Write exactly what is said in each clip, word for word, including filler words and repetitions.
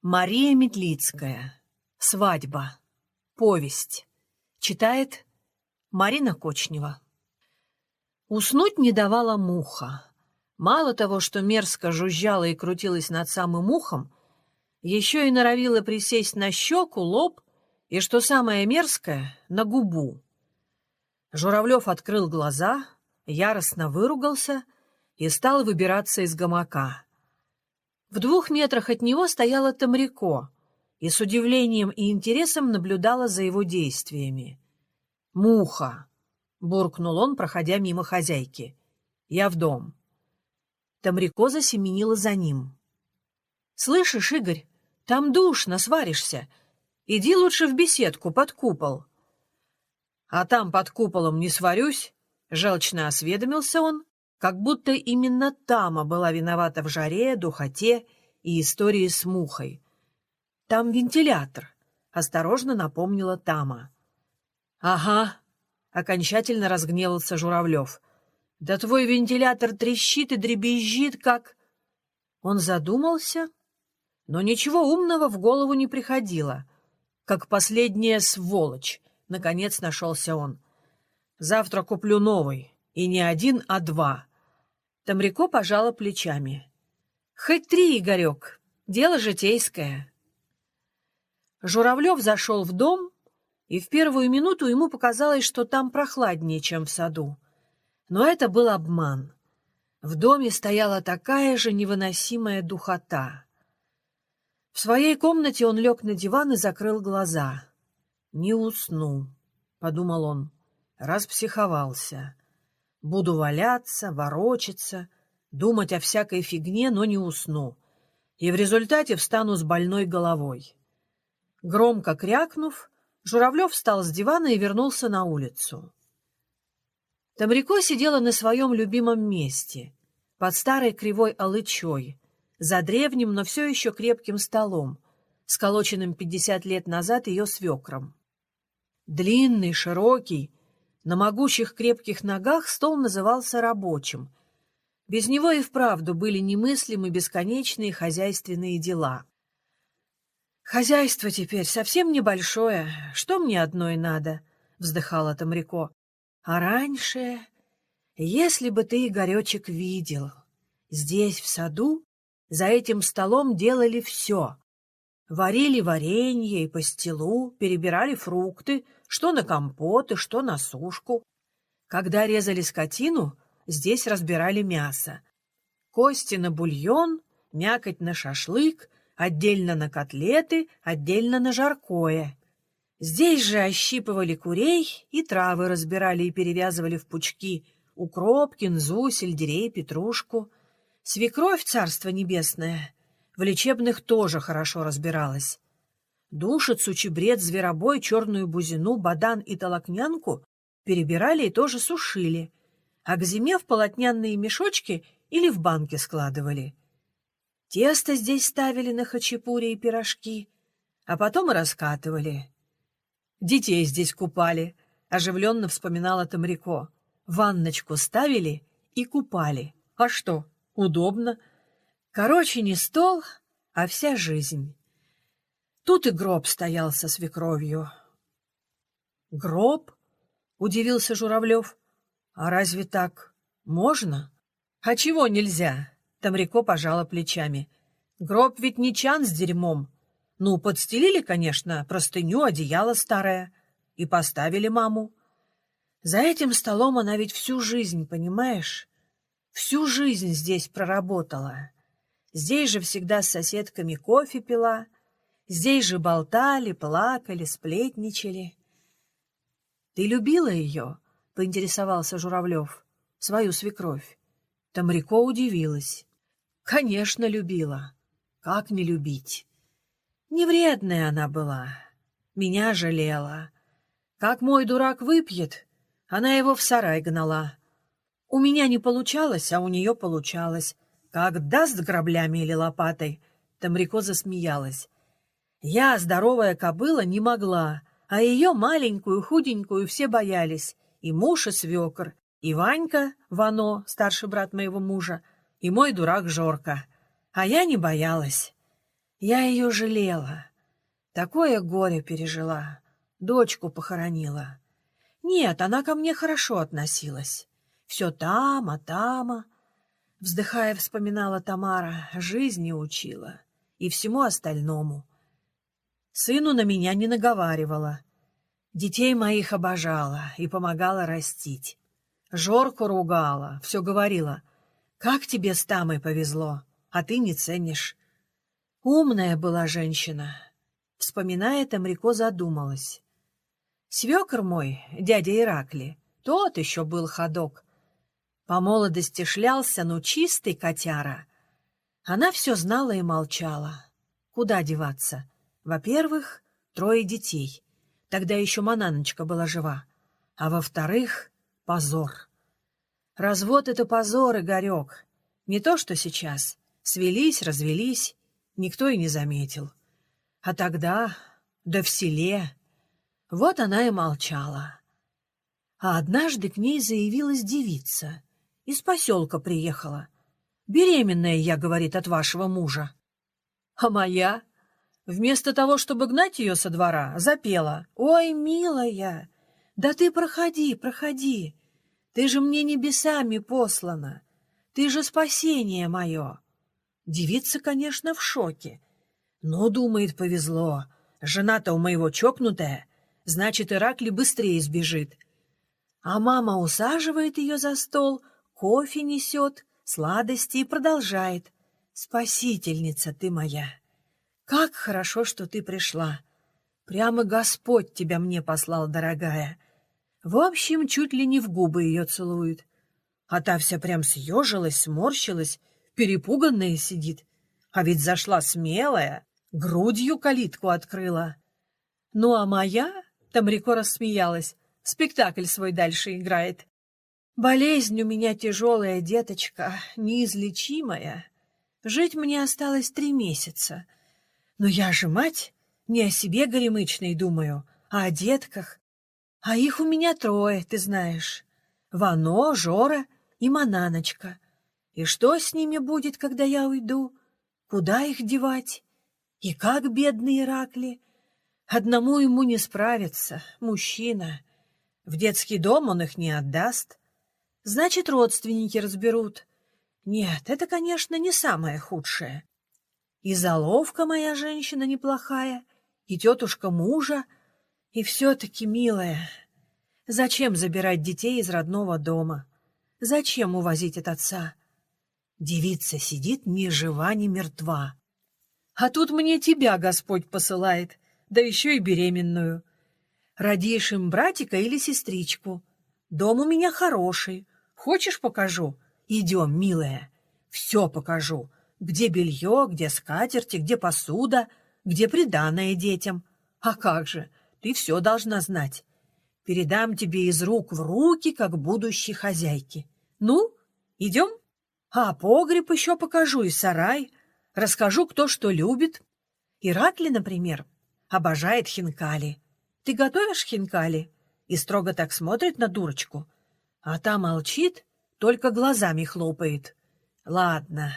Мария Метлицкая. Свадьба. Повесть. Читает Марина Кочнева. Уснуть не давала муха. Мало того, что мерзко жужжала и крутилась над самым ухом, еще и норовила присесть на щеку, лоб и, что самое мерзкое, на губу. Журавлев открыл глаза, яростно выругался и стал выбираться из гамака. В двух метрах от него стояла Тамрико и с удивлением и интересом наблюдала за его действиями. «Муха!» — буркнул он, проходя мимо хозяйки. «Я в дом». Тамрико засеменила за ним. «Слышишь, Игорь, там душно, сваришься. Иди лучше в беседку под купол». «А там под куполом не сварюсь?» — желчно осведомился он, как будто именно Тама была виновата в жаре, духоте и истории с мухой. «Там вентилятор», — осторожно напомнила Тама. «Ага», — окончательно разгневался Журавлев. «Да твой вентилятор трещит и дребезжит, как...» Он задумался, но ничего умного в голову не приходило. Как последняя сволочь, наконец нашелся он. «Завтра куплю новый, и не один, а два». Тамрико пожала плечами. «Хоть три, Игорек, дело житейское». Журавлев зашел в дом, и в первую минуту ему показалось, что там прохладнее, чем в саду. Но это был обман. В доме стояла такая же невыносимая духота. В своей комнате он лег на диван и закрыл глаза. «Не усну», — подумал он, — распсиховался. «Буду валяться, ворочаться, думать о всякой фигне, но не усну. И в результате встану с больной головой». Громко крякнув, Журавлев встал с дивана и вернулся на улицу. Тамрико сидела на своем любимом месте, под старой кривой алычой, за древним, но все еще крепким столом, сколоченным пятьдесят лет назад ее свекром. Длинный, широкий, на могучих крепких ногах стол назывался рабочим. Без него и вправду были немыслимы бесконечные хозяйственные дела. «Хозяйство теперь совсем небольшое, что мне одной надо?» — вздыхала Тамрико. «А раньше, если бы ты, Игоречек, видел, здесь, в саду, за этим столом делали все. Варили варенье и пастилу, перебирали фрукты, что на компоты, что на сушку. Когда резали скотину, здесь разбирали мясо. Кости на бульон, мякоть на шашлык, отдельно на котлеты, отдельно на жаркое. Здесь же ощипывали курей и травы разбирали и перевязывали в пучки укроп, кинзу, сельдерей, петрушку. Свекровь, царство небесное, в лечебных тоже хорошо разбиралась. Душицу, чебрец, зверобой, черную бузину, бадан и толокнянку перебирали и тоже сушили, а к зиме в полотняные мешочки или в банки складывали. Тесто здесь ставили на хачапури и пирожки, а потом и раскатывали. Детей здесь купали, оживленно вспоминала Тамрико. Ванночку ставили и купали. А что, удобно. Короче, не стол, а вся жизнь. Тут и гроб стоял со свекровью. «Гроб?» — удивился Журавлев. «А разве так можно?» «А чего нельзя?» — Тамрико пожала плечами. «Гроб ведь не чан с дерьмом. Ну, подстелили, конечно, простыню, одеяло старое. И поставили маму. За этим столом она ведь всю жизнь, понимаешь? Всю жизнь здесь проработала. Здесь же всегда с соседками кофе пила. Здесь же болтали, плакали, сплетничали». «Ты любила ее?» — поинтересовался Журавлев. «Свою свекровь». Тамрико удивилась. «Конечно, любила. Как не любить? Не вредная она была. Меня жалела. Как мой дурак выпьет, она его в сарай гнала. У меня не получалось, а у нее получалось. Как даст граблями или лопатой». Тамрико засмеялась. «Я, здоровая кобыла, не могла, а ее маленькую, худенькую все боялись. И муж, и свекр, и Ванька, Вано, старший брат моего мужа, и мой дурак Жорка. А я не боялась. Я ее жалела. Такое горе пережила. Дочку похоронила. Нет, она ко мне хорошо относилась. Все там, а там. а. Вздыхая, вспоминала Тамара, жизни учила. И всему остальному. Сыну на меня не наговаривала. Детей моих обожала и помогала растить. Жорку ругала, все говорила. Как тебе с Тамой повезло, а ты не ценишь. Умная была женщина. Вспоминая, Тамрико задумалась. Свекор мой, дядя Иракли, тот еще был ходок. По молодости шлялся, но чистый котяра. Она все знала и молчала. Куда деваться? Во-первых, трое детей. Тогда еще Мананочка была жива. А во-вторых, позор. Развод — это позор, Игорек. Не то, что сейчас. Свелись, развелись, никто и не заметил. А тогда, да в селе. Вот она и молчала. А однажды к ней заявилась девица. Из поселка приехала. «Беременная я, — говорит, — от вашего мужа». А моя, вместо того, чтобы гнать ее со двора, запела: «Ой, милая, да ты проходи, проходи. Ты же мне небесами послана. Ты же спасение мое». Девица, конечно, в шоке. Но, думает, повезло. Жена-то у моего чокнутая, значит, Иракли быстрее сбежит. А мама усаживает ее за стол, кофе несет, сладости и продолжает: «Спасительница ты моя! Как хорошо, что ты пришла! Прямо Господь тебя мне послал, дорогая!» В общем, чуть ли не в губы ее целует. А та вся прям съежилась, сморщилась, перепуганная сидит. А ведь зашла смелая, грудью калитку открыла. Ну а моя, Тамрико рассмеялась, спектакль свой дальше играет. Болезнь у меня тяжелая, деточка, неизлечимая. Жить мне осталось три месяца. Но я же мать, не о себе горемычной думаю, а о детках. А их у меня трое, ты знаешь. Вано, Жора и Мананочка. И что с ними будет, когда я уйду? Куда их девать? И как бедный Иракли? Одному ему не справиться, мужчина. В детский дом он их не отдаст. Значит, родственники разберут. Нет, это, конечно, не самое худшее. И заловка моя женщина неплохая, и тетушка мужа. И все-таки, милая, зачем забирать детей из родного дома? Зачем увозить от отца? Девица сидит ни жива, ни мертва. А тут мне тебя Господь посылает, да еще и беременную. Родишь им братика или сестричку. Дом у меня хороший. Хочешь, покажу? Идем, милая. Все покажу. Где белье, где скатерти, где посуда, где приданое детям. А как же, ты все должна знать. Передам тебе из рук в руки, как будущей хозяйки. Ну, идем? А погреб еще покажу и сарай. Расскажу, кто что любит. Иракли, например, обожает хинкали. Ты готовишь хинкали? И строго так смотрит на дурочку. А та молчит, только глазами хлопает. Ладно,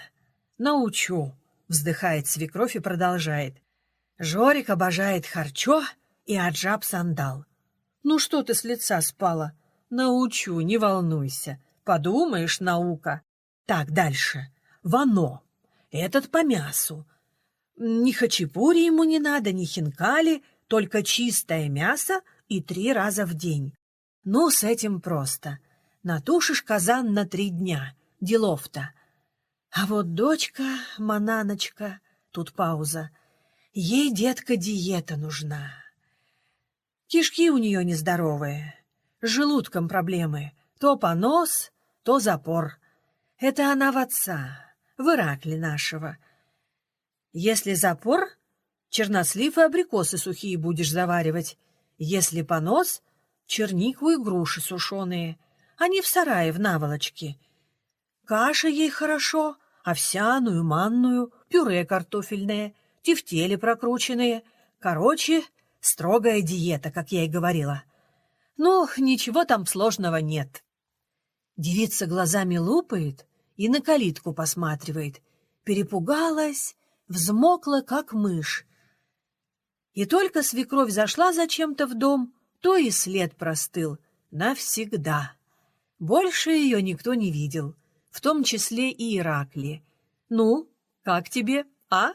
научу, вздыхает свекровь и продолжает. Жорик обожает харчо и аджаб сандал. Ну что ты с лица спала? Научу, не волнуйся. Подумаешь, наука. Так, дальше. Вано. Этот по мясу. Ни хачапури ему не надо, ни хинкали, только чистое мясо и три раза в день. Ну, с этим просто. Натушишь казан на три дня. Делов-то. А вот дочка, Мананочка, тут пауза, ей, детка, диета нужна. Кишки у нее нездоровые, с желудком проблемы, то понос, то запор. Это она в отца, в Иракле нашего. Если запор, чернослив и абрикосы сухие будешь заваривать. Если понос, чернику и груши сушеные. Они в сарае в наволочке. Каша ей хорошо, овсяную, манную, пюре картофельное, тефтели прокрученные. Короче, строгая диета, как я и говорила. Ну, ничего там сложного нет. Девица глазами лупает и на калитку посматривает. Перепугалась, взмокла, как мышь. И только свекровь зашла зачем-то в дом, то и след простыл навсегда. Больше ее никто не видел, в том числе и Ираклий. «Ну, как тебе, а?»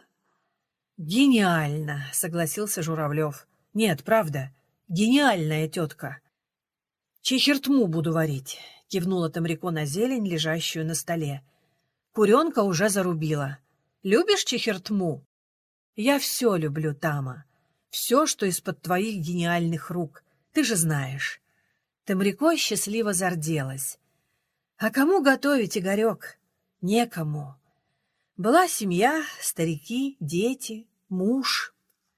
«Гениально», — согласился Журавлев. «Нет, правда, гениальная тетка». «Чехертму буду варить», — кивнула Тамрико на зелень, лежащую на столе. «Куренка уже зарубила. Любишь чехертму?» «Я все люблю, Тама. Все, что из-под твоих гениальных рук. Ты же знаешь». Тамрико счастливо зарделась. «А кому готовить, Игорек? Некому. Была семья, старики, дети, муж.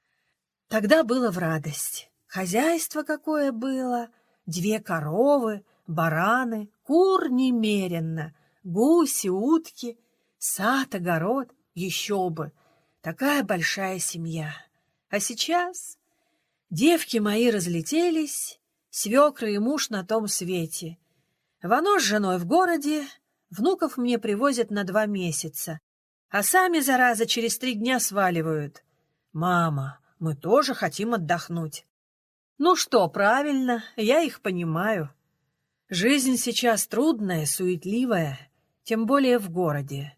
Тогда было в радость. Хозяйство какое было, две коровы, бараны, кур немеренно, гуси, утки, сад, огород, еще бы. Такая большая семья. А сейчас девки мои разлетелись, свекры и муж на том свете. Вано с женой в городе, внуков мне привозят на два месяца, а сами, зараза, через три дня сваливают. Мама, мы тоже хотим отдохнуть. Ну что, правильно, я их понимаю. Жизнь сейчас трудная, суетливая, тем более в городе.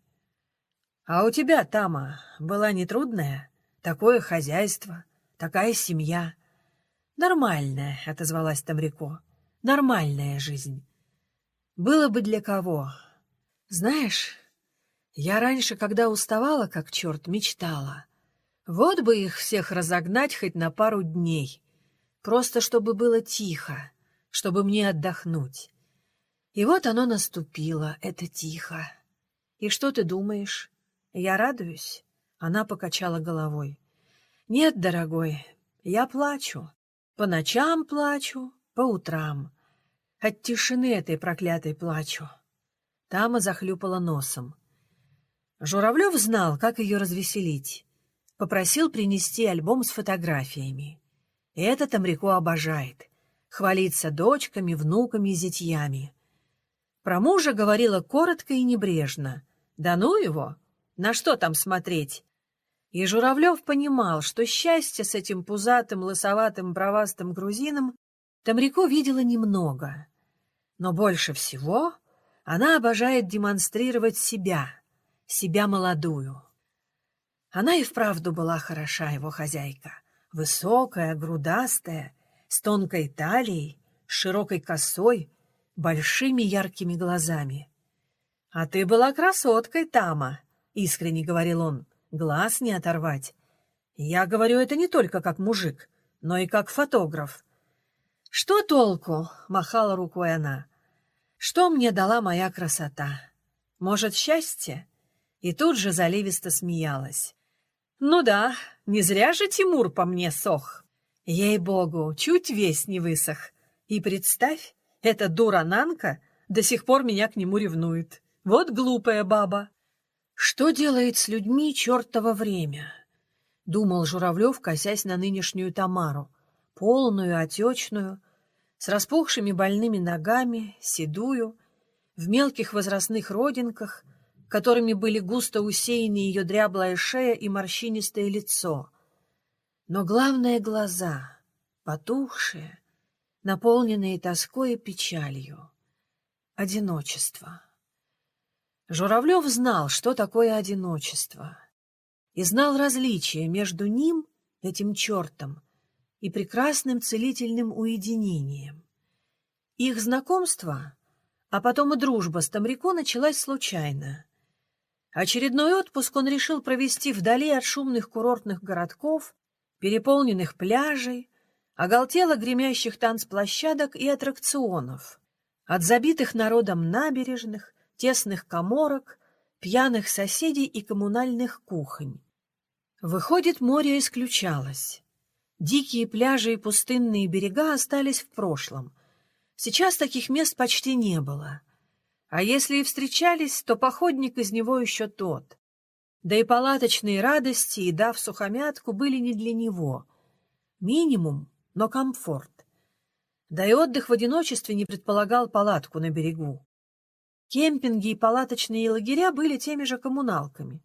А у тебя, Тама, была не трудная? Такое хозяйство, такая семья. Нормальная, — отозвалась Тамрико, — нормальная жизнь. Было бы для кого. Знаешь, я раньше, когда уставала, как черт, мечтала. Вот бы их всех разогнать хоть на пару дней. Просто чтобы было тихо, чтобы мне отдохнуть. И вот оно наступило, это тихо. И что ты думаешь? Я радуюсь? Она покачала головой. Нет, дорогой, я плачу. По ночам плачу, по утрам. От тишины этой проклятой плачу. Тама захлюпала носом. Журавлев знал, как ее развеселить. Попросил принести альбом с фотографиями. Это Тамрико обожает. Хвалится дочками, внуками и зятьями. Про мужа говорила коротко и небрежно. Да ну его! На что там смотреть? И Журавлев понимал, что счастья с этим пузатым, лысоватым, бровастым грузином Тамрико видела немного. Но больше всего она обожает демонстрировать себя, себя молодую. Она и вправду была хороша, его хозяйка. Высокая, грудастая, с тонкой талией, с широкой косой, большими яркими глазами. — А ты была красоткой, Тама, — искренне говорил он, — глаз не оторвать. Я говорю это не только как мужик, но и как фотограф. — Что толку? — махала рукой она. — Что мне дала моя красота? Может, счастье? И тут же заливисто смеялась. Ну да, не зря же Тимур по мне сох. Ей-богу, чуть весь не высох. И представь, эта дура Нанка до сих пор меня к нему ревнует. Вот глупая баба. Что делает с людьми чертово время? Думал Журавлев, косясь на нынешнюю Тамару, полную, отечную, с распухшими больными ногами, седую, в мелких возрастных родинках, которыми были густо усеяны ее дряблая шея и морщинистое лицо. Но главное — глаза, потухшие, наполненные тоской и печалью. Одиночество. Журавлев знал, что такое одиночество, и знал различие между ним, этим чертом, и прекрасным целительным уединением. Их знакомство, а потом и дружба с Тамрико началась случайно. Очередной отпуск он решил провести вдали от шумных курортных городков, переполненных пляжей, оголтело гремящих танцплощадок и аттракционов, от забитых народом набережных, тесных каморок, пьяных соседей и коммунальных кухонь. Выходит, море исключалось. Дикие пляжи и пустынные берега остались в прошлом. Сейчас таких мест почти не было. А если и встречались, то походник из него еще тот. Да и палаточные радости, еда всухомятку были не для него. Минимум, но комфорт. Да и отдых в одиночестве не предполагал палатку на берегу. Кемпинги и палаточные лагеря были теми же коммуналками,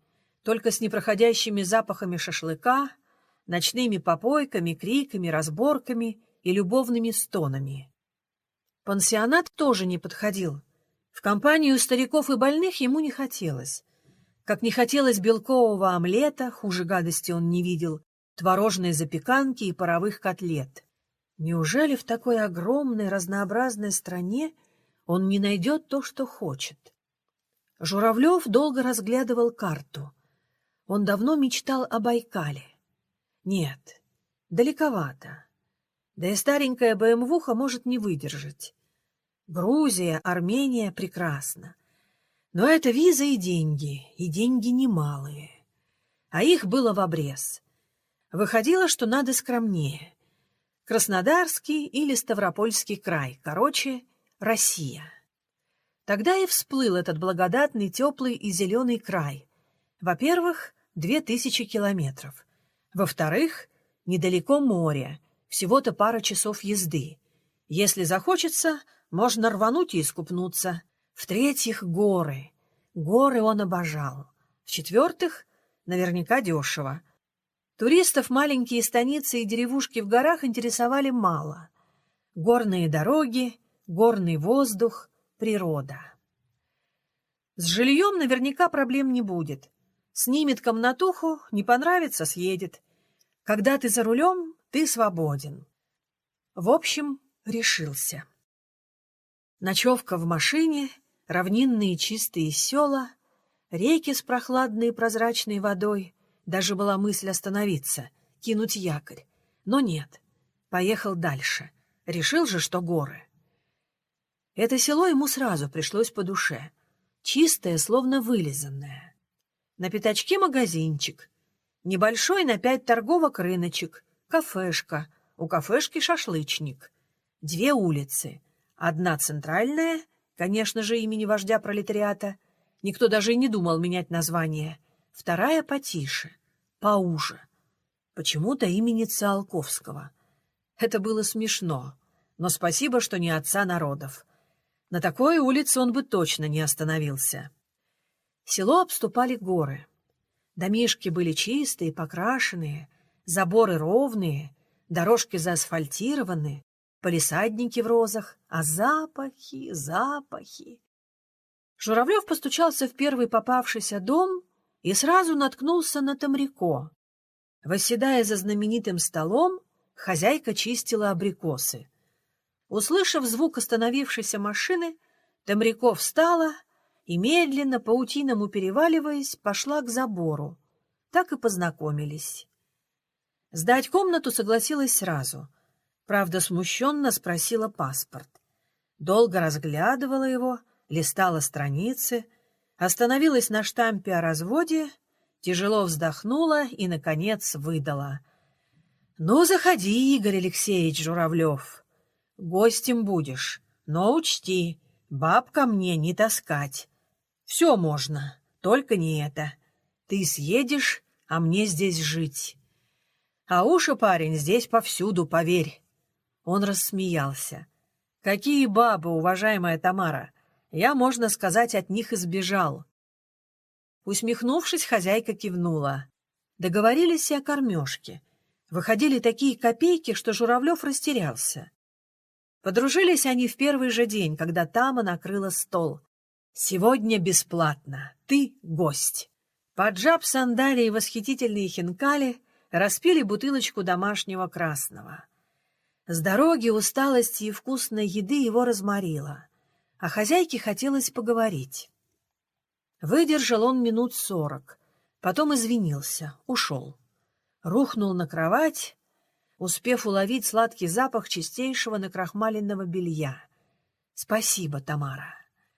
только с непроходящими запахами шашлыка, ночными попойками, криками, разборками и любовными стонами. Пансионат тоже не подходил. В компанию стариков и больных ему не хотелось. Как не хотелось белкового омлета, хуже гадости он не видел, творожной запеканки и паровых котлет. Неужели в такой огромной разнообразной стране он не найдет то, что хочет? Журавлев долго разглядывал карту. Он давно мечтал о Байкале. Нет, далековато. Да и старенькая БМВуха может не выдержать. Грузия, Армения — прекрасно. Но это виза и деньги, и деньги немалые. А их было в обрез. Выходило, что надо скромнее. Краснодарский или Ставропольский край, короче, Россия. Тогда и всплыл этот благодатный, теплый и зеленый край. Во-первых, две тысячи километров. Во-вторых, недалеко море, всего-то пара часов езды. Если захочется, можно рвануть и искупнуться. В-третьих, горы. Горы он обожал. В-четвертых, наверняка дешево. Туристов маленькие станицы и деревушки в горах интересовали мало. Горные дороги, горный воздух, природа. С жильем наверняка проблем не будет. Снимет комнатуху, не понравится — съедет. Когда ты за рулем, ты свободен. В общем, решился. Ночевка в машине, равнинные чистые села, реки с прохладной и прозрачной водой. Даже была мысль остановиться, кинуть якорь. Но нет, поехал дальше. Решил же, что горы. Это село ему сразу пришлось по душе. Чистое, словно вылизанное. На пятачке магазинчик. Небольшой на пять торговок рыночек. Кафешка. У кафешки шашлычник. Две улицы. Одна центральная, конечно же, имени вождя пролетариата. Никто даже и не думал менять название. Вторая потише, поуже. Почему-то имени Циолковского. Это было смешно, но спасибо, что не отца народов. На такой улице он бы точно не остановился. Село обступали горы. Домишки были чистые, покрашенные, заборы ровные, дорожки заасфальтированы, палисадники в розах, а запахи, запахи. Журавлев постучался в первый попавшийся дом и сразу наткнулся на Тамрико. Восседая за знаменитым столом, хозяйка чистила абрикосы. Услышав звук остановившейся машины, Тамрико встала и, медленно, паутиному переваливаясь, пошла к забору. Так и познакомились. Сдать комнату согласилась сразу. Правда, смущенно спросила паспорт. Долго разглядывала его, листала страницы, остановилась на штампе о разводе, тяжело вздохнула и, наконец, выдала. — Ну, заходи, Игорь Алексеевич Журавлев. Гостем будешь, но учти, баб ко мне не таскать. Все можно, только не это. Ты съедешь, а мне здесь жить. А уж и парень здесь повсюду, поверь. Он рассмеялся. Какие бабы, уважаемая Тамара! Я, можно сказать, от них избежал. Усмехнувшись, хозяйка кивнула. Договорились и о кормежке. Выходили такие копейки, что Журавлев растерялся. Подружились они в первый же день, когда Тама накрыла стол. Сегодня бесплатно. Ты гость. Поджав сандалии и восхитительные хинкали, распили бутылочку домашнего красного. С дороги усталости и вкусной еды его разморило, а хозяйке хотелось поговорить. Выдержал он минут сорок, потом извинился, ушел. Рухнул на кровать, успев уловить сладкий запах чистейшего накрахмаленного белья. Спасибо, Тамара.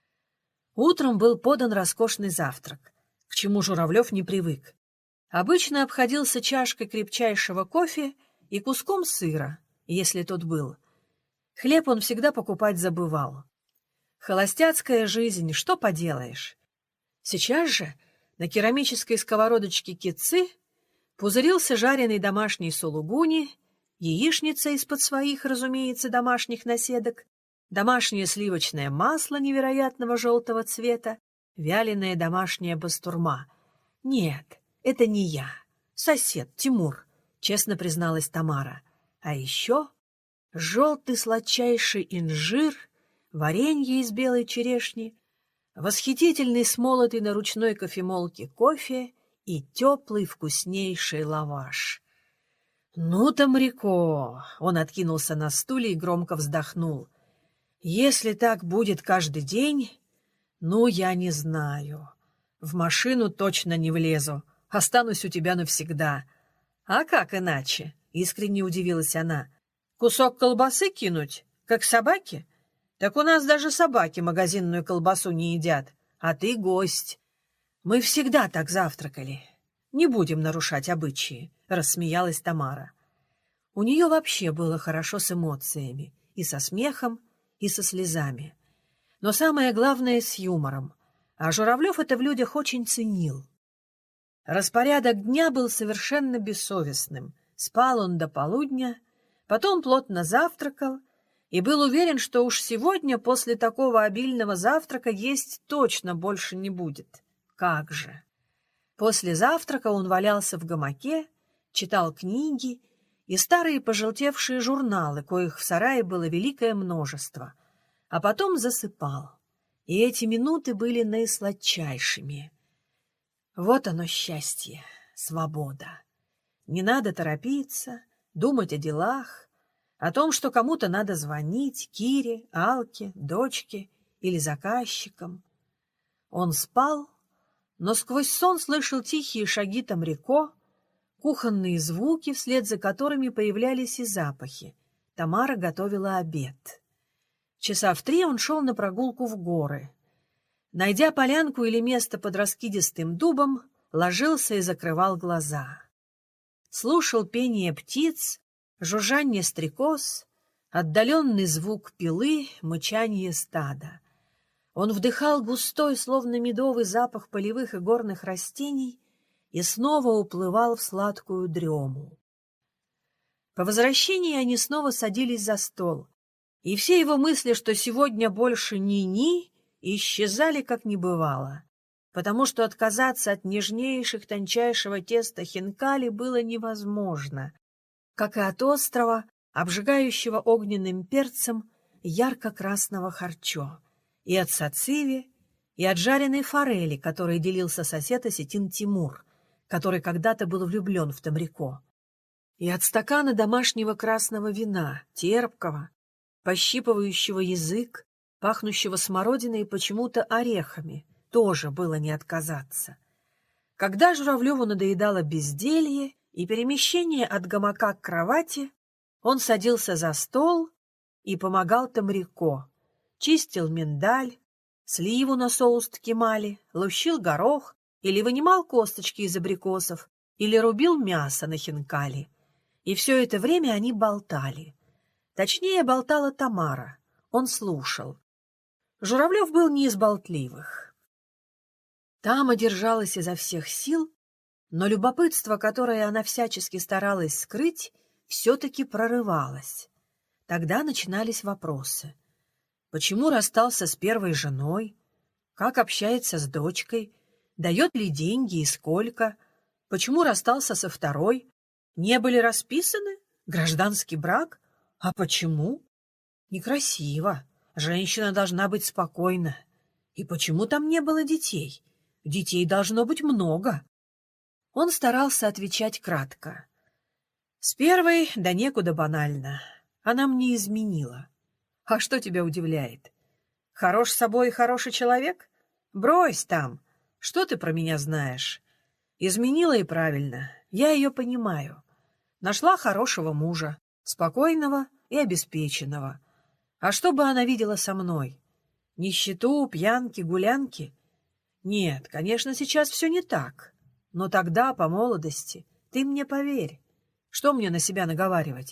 Утром был подан роскошный завтрак, к чему Журавлев не привык. Обычно обходился чашкой крепчайшего кофе и куском сыра, если тот был. Хлеб он всегда покупать забывал. Холостяцкая жизнь, что поделаешь. Сейчас же на керамической сковородочке китцы пузырился жареный домашний сулугуни, яичница из-под своих, разумеется, домашних наседок, домашнее сливочное масло невероятного желтого цвета, вяленая домашняя бастурма. Нет, это не я. Сосед Тимур, честно призналась Тамара. А еще желтый сладчайший инжир, варенье из белой черешни, восхитительный смолотый на ручной кофемолке кофе и теплый вкуснейший лаваш. «Ну, Тамрико!» — он откинулся на стуле и громко вздохнул. «Если так будет каждый день, ну, я не знаю. В машину точно не влезу, останусь у тебя навсегда». «А как иначе?» — искренне удивилась она. «Кусок колбасы кинуть, как собаки? Так у нас даже собаки магазинную колбасу не едят, а ты гость. Мы всегда так завтракали. Не будем нарушать обычаи», — рассмеялась Тамара. У нее вообще было хорошо с эмоциями, и со смехом, и со слезами. Но самое главное — с юмором. А Журавлев это в людях очень ценил. Распорядок дня был совершенно бессовестным. Спал он до полудня, потом плотно завтракал и был уверен, что уж сегодня после такого обильного завтрака есть точно больше не будет. Как же! После завтрака он валялся в гамаке, читал книги и старые пожелтевшие журналы, коих в сарае было великое множество, а потом засыпал. И эти минуты были наисладчайшими. Вот оно счастье, свобода. Не надо торопиться, думать о делах, о том, что кому-то надо звонить, Кире, Алке, дочке или заказчикам. Он спал, но сквозь сон слышал тихие шаги Тамрико, кухонные звуки, вслед за которыми появлялись и запахи. Тамара готовила обед. Часа в три он шел на прогулку в горы. Найдя полянку или место под раскидистым дубом, ложился и закрывал глаза. Слушал пение птиц, жужжание стрекоз, отдаленный звук пилы, мычание стада. Он вдыхал густой, словно медовый запах полевых и горных растений и снова уплывал в сладкую дрему. По возвращении они снова садились за стол, и все его мысли, что сегодня больше ни-ни, исчезали, как не бывало, потому что отказаться от нежнейших тончайшего теста хинкали было невозможно, как и от острого, обжигающего огненным перцем ярко-красного харчо, и от сациви, и от жареной форели, которой делился сосед осетин Тимур, который когда-то был влюблен в Тамрико, и от стакана домашнего красного вина, терпкого, пощипывающего язык, пахнущего смородиной и почему-то орехами, тоже было не отказаться. Когда Журавлеву надоедало безделье и перемещение от гамака к кровати, он садился за стол и помогал Тамрико, чистил миндаль, сливу на соус ткемали, лущил горох или вынимал косточки из абрикосов, или рубил мясо на хинкали. И все это время они болтали. Точнее, болтала Тамара. Он слушал. Журавлев был не из болтливых. Тама держалась изо всех сил, но любопытство, которое она всячески старалась скрыть, все-таки прорывалось. Тогда начинались вопросы. Почему расстался с первой женой? Как общается с дочкой? Дает ли деньги и сколько? Почему расстался со второй? Не были расписаны? Гражданский брак? А почему? Некрасиво. Женщина должна быть спокойна. И почему там не было детей? Детей должно быть много. Он старался отвечать кратко. С первой да некуда банально. Она мне изменила. А что тебя удивляет? Хорош собой и хороший человек? Брось там. Что ты про меня знаешь? Изменила и правильно. Я ее понимаю. Нашла хорошего мужа, спокойного и обеспеченного. А что бы она видела со мной? Нищету, пьянки, гулянки? Нет, конечно, сейчас все не так. Но тогда, по молодости, ты мне поверь. Что мне на себя наговаривать?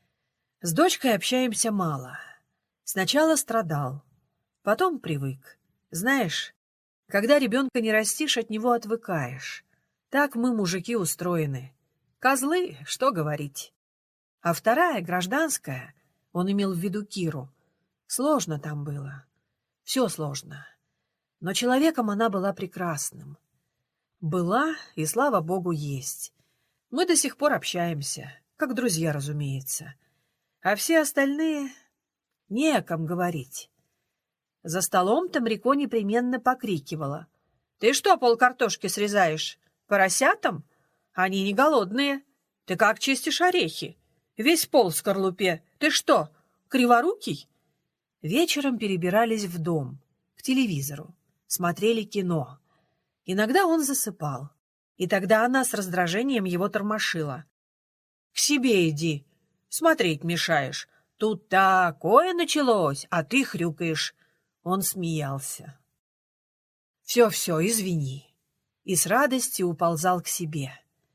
С дочкой общаемся мало. Сначала страдал, потом привык. Знаешь, когда ребенка не растишь, от него отвыкаешь. Так мы, мужики, устроены. Козлы, что говорить. А вторая, гражданская, он имел в виду Киру, сложно там было. Все сложно. Но человеком она была прекрасным. Была и, слава богу, есть. Мы до сих пор общаемся, как друзья, разумеется. А все остальные не о ком говорить. За столом Тамрико непременно покрикивала: «Ты что, полкартошки срезаешь? Поросятам? Они не голодные. Ты как чистишь орехи? Весь пол в скорлупе. Ты что, криворукий?» Вечером перебирались в дом, к телевизору, смотрели кино. Иногда он засыпал, и тогда она с раздражением его тормошила. «К себе иди, смотреть мешаешь. Тут такое началось, а ты хрюкаешь». Он смеялся. «Все-все, извини», и с радостью уползал к себе.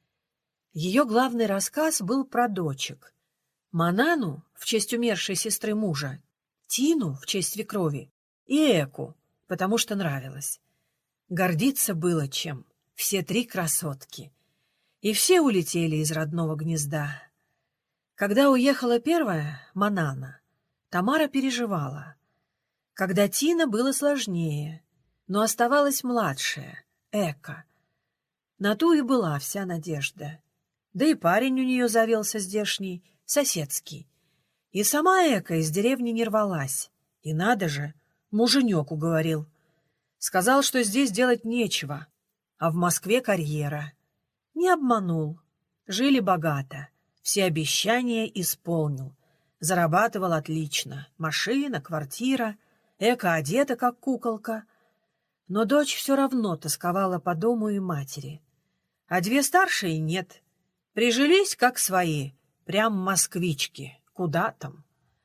Ее главный рассказ был про дочек. Манану в честь умершей сестры мужа, Тину в честь свекрови и Эку, потому что нравилось. Гордиться было чем, все три красотки. И все улетели из родного гнезда. Когда уехала первая, Манана, Тамара переживала. Когда Тина, было сложнее, но оставалась младшая, Эка. На ту и была вся надежда. Да и парень у нее завелся здешний, соседский. И сама Эка из деревни не рвалась. И надо же, муженек уговорил. Сказал, что здесь делать нечего, а в Москве карьера. Не обманул. Жили богато. Все обещания исполнил. Зарабатывал отлично. Машина, квартира. Эка одета, как куколка. Но дочь все равно тосковала по дому и матери. А две старшие нет. Прижились, как свои. Прям москвички. Куда там?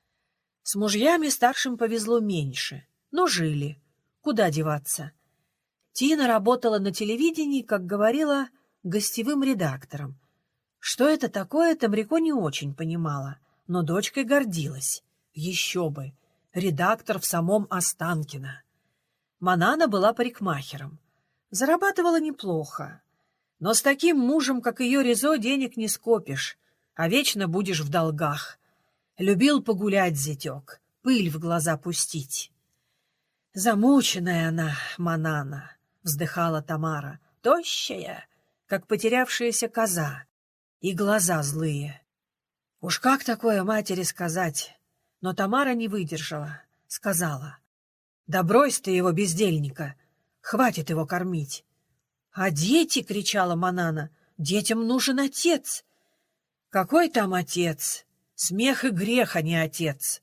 С мужьями старшим повезло меньше. Но жили. Куда деваться? Тина работала на телевидении, как говорила, гостевым редактором. Что это такое, Тамрико не очень понимала, но дочкой гордилась. Еще бы! Редактор в самом Останкино. Манана была парикмахером. Зарабатывала неплохо. Но с таким мужем, как ее Резо, денег не скопишь, а вечно будешь в долгах. Любил погулять зятек, пыль в глаза пустить. Замученная она, Манана, вздыхала Тамара, тощая, как потерявшаяся коза, и глаза злые. Уж как такое матери сказать? Но Тамара не выдержала, сказала: «Да брось ты его, бездельника, хватит его кормить». «А дети?» — кричала Манана. «Детям нужен отец». «Какой там отец? Смех и грех, а не отец».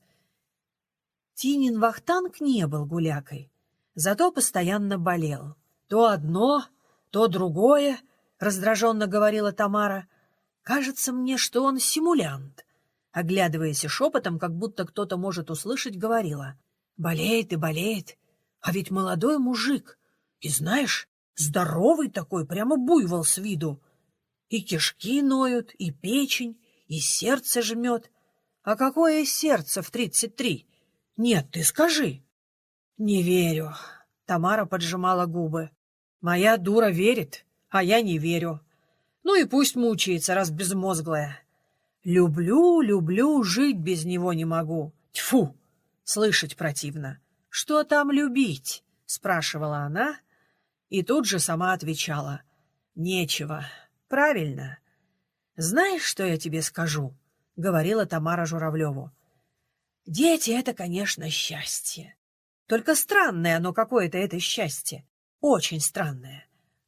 Тинин Вахтанг не был гулякой, зато постоянно болел. То одно, то другое, — раздраженно говорила Тамара. «Кажется мне, что он симулянт». Оглядываясь шепотом, как будто кто-то может услышать, говорила: «Болеет и болеет, а ведь молодой мужик, и знаешь, здоровый такой, прямо буйвол с виду. И кишки ноют, и печень, и сердце жмет. А какое сердце в тридцать три? Нет, ты скажи». «Не верю», — Тамара поджимала губы. «Моя дура верит, а я не верю. Ну и пусть мучается, раз безмозглая. Люблю, люблю, жить без него не могу. Тьфу! Слышать противно. Что там любить?» — спрашивала она, и тут же сама отвечала: «Нечего. Правильно. Знаешь, что я тебе скажу?» — говорила Тамара Журавлеву. «Дети — это, конечно, счастье. Только странное оно какое-то, это счастье. Очень странное.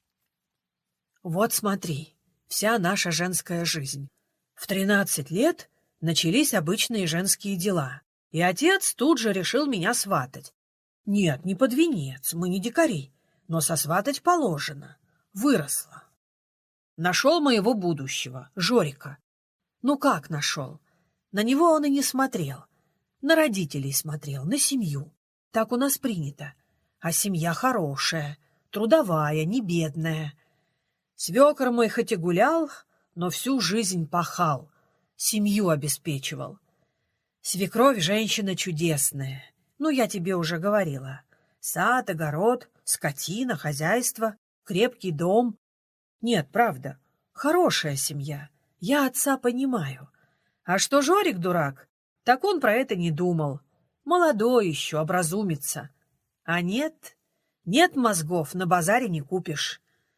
Вот смотри, вся наша женская жизнь. В тринадцать лет начались обычные женские дела, и отец тут же решил меня сватать. Нет, не под венец, мы не дикари, но сосватать положено. Выросла. Нашел моего будущего, Жорика. Ну как нашел? На него он и не смотрел. На родителей смотрел, на семью. Так у нас принято. А семья хорошая, трудовая, не бедная. Свекор мой хоть и гулял, но всю жизнь пахал, семью обеспечивал. Свекровь женщина чудесная. Ну, я тебе уже говорила. Сад, огород, скотина, хозяйство, крепкий дом. Нет, правда, хорошая семья. Я отца понимаю. А что Жорик дурак, так он про это не думал. Молодой еще, образумится. А нет, нет мозгов, на базаре не купишь.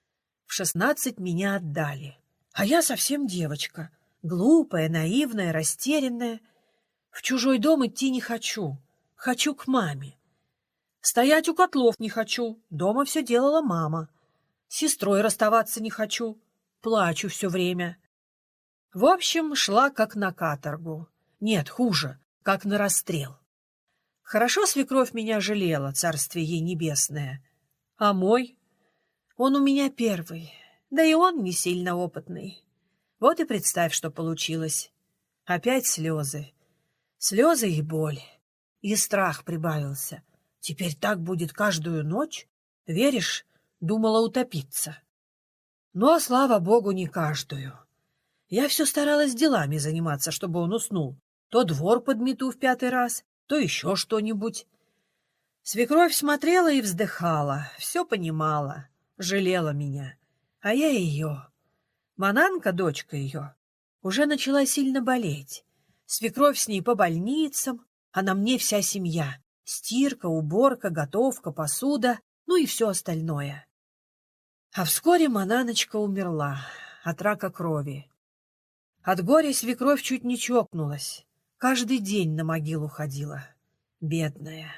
В шестнадцать меня отдали. А я совсем девочка, глупая, наивная, растерянная. В чужой дом идти не хочу, хочу к маме. Стоять у котлов не хочу, дома все делала мама. С сестрой расставаться не хочу, плачу все время. В общем, шла как на каторгу. Нет, хуже, как на расстрел. Хорошо свекровь меня жалела, царствие ей небесное. А мой? Он у меня первый, да и он не сильно опытный. Вот и представь, что получилось. Опять слезы. Слезы и боль. И страх прибавился. Теперь так будет каждую ночь? Веришь, думала утопиться. Но, слава богу, не каждую. Я все старалась делами заниматься, чтобы он уснул. То двор подмету в пятый раз, то еще что-нибудь. Свекровь смотрела и вздыхала, все понимала, жалела меня. А я ее. Мананка, дочка ее, уже начала сильно болеть. Свекровь с ней по больницам, а на мне вся семья. Стирка, уборка, готовка, посуда, ну и все остальное. А вскоре Мананочка умерла от рака крови. От горя свекровь чуть не чокнулась. Каждый день на могилу ходила. Бедная.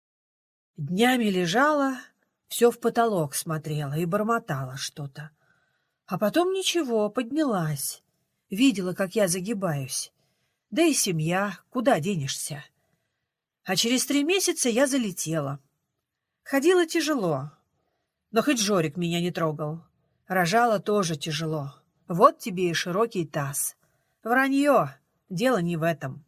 Днями лежала, все в потолок смотрела и бормотала что-то. А потом ничего, поднялась. Видела, как я загибаюсь. Да и семья, куда денешься? А через три месяца я залетела. Ходила тяжело, но хоть Жорик меня не трогал. Рожала тоже тяжело. Вот тебе и широкий таз. Вранье, дело не в этом.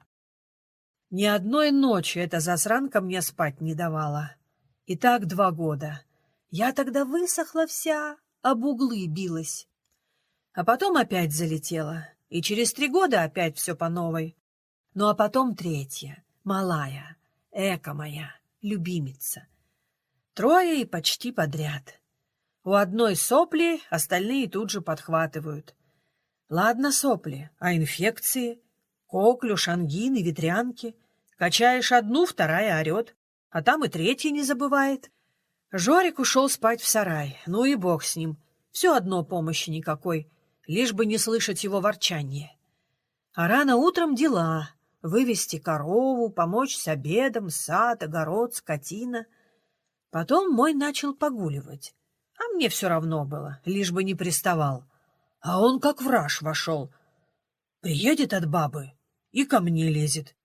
Ни одной ночи эта засранка мне спать не давала. И так два года. Я тогда высохла вся, об углы билась. А потом опять залетела. И через три года опять все по новой. Ну а потом третья, малая, эка моя, любимица. Трое и почти подряд. У одной сопли, остальные тут же подхватывают. Ладно сопли, а инфекции? Коклюш, ангины, ветрянки. Качаешь одну, вторая орет, а там и третья не забывает. Жорик ушел спать в сарай, ну и бог с ним. Все одно помощи никакой, лишь бы не слышать его ворчание. А рано утром дела. Вывести корову, помочь с обедом, сад, огород, скотина. Потом мой начал погуливать. А мне все равно было, лишь бы не приставал. А он как враж вошел. Приедет от бабы и ко мне лезет.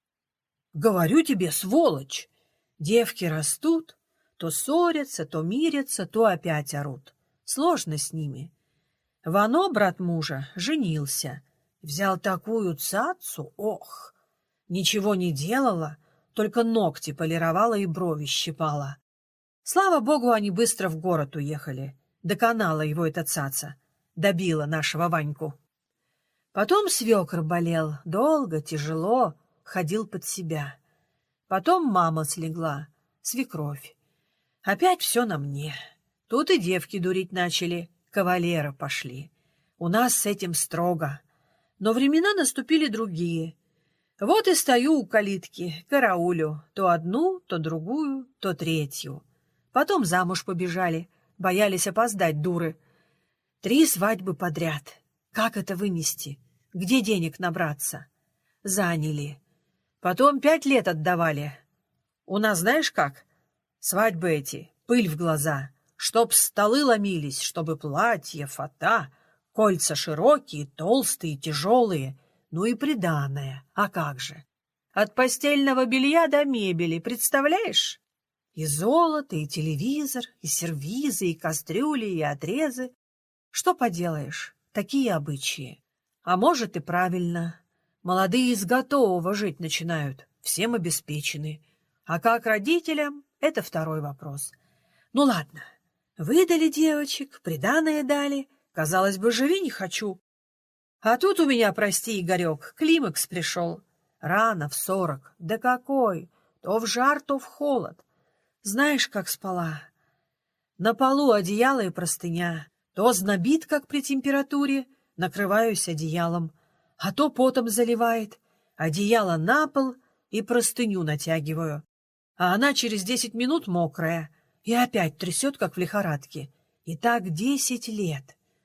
Говорю тебе, сволочь! Девки растут, то ссорятся, то мирятся, то опять орут. Сложно с ними. Вано, брат мужа, женился. Взял такую цацу, ох! Ничего не делала, только ногти полировала и брови щипала. Слава богу, они быстро в город уехали. Доконала его эта цаца. Добила нашего Ваньку. Потом свекр болел, долго, тяжело, ходил под себя. Потом мама слегла, свекровь. Опять все на мне. Тут и девки дурить начали, кавалеры пошли. У нас с этим строго. Но времена наступили другие. Вот и стою у калитки, караулю. То одну, то другую, то третью. Потом замуж побежали, боялись опоздать, дуры. Три свадьбы подряд. Как это вынести? Где денег набраться? Заняли. Потом пять лет отдавали. У нас знаешь как? Свадьбы эти, пыль в глаза. Чтоб столы ломились, чтобы платья, фата, кольца широкие, толстые, тяжелые. Ну и приданое. А как же? От постельного белья до мебели, представляешь? И золото, и телевизор, и сервизы, и кастрюли, и отрезы. Что поделаешь, такие обычаи. А может и правильно. Молодые из готового жить начинают, всем обеспечены. А как родителям, это второй вопрос. Ну ладно, выдали девочек, приданое дали. Казалось бы, живи не хочу. А тут у меня, прости, Игорек, климакс пришел. Рано, в сорок. Да какой? То в жар, то в холод. Знаешь, как спала? На полу одеяло и простыня. То знобит, как при температуре, накрываюсь одеялом, а то потом заливает. Одеяло на пол и простыню натягиваю. А она через десять минут мокрая и опять трясет, как в лихорадке. И так десять лет.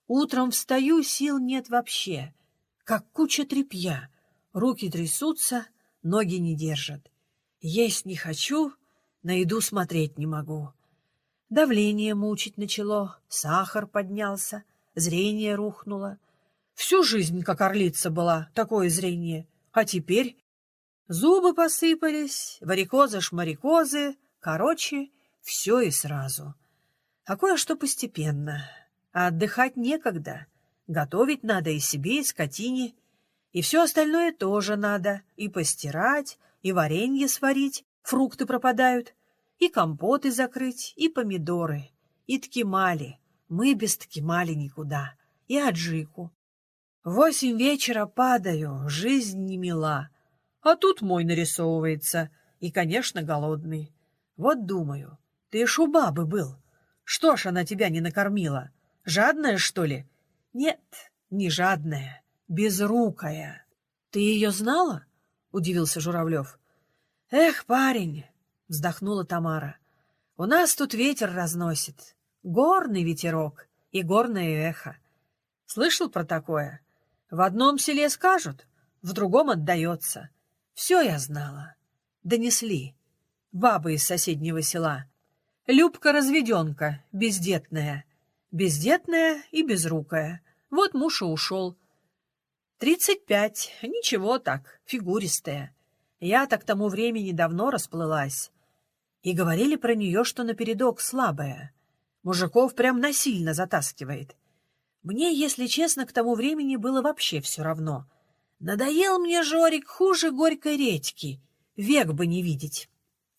Утром встаю, сил нет вообще, как куча тряпья. Руки трясутся, ноги не держат. Есть не хочу, на еду смотреть не могу. Давление мучить начало, сахар поднялся, зрение рухнуло. Всю жизнь, как орлица была, такое зрение. А теперь зубы посыпались, варикозы-шмарикозы, короче, все и сразу. А кое-что постепенно. А отдыхать некогда. Готовить надо и себе, и скотине. И все остальное тоже надо. И постирать, и варенье сварить, фрукты пропадают, и компоты закрыть, и помидоры, и ткемали. Мы без ткемали никуда. И аджику. В восемь вечера падаю, жизнь не мила. А тут мой нарисовывается, и, конечно, голодный. Вот думаю, ты ж у бабы был. Что ж она тебя не накормила? Жадная, что ли? Нет, не жадная, безрукая. Ты ее знала? Удивился Журавлев. Эх, парень, вздохнула Тамара. У нас тут ветер разносит. Горный ветерок и горное эхо. Слышал про такое? В одном селе скажут, в другом отдается. Все я знала. Донесли. Баба из соседнего села. Любка-разведенка, бездетная. Бездетная и безрукая. Вот муж и ушел. Тридцать пять. Ничего так, фигуристая. Я-то к тому времени давно расплылась. И говорили про нее, что напередок слабая. Мужиков прям насильно затаскивает. Мне, если честно, к тому времени было вообще все равно. Надоел мне Жорик хуже горькой редьки. Век бы не видеть.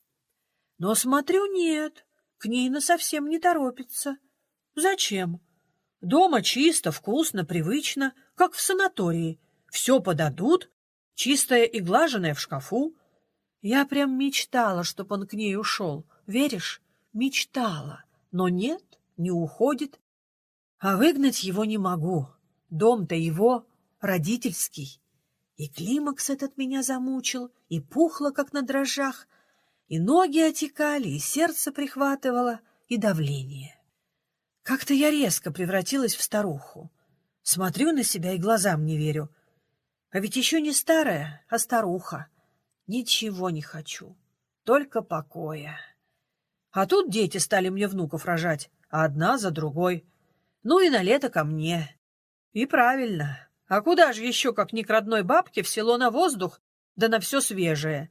Но смотрю, нет, к ней насовсем не торопится. Зачем? Дома чисто, вкусно, привычно, как в санатории. Все подадут, чистое и глаженное в шкафу. Я прям мечтала, чтоб он к ней ушел. Веришь? Мечтала. Но нет, не уходит. А выгнать его не могу. Дом-то его родительский. И климакс этот меня замучил, и пухло, как на дрожжах, и ноги отекали, и сердце прихватывало, и давление. Как-то я резко превратилась в старуху. Смотрю на себя и глазам не верю. А ведь еще не старая, а старуха. Ничего не хочу, только покоя. А тут дети стали мне внуков рожать, а одна за другой. Ну и на лето ко мне. И правильно. А куда же еще, как ни к родной бабке, в село на воздух, да на все свежее?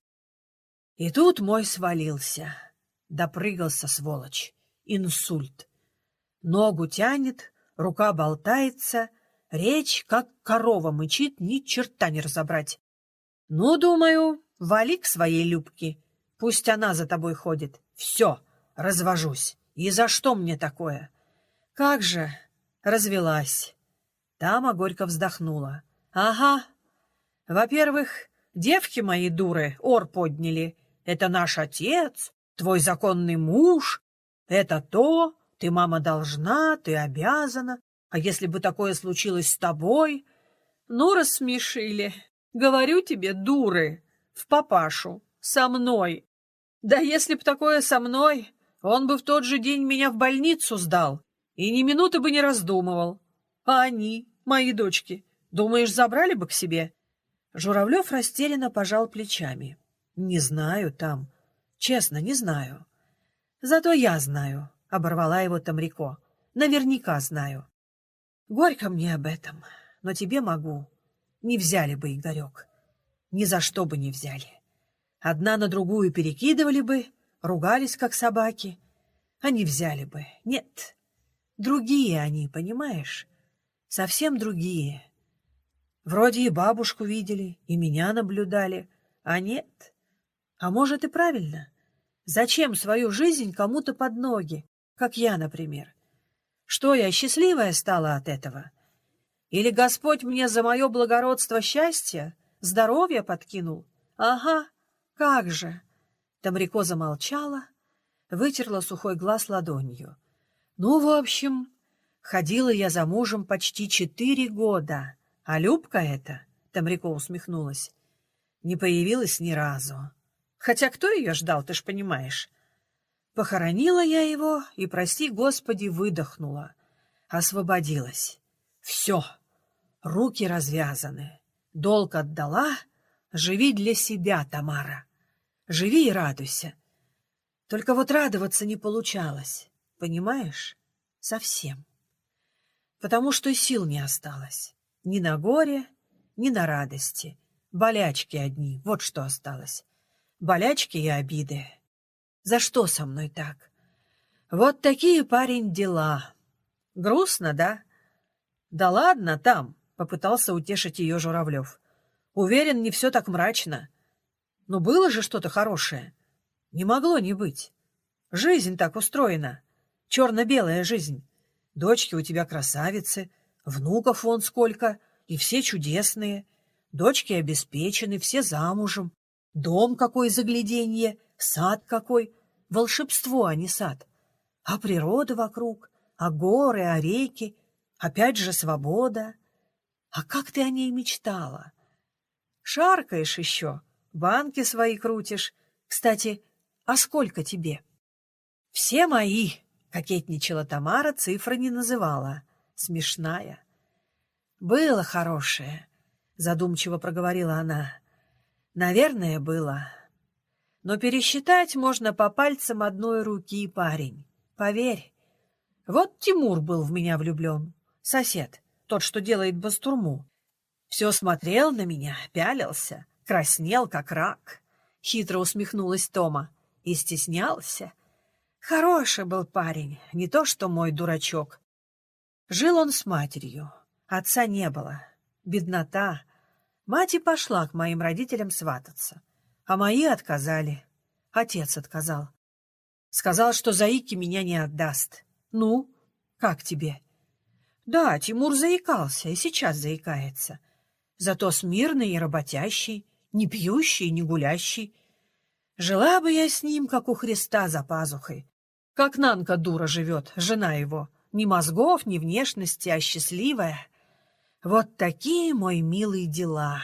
И тут мой свалился. Допрыгался, сволочь. Инсульт. Ногу тянет, рука болтается, речь, как корова мычит, ни черта не разобрать. Ну, думаю, вали к своей Любке. Пусть она за тобой ходит. Все, развожусь. И за что мне такое? Как же, развелась. Тама горько вздохнула. Ага. Во-первых, девки мои дуры ор подняли. Это наш отец, твой законный муж. Это то, ты, мама, должна, ты обязана. А если бы такое случилось с тобой? Ну, рассмешили. Говорю тебе, дуры, в папашу, со мной. Да если б такое со мной, он бы в тот же день меня в больницу сдал и ни минуты бы не раздумывал. А они, мои дочки, думаешь, забрали бы к себе? Журавлев растерянно пожал плечами. Не знаю там. Честно, не знаю. Зато я знаю, — оборвала его Тамрико. Наверняка знаю. Горько мне об этом, но тебе могу. Не взяли бы, Игорек. Ни за что бы не взяли. Одна на другую перекидывали бы, ругались, как собаки. А не взяли бы. Нет. Другие они, понимаешь? Совсем другие. Вроде и бабушку видели, и меня наблюдали. А нет. А может, и правильно. Зачем свою жизнь кому-то под ноги, как я, например? Что, я счастливая стала от этого? Или Господь мне за мое благородство счастья, здоровье подкинул? Ага, как же. Тамрико замолчала, вытерла сухой глаз ладонью. Ну, в общем, ходила я за мужем почти четыре года, а Любка эта, Тамрико усмехнулась, не появилась ни разу. Хотя кто ее ждал, ты ж понимаешь. Похоронила я его и, прости Господи, выдохнула. Освободилась. Все, руки развязаны. Долг отдала, живи для себя, Тамара. Живи и радуйся. Только вот радоваться не получалось, понимаешь? Совсем. Потому что сил не осталось. Ни на горе, ни на радости. Болячки одни, вот что осталось. Болячки и обиды. За что со мной так? Вот такие, парень, дела. Грустно, да? Да ладно там, попытался утешить ее Журавлев. Уверен, не все так мрачно. Но было же что-то хорошее. Не могло не быть. Жизнь так устроена. Черно-белая жизнь. Дочки у тебя красавицы, внуков вон сколько, и все чудесные. Дочки обеспечены, все замужем. Дом какой загляденье, сад какой. Волшебство, а не сад. А природа вокруг, а горы, а реки. Опять же свобода. А как ты о ней мечтала? Шаркаешь еще, банки свои крутишь. Кстати, а сколько тебе? Все мои, кокетничала Тамара, цифры не называла. Смешная. Было хорошее, задумчиво проговорила она. Наверное, было. Но пересчитать можно по пальцам одной руки, парень. Поверь. Вот Тимур был в меня влюблен. Сосед, тот, что делает бастурму. Все смотрел на меня, пялился, краснел, как рак. Хитро усмехнулась Тома. И стеснялся. Хороший был парень, не то что мой дурачок. Жил он с матерью. Отца не было. Беднота. Мать и пошла к моим родителям свататься. А мои отказали. Отец отказал. Сказал, что заики меня не отдаст. Ну, как тебе? Да, Тимур заикался и сейчас заикается. Зато смирный и работящий, не пьющий, не гулящий. Жила бы я с ним, как у Христа за пазухой. Как Нанка дура живет, жена его. Ни мозгов, ни внешности, а счастливая. Вот такие, мой милый, дела.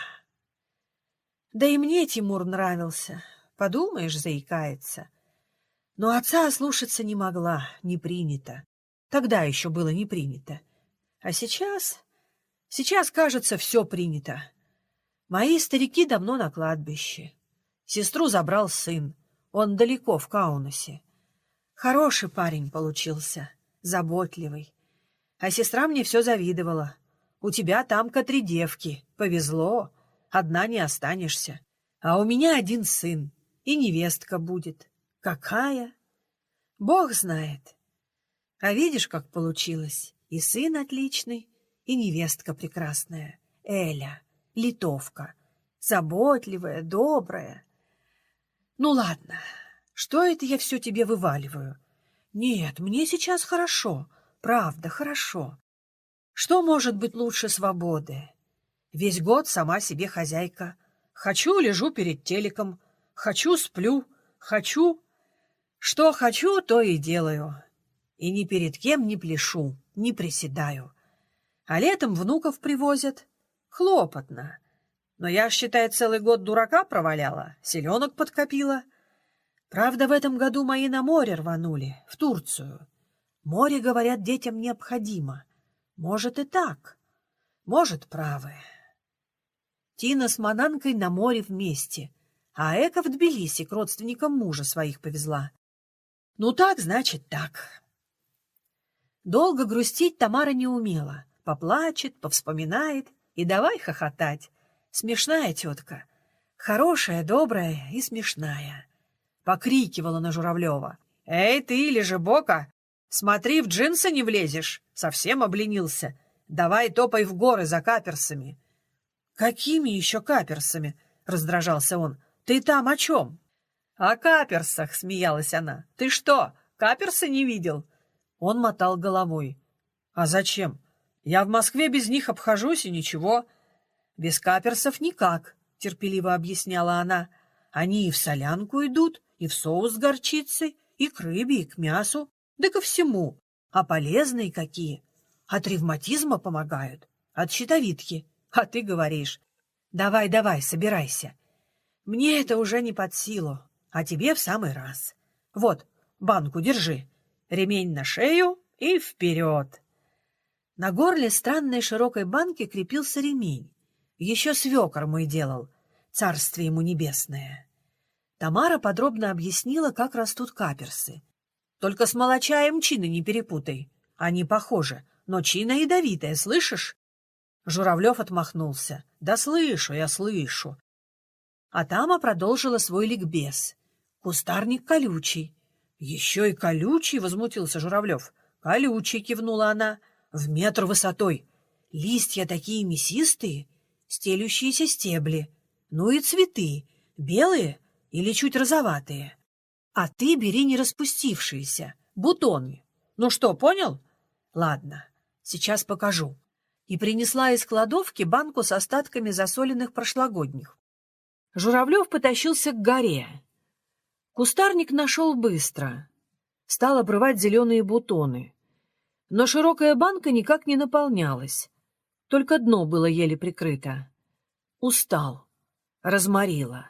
Да и мне Тимур нравился. Подумаешь, заикается. Но отца слушаться не могла, не принято. Тогда еще было не принято. А сейчас... Сейчас, кажется, все принято. Мои старики давно на кладбище. Сестру забрал сын. Он далеко, в Каунасе. Хороший парень получился, заботливый. А сестра мне все завидовала. У тебя там-ка три девки. Повезло. Одна не останешься. А у меня один сын. И невестка будет. Какая? Бог знает. А видишь, как получилось? И сын отличный, и невестка прекрасная. Эля, литовка. Заботливая, добрая. Ну ладно, что это я все тебе вываливаю? Нет, мне сейчас хорошо. Правда, хорошо. Что может быть лучше свободы? Весь год сама себе хозяйка. Хочу — лежу перед телеком. Хочу — сплю. Хочу... Что хочу, то и делаю. И ни перед кем не пляшу, не приседаю. А летом внуков привозят. Хлопотно. Но я, считай, целый год дурака проваляла, селенок подкопила. Правда, в этом году мои на море рванули, в Турцию. Море, говорят, детям необходимо. Может и так. Может, правы. Тина с Мананкой на море вместе, а Эка в Тбилиси к родственникам мужа своих повезла. Ну так, значит, так. Долго грустить Тамара не умела. Поплачет, повспоминает и давай хохотать. Смешная тетка. Хорошая, добрая и смешная. Покрикивала на Журавлева. «Эй ты, лежебока, смотри, в джинсы не влезешь. Совсем обленился. Давай топай в горы за каперсами». «Какими еще каперсами?» — раздражался он. «Ты там о чем?» «О каперсах», — смеялась она. «Ты что, каперсы не видел?» Он мотал головой. «А зачем? Я в Москве без них обхожусь, и ничего». «Без каперсов никак», — терпеливо объясняла она. «Они и в солянку идут, и в соус с горчицей, и к рыбе, и к мясу, да ко всему. А полезные какие! От ревматизма помогают, от щитовидки. А ты говоришь: давай, давай, собирайся. Мне это уже не под силу, а тебе в самый раз. Вот, банку держи, ремень на шею и вперед». На горле странной широкой банки крепился ремень. Еще свекор мой делал, царствие ему небесное. Тамара подробно объяснила, как растут каперсы. Только с молочаем чины не перепутай. Они похожи, но чина ядовитая, слышишь? Журавлев отмахнулся. Да слышу, я слышу. А Тама продолжила свой ликбез. Кустарник колючий. Еще и колючий, возмутился Журавлев. Колючий, кивнула она, в метр высотой. Листья такие мясистые, стелющиеся стебли. Ну и цветы, белые или чуть розоватые. А ты бери не распустившиеся, бутоны. Ну что, понял? Ладно, сейчас покажу. И принесла из кладовки банку с остатками засоленных прошлогодних. Журавлев потащился к горе. Кустарник нашел быстро. Стал обрывать зеленые бутоны. Но широкая банка никак не наполнялась. Только дно было еле прикрыто. Устал. Разморило.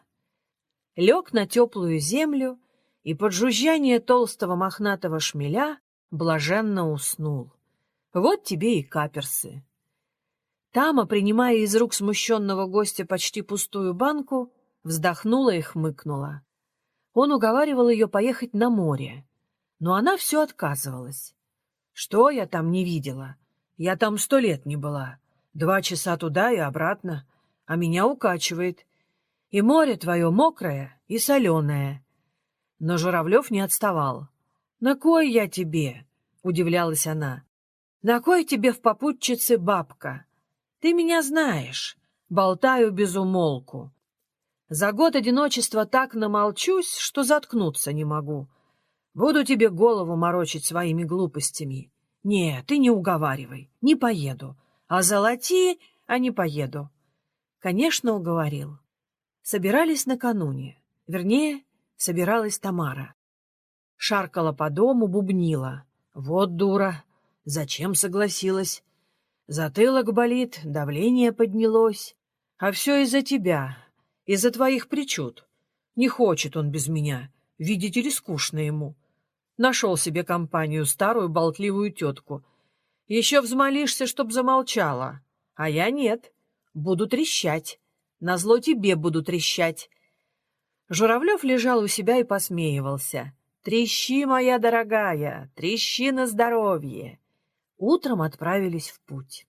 Лег на теплую землю и под жужжание толстого мохнатого шмеля блаженно уснул. Вот тебе и каперсы. Тама, принимая из рук смущенного гостя почти пустую банку, вздохнула и хмыкнула. Он уговаривал ее поехать на море, но она все отказывалась. Что я там не видела? Я там сто лет не была. Два часа туда и обратно, а меня укачивает. И море твое мокрое и соленое. Но Журавлев не отставал. «На кой я тебе?» — удивлялась она. «На кой тебе в попутчице бабка? Ты меня знаешь, болтаю без умолку. За год одиночества так намолчусь, что заткнуться не могу. Буду тебе голову морочить своими глупостями. Не, ты не уговаривай, не поеду. А золоти, а не поеду». Конечно, уговорил. Собирались накануне. Вернее, собиралась Тамара. Шаркала по дому, бубнила. Вот дура, зачем согласилась? Затылок болит, давление поднялось. А все из-за тебя, из-за твоих причуд. Не хочет он без меня, видите ли, скучно ему. Нашел себе компанию, старую болтливую тетку. Еще взмолишься, чтоб замолчала. А я нет, буду трещать. Назло тебе буду трещать. Журавлев лежал у себя и посмеивался. «Трещи, моя дорогая, трещи на здоровье!» Утром отправились в путь.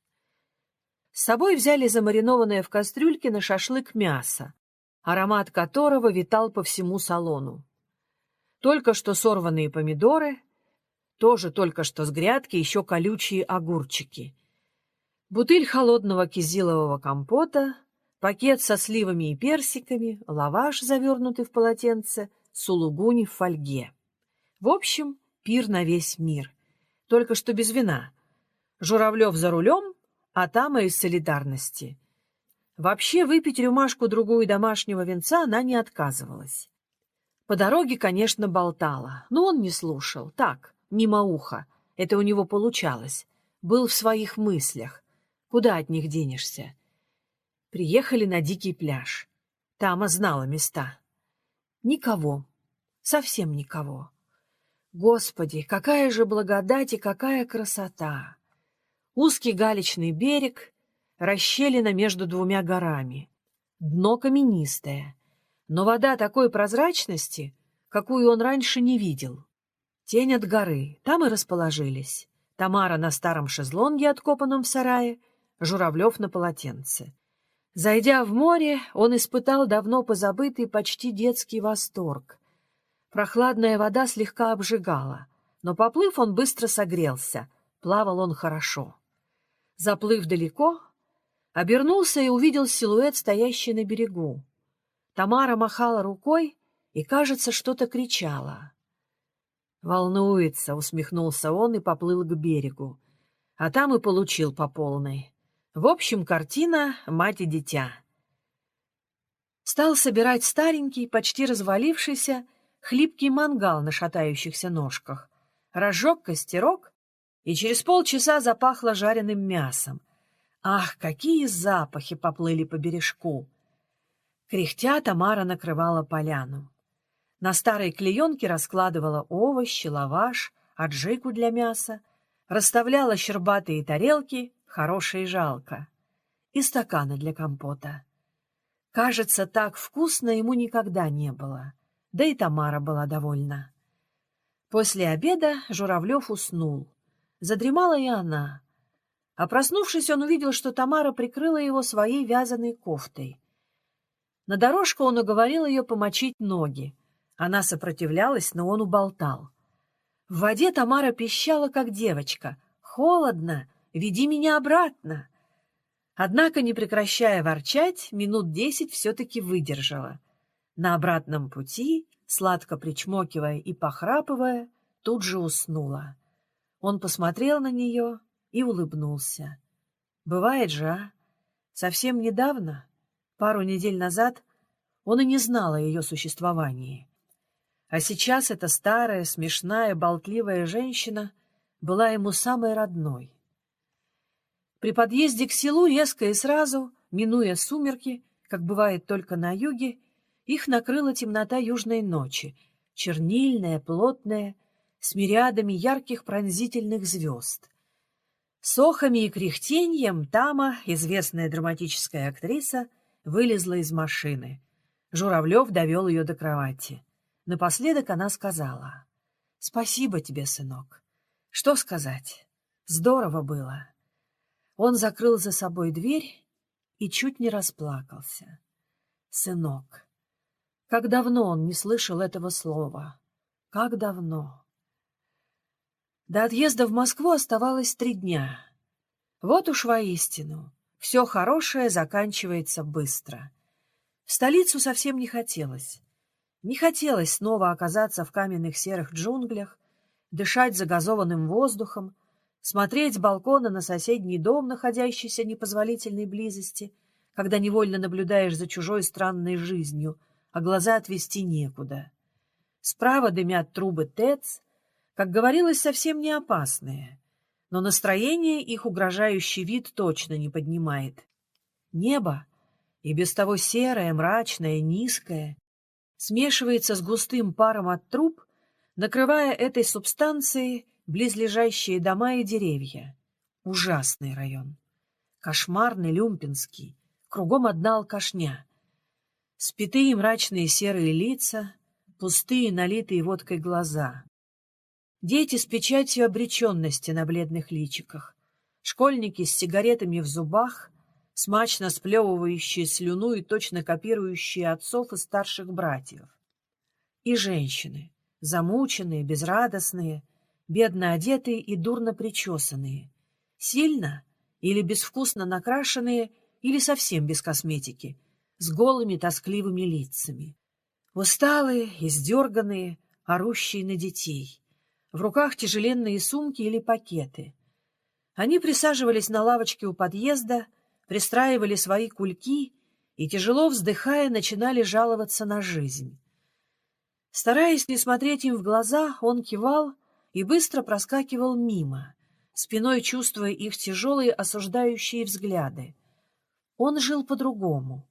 С собой взяли замаринованное в кастрюльке на шашлык мясо, аромат которого витал по всему салону. Только что сорванные помидоры, тоже только что с грядки еще колючие огурчики. Бутыль холодного кизилового компота, пакет со сливами и персиками, лаваш, завернутый в полотенце, сулугуни в фольге. В общем, пир на весь мир, только что без вина. Журавлев за рулем, а Тама из солидарности. Вообще выпить рюмашку-другую домашнего винца она не отказывалась. По дороге, конечно, болтала, но он не слушал, так, мимо уха. Это у него получалось. Был в своих мыслях. Куда от них денешься? Приехали на дикий пляж. Тама знала места. Никого. Совсем никого. Господи, какая же благодать и какая красота! Узкий галечный берег, расщелина между двумя горами. Дно каменистое, но вода такой прозрачности, какую он раньше не видел. Тень от горы, там и расположились. Тамара на старом шезлонге, откопанном в сарае, Журавлев на полотенце. Зайдя в море, он испытал давно позабытый почти детский восторг. Прохладная вода слегка обжигала, но, поплыв, он быстро согрелся. Плавал он хорошо. Заплыв далеко, обернулся и увидел силуэт, стоящий на берегу. Тамара махала рукой и, кажется, что-то кричала. «Волнуется», — усмехнулся он и поплыл к берегу. А там и получил по полной. В общем, картина «Мать и дитя». Стал собирать старенький, почти развалившийся, хлипкий мангал на шатающихся ножках. Разжег костерок, и через полчаса запахло жареным мясом. Ах, какие запахи поплыли по бережку! Кряхтя, Тамара накрывала поляну. На старой клеенке раскладывала овощи, лаваш, аджику для мяса, расставляла щербатые тарелки, хорошее и жалко, и стаканы для компота. Кажется, так вкусно ему никогда не было, да и Тамара была довольна. После обеда Журавлев уснул. Задремала и она. А проснувшись, он увидел, что Тамара прикрыла его своей вязаной кофтой. На дорожку он уговорил ее помочить ноги. Она сопротивлялась, но он уболтал. В воде Тамара пищала, как девочка. «Холодно! Веди меня обратно!» Однако, не прекращая ворчать, минут десять все-таки выдержала. На обратном пути, сладко причмокивая и похрапывая, тут же уснула. Он посмотрел на нее и улыбнулся. Бывает же, а? Совсем недавно, пару недель назад, он и не знал о ее существовании. А сейчас эта старая, смешная, болтливая женщина была ему самой родной. При подъезде к селу резко и сразу, минуя сумерки, как бывает только на юге, их накрыла темнота южной ночи, чернильная, плотная, с мириадами ярких пронзительных звезд. С охами и кряхтеньем Тама, известная драматическая актриса, вылезла из машины. Журавлев довел ее до кровати. Напоследок она сказала: «Спасибо тебе, сынок». Что сказать? Здорово было. Он закрыл за собой дверь и чуть не расплакался. Сынок. Как давно он не слышал этого слова. Как давно. До отъезда в Москву оставалось три дня. Вот уж воистину, все хорошее заканчивается быстро. В столицу совсем не хотелось. Не хотелось снова оказаться в каменных серых джунглях, дышать загазованным воздухом, смотреть с балкона на соседний дом, находящийся в непозволительной близости, когда невольно наблюдаешь за чужой странной жизнью, а глаза отвести некуда. Справа дымят трубы ТЭЦ, как говорилось, совсем не опасные, но настроение их угрожающий вид точно не поднимает. Небо, и без того серое, мрачное, низкое, смешивается с густым паром от труб, накрывая этой субстанцией близлежащие дома и деревья. Ужасный район. Кошмарный, люмпинский. Кругом одна алкашня. Спитые мрачные серые лица, пустые, налитые водкой глаза. Дети с печатью обреченности на бледных личиках. Школьники с сигаретами в зубах, смачно сплевывающие слюну и точно копирующие отцов и старших братьев. И женщины, замученные, безрадостные, бедно одетые и дурно причесанные, сильно или безвкусно накрашенные, или совсем без косметики, с голыми тоскливыми лицами. Усталые, издерганные, орущие на детей. В руках тяжеленные сумки или пакеты. Они присаживались на лавочке у подъезда, пристраивали свои кульки и, тяжело вздыхая, начинали жаловаться на жизнь. Стараясь не смотреть им в глаза, он кивал и быстро проскакивал мимо, спиной чувствуя их тяжелые осуждающие взгляды. Он жил по-другому.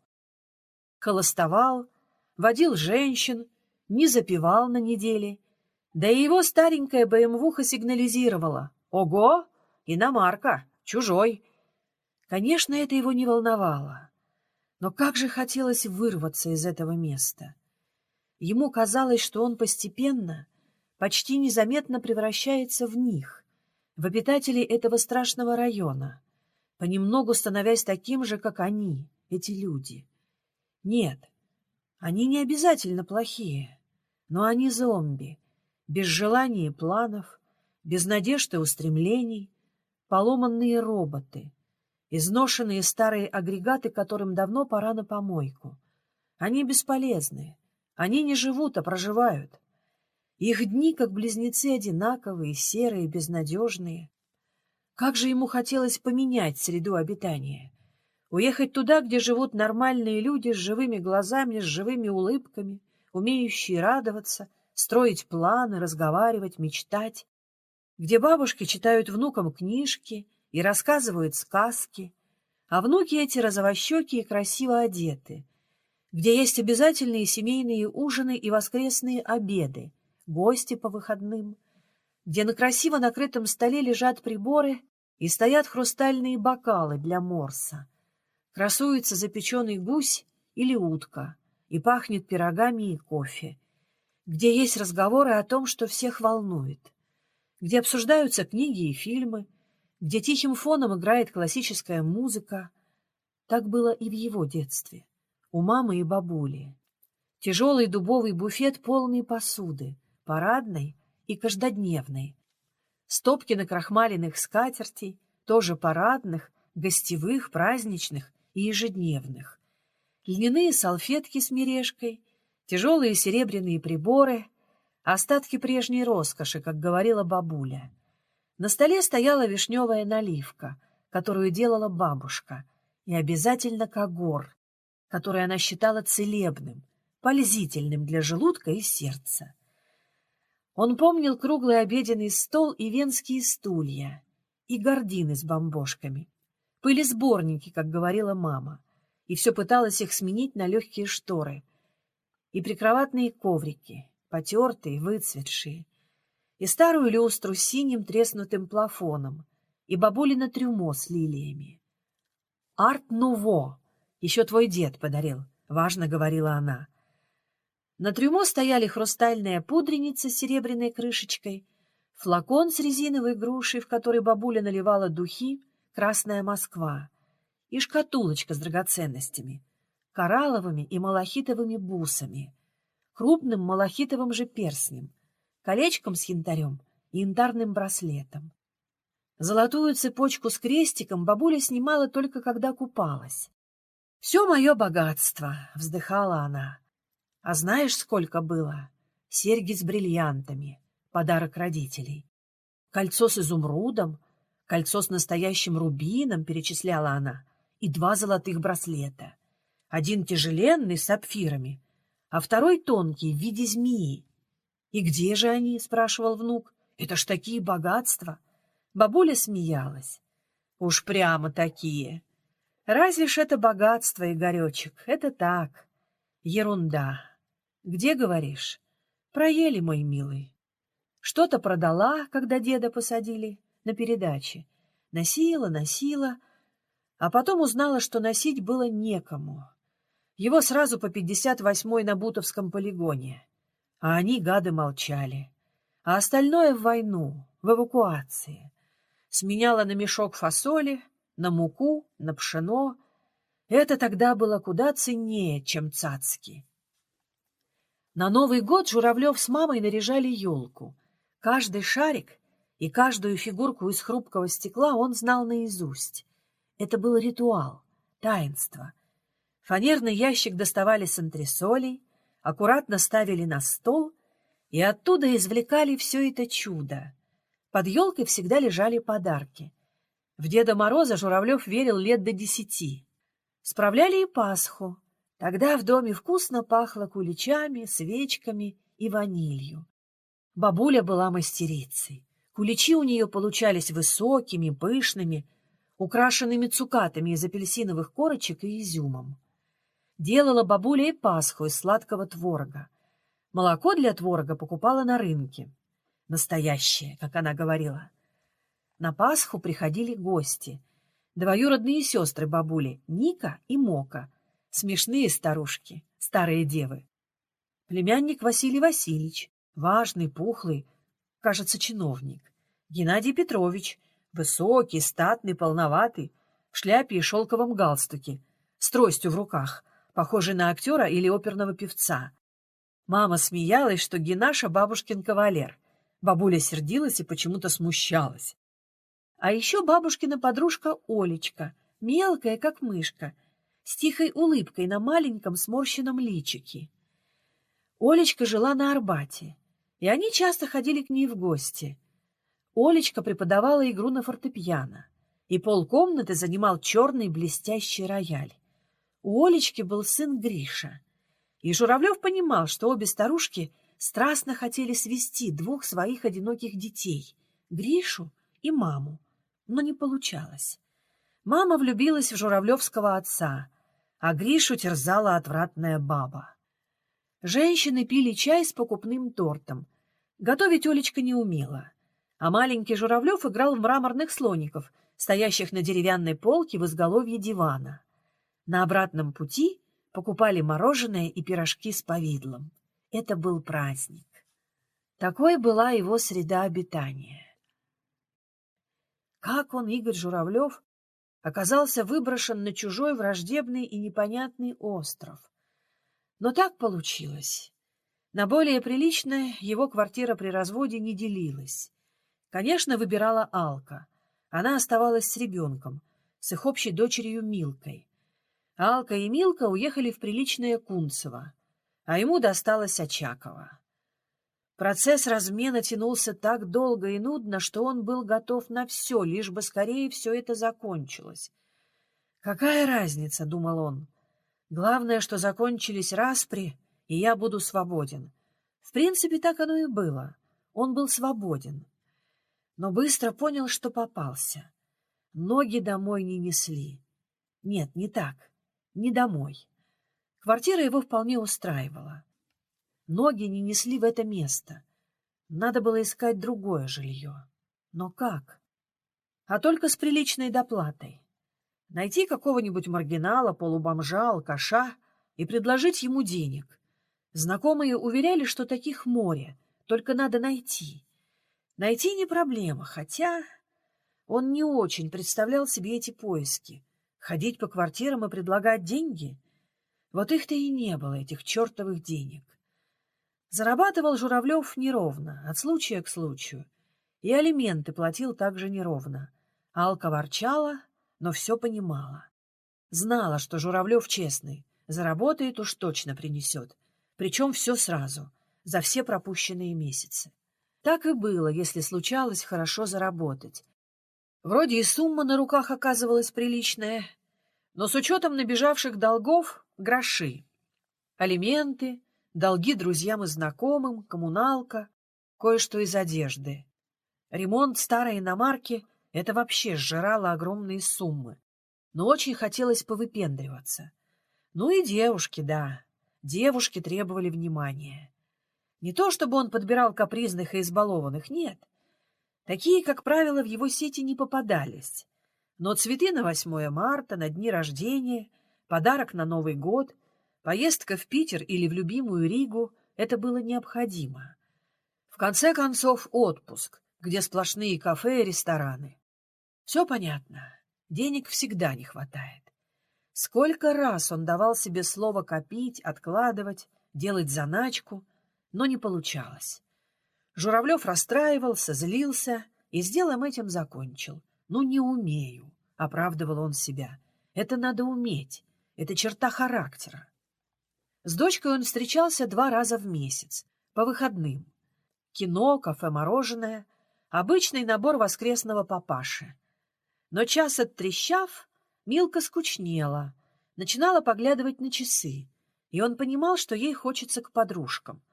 Холостовал, водил женщин, не запивал на неделе, да и его старенькая БМВуха сигнализировала: «Ого! Иномарка! Чужой!» Конечно, это его не волновало. Но как же хотелось вырваться из этого места. Ему казалось, что он постепенно, почти незаметно превращается в них, в обитателей этого страшного района, понемногу становясь таким же, как они, эти люди. Нет, они не обязательно плохие, но они зомби, без желаний и планов, без надежд и устремлений, поломанные роботы, изношенные старые агрегаты, которым давно пора на помойку. Они бесполезны, они не живут, а проживают. Их дни, как близнецы, одинаковые, серые, безнадежные. Как же ему хотелось поменять среду обитания, уехать туда, где живут нормальные люди с живыми глазами, с живыми улыбками, умеющие радоваться, строить планы, разговаривать, мечтать, где бабушки читают внукам книжки и рассказывают сказки, а внуки эти розовощекие и красиво одеты, где есть обязательные семейные ужины и воскресные обеды, гости по выходным, где на красиво накрытом столе лежат приборы и стоят хрустальные бокалы для морса. Красуется запеченный гусь или утка, и пахнет пирогами и кофе, где есть разговоры о том, что всех волнует, где обсуждаются книги и фильмы, где тихим фоном играет классическая музыка. Так было и в его детстве, у мамы и бабули. Тяжелый дубовый буфет, полный посуды, парадной и каждодневной. Стопки накрахмаленных скатертей, тоже парадных, гостевых, праздничных и ежедневных. Льняные салфетки с мережкой, тяжелые серебряные приборы, остатки прежней роскоши, как говорила бабуля. На столе стояла вишневая наливка, которую делала бабушка, и обязательно когор, который она считала целебным, пользительным для желудка и сердца. Он помнил круглый обеденный стол и венские стулья, и гардины с бомбошками, пылесборники, как говорила мама, и все пыталась их сменить на легкие шторы, и прикроватные коврики, потертые, выцветшие, и старую люстру с синим треснутым плафоном, и бабулина трюмо с лилиями. «Арт-нуво! Еще твой дед подарил», — важно говорила она. На трюмо стояли хрустальная пудреница с серебряной крышечкой, флакон с резиновой грушей, в которой бабуля наливала духи, «Красная Москва», и шкатулочка с драгоценностями, коралловыми и малахитовыми бусами, крупным малахитовым же перстнем, колечком с янтарем и янтарным браслетом. Золотую цепочку с крестиком бабуля снимала только когда купалась. «Все мое богатство», — вздыхала она. «А знаешь, сколько было? Серьги с бриллиантами, подарок родителей. Кольцо с изумрудом, кольцо с настоящим рубином», — перечисляла она, и два золотых браслета. Один тяжеленный с сапфирами, а второй тонкий в виде змеи. «И где же они?» — спрашивал внук. «Это ж такие богатства!» Бабуля смеялась. «Уж прямо такие! Разве ж это богатство, Игоречек? Это так, ерунда. Где, говоришь? Проели, мой милый. Что-то продала, когда деда посадили на передаче. Носила, носила, а потом узнала, что носить было некому. Его сразу по пятьдесят восьмой на Бутовском полигоне. А они, гады, молчали. А остальное в войну, в эвакуации. Сменяла на мешок фасоли, на муку, на пшено. Это тогда было куда ценнее, чем цацки. На Новый год Журавлев с мамой наряжали елку. Каждый шарик и каждую фигурку из хрупкого стекла он знал наизусть. Это был ритуал, таинство. Фанерный ящик доставали с антресолей, аккуратно ставили на стол и оттуда извлекали все это чудо. Под елкой всегда лежали подарки. В Деда Мороза Журавлев верил лет до десяти. Справляли и Пасху. Тогда в доме вкусно пахло куличами, свечками и ванилью. Бабуля была мастерицей. Куличи у нее получались высокими, пышными, украшенными цукатами из апельсиновых корочек и изюмом. Делала бабуля и Пасху из сладкого творога. Молоко для творога покупала на рынке. Настоящее, как она говорила. На Пасху приходили гости. Двоюродные сестры бабули Ника и Мока. Смешные старушки, старые девы. Племянник Василий Васильевич, важный, пухлый, кажется, чиновник. Геннадий Петрович, высокий, статный, полноватый, в шляпе и шелковом галстуке, с тростью в руках, похожий на актера или оперного певца. Мама смеялась, что Генаша бабушкин кавалер. Бабуля сердилась и почему-то смущалась. А еще бабушкина подружка Олечка, мелкая, как мышка, с тихой улыбкой на маленьком сморщенном личике. Олечка жила на Арбате, и они часто ходили к ней в гости. Олечка преподавала игру на фортепиано, и полкомнаты занимал черный блестящий рояль. У Олечки был сын Гриша, и Журавлев понимал, что обе старушки страстно хотели свести двух своих одиноких детей — Гришу и маму, но не получалось. Мама влюбилась в журавлевского отца, а Гришу терзала отвратная баба. Женщины пили чай с покупным тортом. Готовить Олечка не умела. а маленький Журавлев играл в мраморных слоников, стоящих на деревянной полке в изголовье дивана. На обратном пути покупали мороженое и пирожки с повидлом. Это был праздник. Такой была его среда обитания. Как он, Игорь Журавлев, оказался выброшен на чужой враждебный и непонятный остров? Но так получилось. На более приличное его квартира при разводе не делилась. Конечно, выбирала Алка. Она оставалась с ребенком, с их общей дочерью Милкой. Алка и Милка уехали в приличное Кунцево, а ему досталось Очаково. Процесс размена тянулся так долго и нудно, что он был готов на все, лишь бы скорее все это закончилось. «Какая разница?» — думал он. «Главное, что закончились распри, и я буду свободен». В принципе, так оно и было. Он был свободен. Но быстро понял, что попался. Ноги домой не несли. Нет, не так. Не домой. Квартира его вполне устраивала. Ноги не несли в это место. Надо было искать другое жилье. Но как? А только с приличной доплатой. Найти какого-нибудь маргинала, полубомжа, алкаша и предложить ему денег. Знакомые уверяли, что таких море, только надо найти. Найти не проблема, хотя он не очень представлял себе эти поиски. Ходить по квартирам и предлагать деньги? Вот их-то и не было, этих чертовых денег. Зарабатывал Журавлев неровно, от случая к случаю, и алименты платил также неровно. Алка ворчала, но все понимала. Знала, что Журавлев честный, заработает уж точно принесет, причем все сразу, за все пропущенные месяцы. Так и было, если случалось хорошо заработать. Вроде и сумма на руках оказывалась приличная, но с учетом набежавших долгов — гроши. Алименты, долги друзьям и знакомым, коммуналка, кое-что из одежды. Ремонт старой иномарки — это вообще сжирало огромные суммы. Но очень хотелось повыпендриваться. Ну и девушки, да, девушки требовали внимания. Не то чтобы он подбирал капризных и избалованных, нет. Такие, как правило, в его сети не попадались. Но цветы на восьмое марта, на дни рождения, подарок на Новый год, поездка в Питер или в любимую Ригу — это было необходимо. В конце концов, отпуск, где сплошные кафе и рестораны. Все понятно. Денег всегда не хватает. Сколько раз он давал себе слово копить, откладывать, делать заначку, но не получалось. Журавлев расстраивался, злился и с делом этим закончил. «Ну, не умею», — оправдывал он себя. «Это надо уметь, это черта характера». С дочкой он встречался два раза в месяц, по выходным. Кино, кафе, мороженое, обычный набор воскресного папаши. Но час оттрещав, Милка скучнела, начинала поглядывать на часы, и он понимал, что ей хочется к подружкам.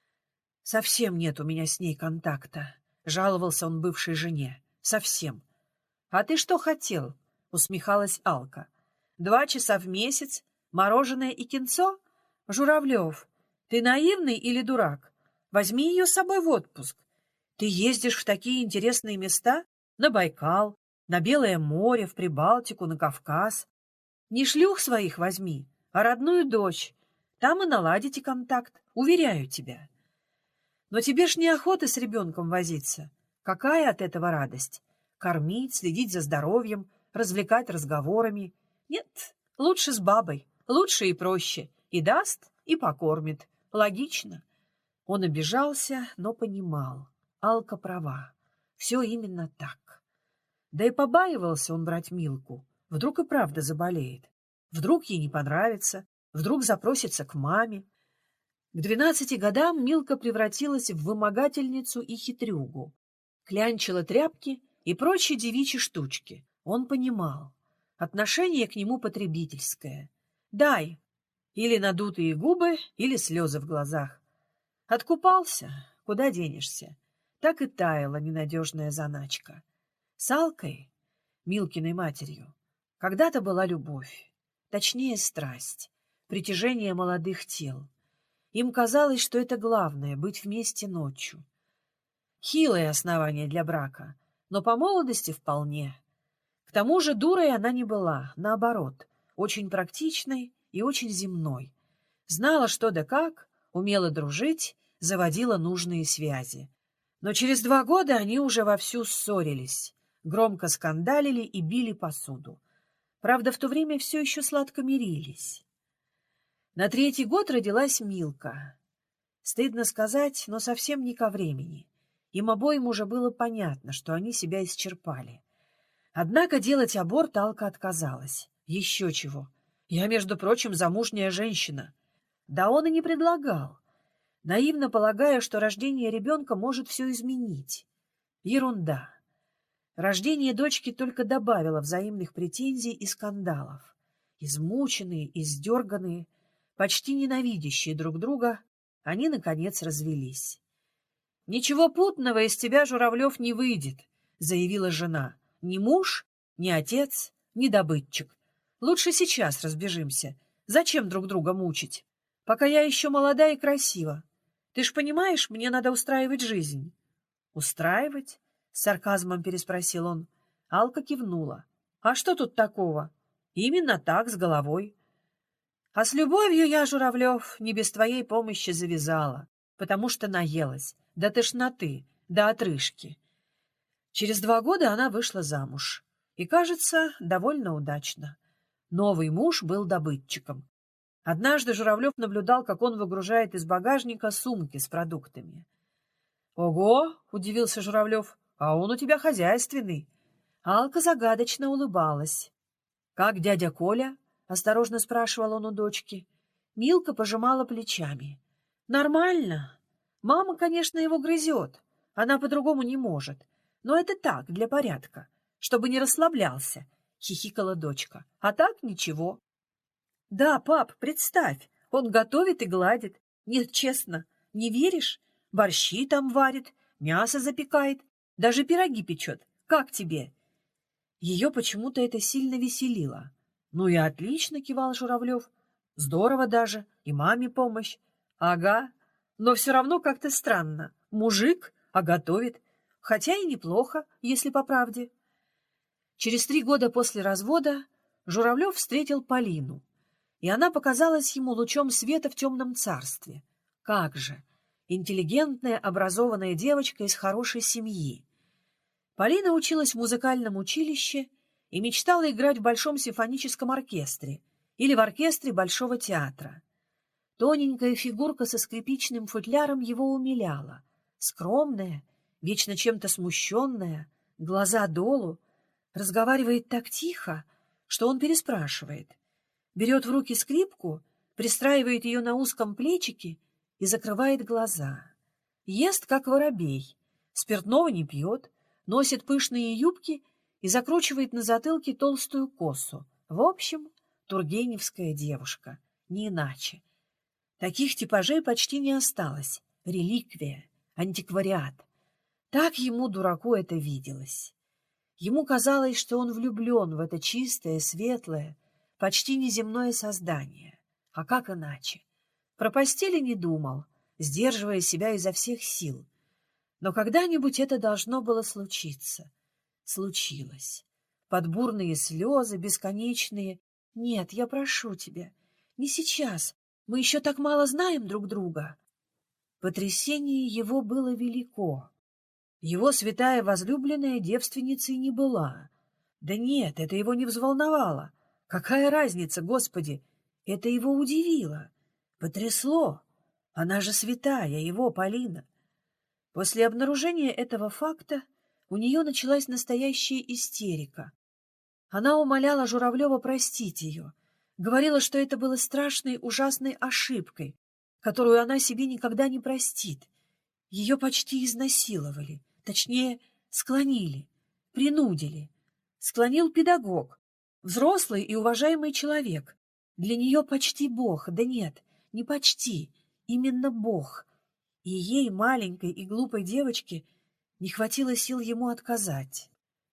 «Совсем нет у меня с ней контакта», — жаловался он бывшей жене. «Совсем». «А ты что хотел?» — усмехалась Алка. «Два часа в месяц, мороженое и кинцо? Журавлев, ты наивный или дурак? Возьми ее с собой в отпуск. Ты ездишь в такие интересные места, на Байкал, на Белое море, в Прибалтику, на Кавказ. Не шлюх своих возьми, а родную дочь. Там и наладите контакт, уверяю тебя. Но тебе ж неохота с ребенком возиться. Какая от этого радость? Кормить, следить за здоровьем, развлекать разговорами. Нет, лучше с бабой, лучше и проще. И даст, и покормит. Логично». Он обижался, но понимал. Алка права. Все именно так. Да и побаивался он брать Милку. Вдруг и правда заболеет. Вдруг ей не понравится. Вдруг запросится к маме. К двенадцати годам Милка превратилась в вымогательницу и хитрюгу. Клянчила тряпки и прочие девичьи штучки. Он понимал. Отношение к нему потребительское. Дай. Или надутые губы, или слезы в глазах. Откупался. Куда денешься? Так и таяла ненадежная заначка. С Алкой, Милкиной матерью, когда-то была любовь. Точнее, страсть. Притяжение молодых тел. Им казалось, что это главное — быть вместе ночью. Хилое основание для брака, но по молодости вполне. К тому же дурой она не была, наоборот, очень практичной и очень земной. Знала, что да как, умела дружить, заводила нужные связи. Но через два года они уже вовсю ссорились, громко скандалили и били посуду. Правда, в то время все еще сладко мирились. На третий год родилась Милка. Стыдно сказать, но совсем не ко времени. Им обоим уже было понятно, что они себя исчерпали. Однако делать аборт Алка отказалась. Еще чего. Я, между прочим, замужняя женщина. Да он и не предлагал, наивно полагая, что рождение ребенка может все изменить. Ерунда. Рождение дочки только добавило взаимных претензий и скандалов. Измученные, издерганные, почти ненавидящие друг друга, они, наконец, развелись. — Ничего путного из тебя, Журавлев, не выйдет, — заявила жена. — Ни муж, ни отец, ни добытчик. Лучше сейчас разбежимся. Зачем друг друга мучить? Пока я еще молода и красива. Ты ж понимаешь, мне надо устраивать жизнь. — Устраивать? — с сарказмом переспросил он. Алка кивнула. — А что тут такого? Именно так, с головой. А с любовью я, Журавлев, не без твоей помощи завязала, потому что наелась, до тошноты, до отрыжки. Через два года она вышла замуж. И, кажется, довольно удачно. Новый муж был добытчиком. Однажды Журавлев наблюдал, как он выгружает из багажника сумки с продуктами. — Ого! — удивился Журавлев. — А он у тебя хозяйственный. Алка загадочно улыбалась. — Как дядя Коля? — осторожно спрашивал он у дочки. Милка пожимала плечами. — Нормально. Мама, конечно, его грызет. Она по-другому не может. Но это так, для порядка, чтобы не расслаблялся, — хихикала дочка. — А так ничего. — Да, пап, представь, он готовит и гладит. Нет, честно, не веришь? Борщи там варит, мясо запекает, даже пироги печет. Как тебе? Ее почему-то это сильно веселило. — Ну и отлично, — кивал Журавлев. — Здорово даже, и маме помощь. — Ага, но все равно как-то странно. Мужик, а готовит. Хотя и неплохо, если по правде. Через три года после развода Журавлев встретил Полину, и она показалась ему лучом света в темном царстве. Как же! Интеллигентная, образованная девочка из хорошей семьи. Полина училась в музыкальном училище и мечтала играть в Большом симфоническом оркестре или в оркестре Большого театра. Тоненькая фигурка со скрипичным футляром его умиляла. Скромная, вечно чем-то смущенная, глаза долу, разговаривает так тихо, что он переспрашивает. Берет в руки скрипку, пристраивает ее на узком плечике и закрывает глаза. Ест, как воробей, спиртного не пьет, носит пышные юбки и закручивает на затылке толстую косу. В общем, тургеневская девушка, не иначе. Таких типажей почти не осталось. Реликвия, антиквариат. Так ему, дураку, это виделось. Ему казалось, что он влюблен в это чистое, светлое, почти неземное создание. А как иначе? Про постели не думал, сдерживая себя изо всех сил. Но когда-нибудь это должно было случиться. Случилось. Под бурные слезы, бесконечные. Нет, я прошу тебя, не сейчас. Мы еще так мало знаем друг друга. Потрясение его было велико. Его святая возлюбленная девственницей не была. Да нет, это его не взволновало. Какая разница, Господи? Это его удивило, потрясло. Она же святая, его Полина. После обнаружения этого факта у нее началась настоящая истерика. Она умоляла Журавлева простить ее, говорила, что это было страшной, ужасной ошибкой, которую она себе никогда не простит. Ее почти изнасиловали, точнее, склонили, принудили. Склонил педагог, взрослый и уважаемый человек. Для нее почти Бог, да нет, не почти, именно Бог. И ей, маленькой и глупой девочке, не хватило сил ему отказать.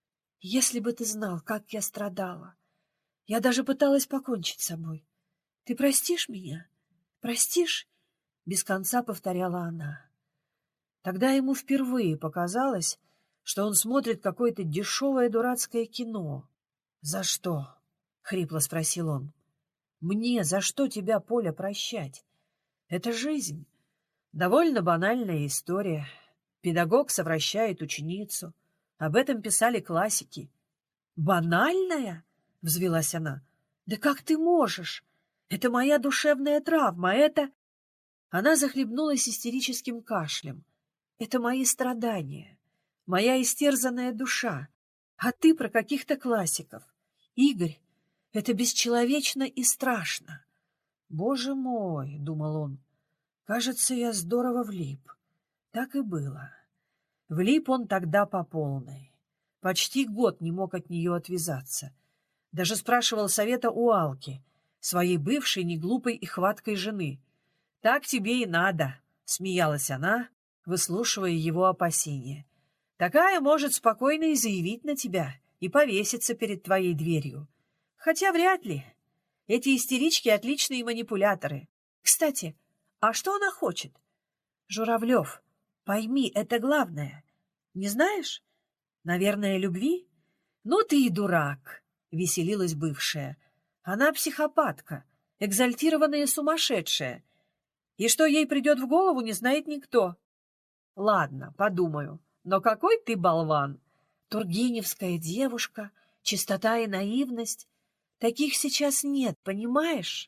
Если бы ты знал, как я страдала. Я даже пыталась покончить с собой. Ты простишь меня? Простишь? Без конца повторяла она. Тогда ему впервые показалось, что он смотрит какое-то дешевое дурацкое кино. «За что?» — хрипло спросил он. «Мне за что тебя, Поля, прощать? Это жизнь. Довольно банальная история. Педагог совращает ученицу. Об этом писали классики». «Банальная?» — взвилась она. «Да как ты можешь? Это моя душевная травма, это...» Она захлебнулась истерическим кашлем. «Это мои страдания, моя истерзанная душа. А ты про каких-то классиков. Игорь, это бесчеловечно и страшно». «Боже мой!» — думал он. «Кажется, я здорово влип». Так и было. Влип он тогда по полной. Почти год не мог от нее отвязаться. Даже спрашивал совета у Алки, своей бывшей неглупой и хваткой жены. «Так тебе и надо», — смеялась она, выслушивая его опасения. «Такая может спокойно и заявить на тебя, и повеситься перед твоей дверью. Хотя вряд ли. Эти истерички — отличные манипуляторы. Кстати, а что она хочет? Журавлев, пойми, это главное. Не знаешь? Наверное, любви? Ну ты и дурак», — веселилась бывшая. «Она психопатка, экзальтированная сумасшедшая. И что ей придет в голову, не знает никто». «Ладно, подумаю. Но какой ты болван! Тургеневская девушка, чистота и наивность. Таких сейчас нет, понимаешь?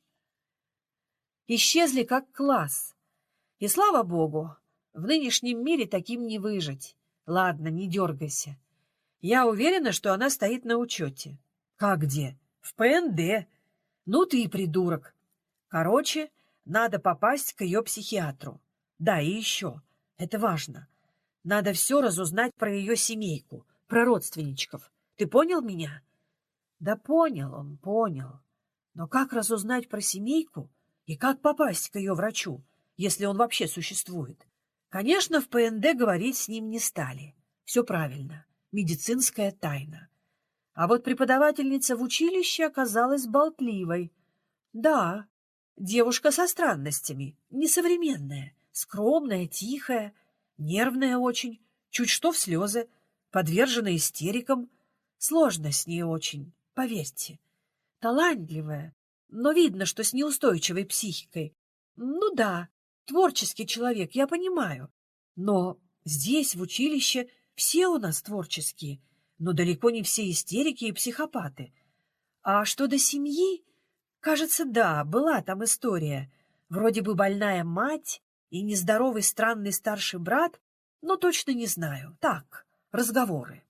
Исчезли как класс. И слава богу, в нынешнем мире таким не выжить. Ладно, не дергайся. Я уверена, что она стоит на учете». «Как где?» «В П Н Д. Ну ты и придурок. Короче, надо попасть к ее психиатру. Да, и еще, это важно. Надо все разузнать про ее семейку, про родственничков. Ты понял меня?» Да понял он, понял. Но как разузнать про семейку и как попасть к ее врачу, если он вообще существует? Конечно, в П Н Д говорить с ним не стали. Все правильно, медицинская тайна. А вот преподавательница в училище оказалась болтливой. Да, девушка со странностями, несовременная, скромная, тихая, нервная очень, чуть что в слезы, подвержена истерикам. Сложно с ней очень, поверьте. Талантливая, но видно, что с неустойчивой психикой. Ну да, творческий человек, я понимаю. Но здесь, в училище, все у нас творческие, но далеко не все истерики и психопаты. А что до семьи? Кажется, да, была там история. Вроде бы больная мать и нездоровый странный старший брат, но точно не знаю. Так, разговоры.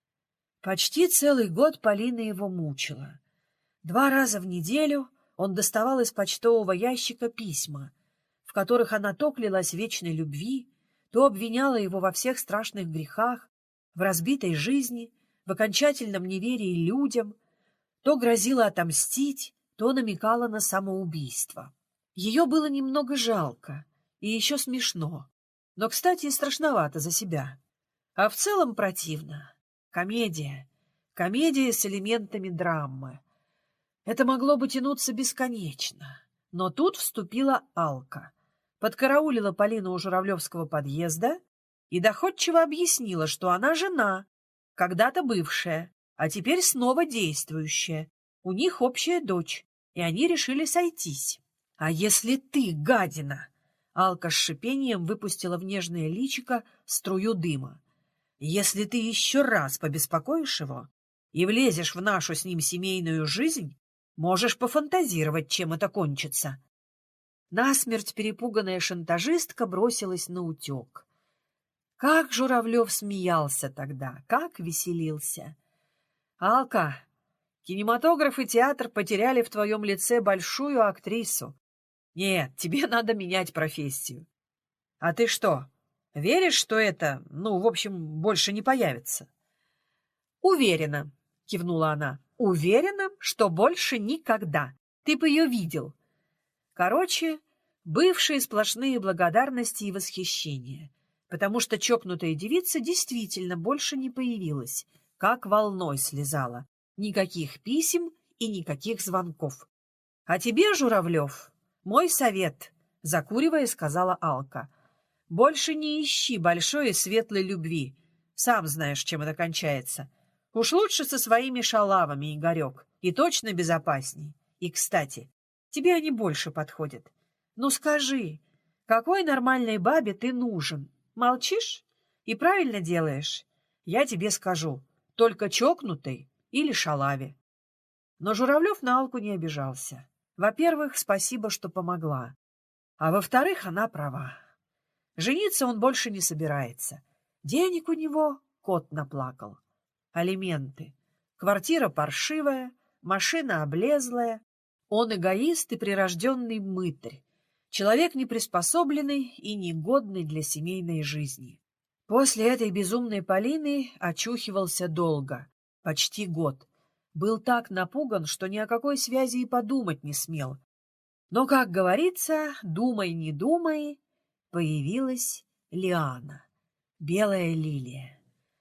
Почти целый год Полина его мучила. Два раза в неделю он доставал из почтового ящика письма, в которых она то клялась вечной любви, то обвиняла его во всех страшных грехах, в разбитой жизни, в окончательном неверии людям, то грозила отомстить, то намекала на самоубийство. Ее было немного жалко и еще смешно, но, кстати, и страшновато за себя. А в целом противно. Комедия. Комедия с элементами драмы. Это могло бы тянуться бесконечно. Но тут вступила Алка, подкараулила Полину у Журавлевского подъезда и доходчиво объяснила, что она жена, когда-то бывшая, а теперь снова действующая. У них общая дочь, и они решили сойтись. «А если ты, гадина?» Алка с шипением выпустила в нежное личико струю дыма. «Если ты еще раз побеспокоишь его и влезешь в нашу с ним семейную жизнь, можешь пофантазировать, чем это кончится». Насмерть перепуганная шантажистка бросилась наутек. Как Журавлев смеялся тогда, как веселился. «Алка, кинематограф и театр потеряли в твоем лице большую актрису. Нет, тебе надо менять профессию. А ты что, веришь, что это, ну, в общем, больше не появится?» «Уверена», — кивнула она, — «уверена, что больше никогда. Ты бы ее видел». Короче, бывшие сплошные благодарности и восхищения, потому что чокнутая девица действительно больше не появилась, как волной слезала. Никаких писем и никаких звонков. «А тебе, Журавлев, мой совет», — закуривая, сказала Алка. Больше не ищи большой и светлой любви. Сам знаешь, чем это кончается. Уж лучше со своими шалавами, Игорек, и точно безопасней. И, кстати, тебе они больше подходят. Ну скажи, какой нормальной бабе ты нужен? Молчишь? И правильно делаешь. Я тебе скажу, только чокнутой или шалаве. Но Журавлев на Алку не обижался. Во-первых, спасибо, что помогла. А во-вторых, она права. Жениться он больше не собирается. Денег у него кот наплакал. Алименты. Квартира паршивая, машина облезлая. Он эгоист и прирожденный мытарь. Человек неприспособленный и негодный для семейной жизни. После этой безумной Полины очухивался долго, почти год. Был так напуган, что ни о какой связи и подумать не смел. Но, как говорится, думай, не думай, появилась Лиана, белая лилия.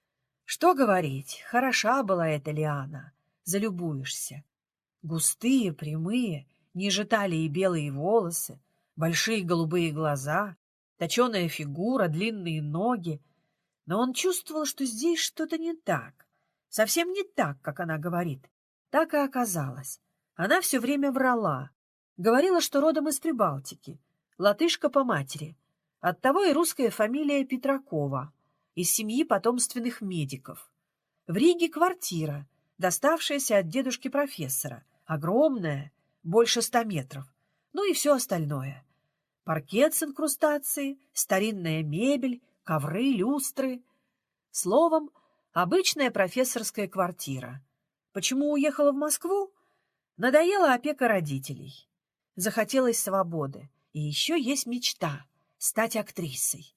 Что говорить, хороша была эта Лиана, залюбуешься. Густые, прямые, ниже талии белые волосы, большие голубые глаза, точеная фигура, длинные ноги. Но он чувствовал, что здесь что-то не так. Совсем не так, как она говорит. Так и оказалось. Она все время врала. Говорила, что родом из Прибалтики, латышка по матери. Оттого и русская фамилия Петракова, из семьи потомственных медиков. В Риге квартира, доставшаяся от дедушки профессора, огромная, больше ста метров, ну и все остальное. Паркет с инкрустацией, старинная мебель, ковры, люстры. Словом, обычная профессорская квартира. Почему уехала в Москву? Надоела опека родителей. Захотелось свободы. И еще есть мечта — стать актрисой.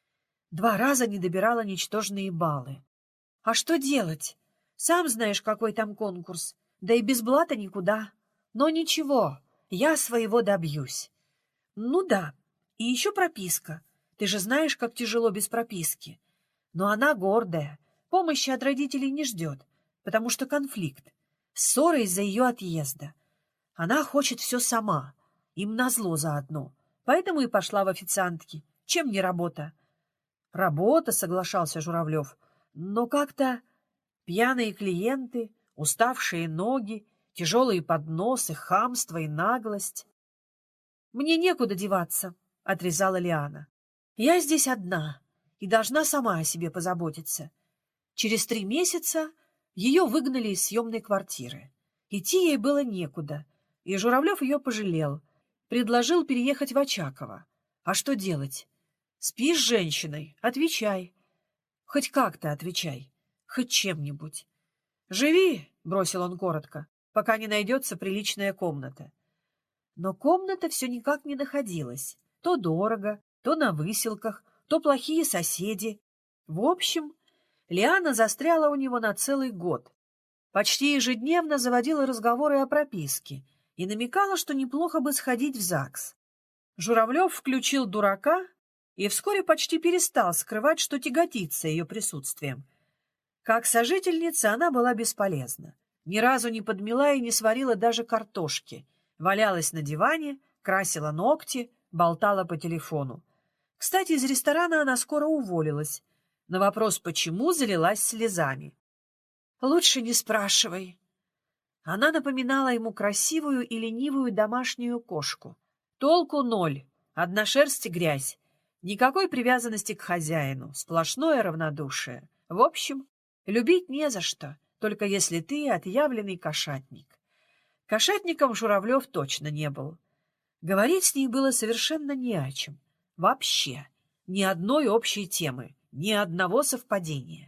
Два раза не добирала ничтожные баллы. А что делать? Сам знаешь, какой там конкурс. Да и без блата никуда. Но ничего, я своего добьюсь. Ну да, и еще прописка. Ты же знаешь, как тяжело без прописки. Но она гордая, помощи от родителей не ждет, потому что конфликт, ссора из-за ее отъезда. Она хочет все сама, им назло заодно, поэтому и пошла в официантки. Чем не работа? Работа, соглашался Журавлев, но как-то пьяные клиенты, уставшие ноги, тяжелые подносы, хамство и наглость. «Мне некуда деваться», — отрезала Лиана. «Я здесь одна и должна сама о себе позаботиться». Через три месяца ее выгнали из съемной квартиры. Идти ей было некуда, и Журавлев ее пожалел, предложил переехать в Очаково. А что делать? Спишь с женщиной? Отвечай. Хоть как-то отвечай, хоть чем-нибудь. «Живи», — бросил он коротко, — «пока не найдется приличная комната». Но комната все никак не находилась. То дорого, то на выселках, то плохие соседи. В общем, Лиана застряла у него на целый год. Почти ежедневно заводила разговоры о прописке и намекала, что неплохо бы сходить в ЗАГС. Журавлев включил дурака и вскоре почти перестал скрывать, что тяготится ее присутствием. Как сожительница она была бесполезна. Ни разу не подмела и не сварила даже картошки. Валялась на диване, красила ногти, болтала по телефону. Кстати, из ресторана она скоро уволилась. На вопрос «почему?» залилась слезами. «Лучше не спрашивай». Она напоминала ему красивую и ленивую домашнюю кошку. Толку ноль, одна шерсть и грязь. Никакой привязанности к хозяину, сплошное равнодушие. В общем, любить не за что, только если ты отъявленный кошатник. Кошатником Журавлев точно не был. Говорить с ней было совершенно не о чем. Вообще. Ни одной общей темы, ни одного совпадения.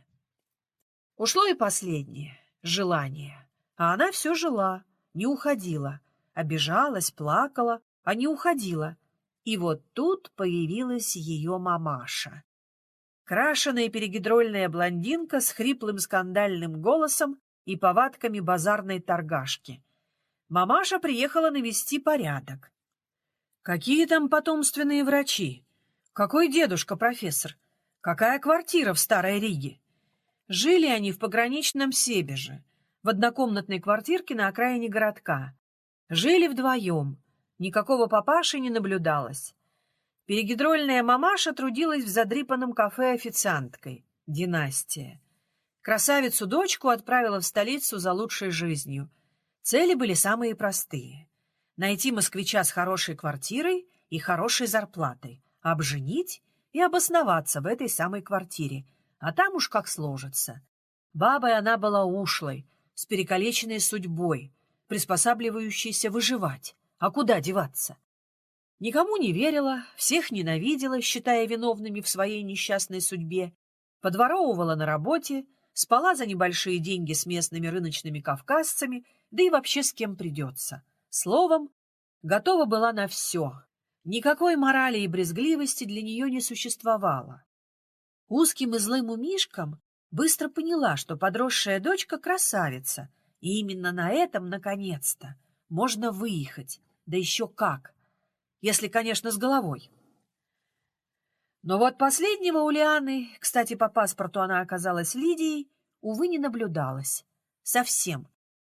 Ушло и последнее — желание. А она все жила, не уходила. Обижалась, плакала, а не уходила. И вот тут появилась ее мамаша. Крашеная перегидрольная блондинка с хриплым скандальным голосом и повадками базарной торгашки. Мамаша приехала навести порядок. Какие там потомственные врачи? Какой дедушка-профессор? Какая квартира в Старой Риге? Жили они в пограничном Себеже, в однокомнатной квартирке на окраине городка. Жили вдвоем, никакого папаши не наблюдалось. Перегидрольная мамаша трудилась в задрипанном кафе официанткой. Династия. Красавицу-дочку отправила в столицу за лучшей жизнью. Цели были самые простые. Найти москвича с хорошей квартирой и хорошей зарплатой, обженить и обосноваться в этой самой квартире, а там уж как сложится. Бабой она была ушлой, с перекалеченной судьбой, приспосабливающейся выживать. А куда деваться? Никому не верила, всех ненавидела, считая виновными в своей несчастной судьбе, подворовывала на работе, спала за небольшие деньги с местными рыночными кавказцами, да и вообще с кем придется. Словом, готова была на все. Никакой морали и брезгливости для нее не существовало. Узким и злым умишкам быстро поняла, что подросшая дочка красавица, и именно на этом, наконец-то, можно выехать, да еще как, если, конечно, с головой. Но вот последнего у Лианы, кстати, по паспорту она оказалась Лидией, увы, не наблюдалось. Совсем.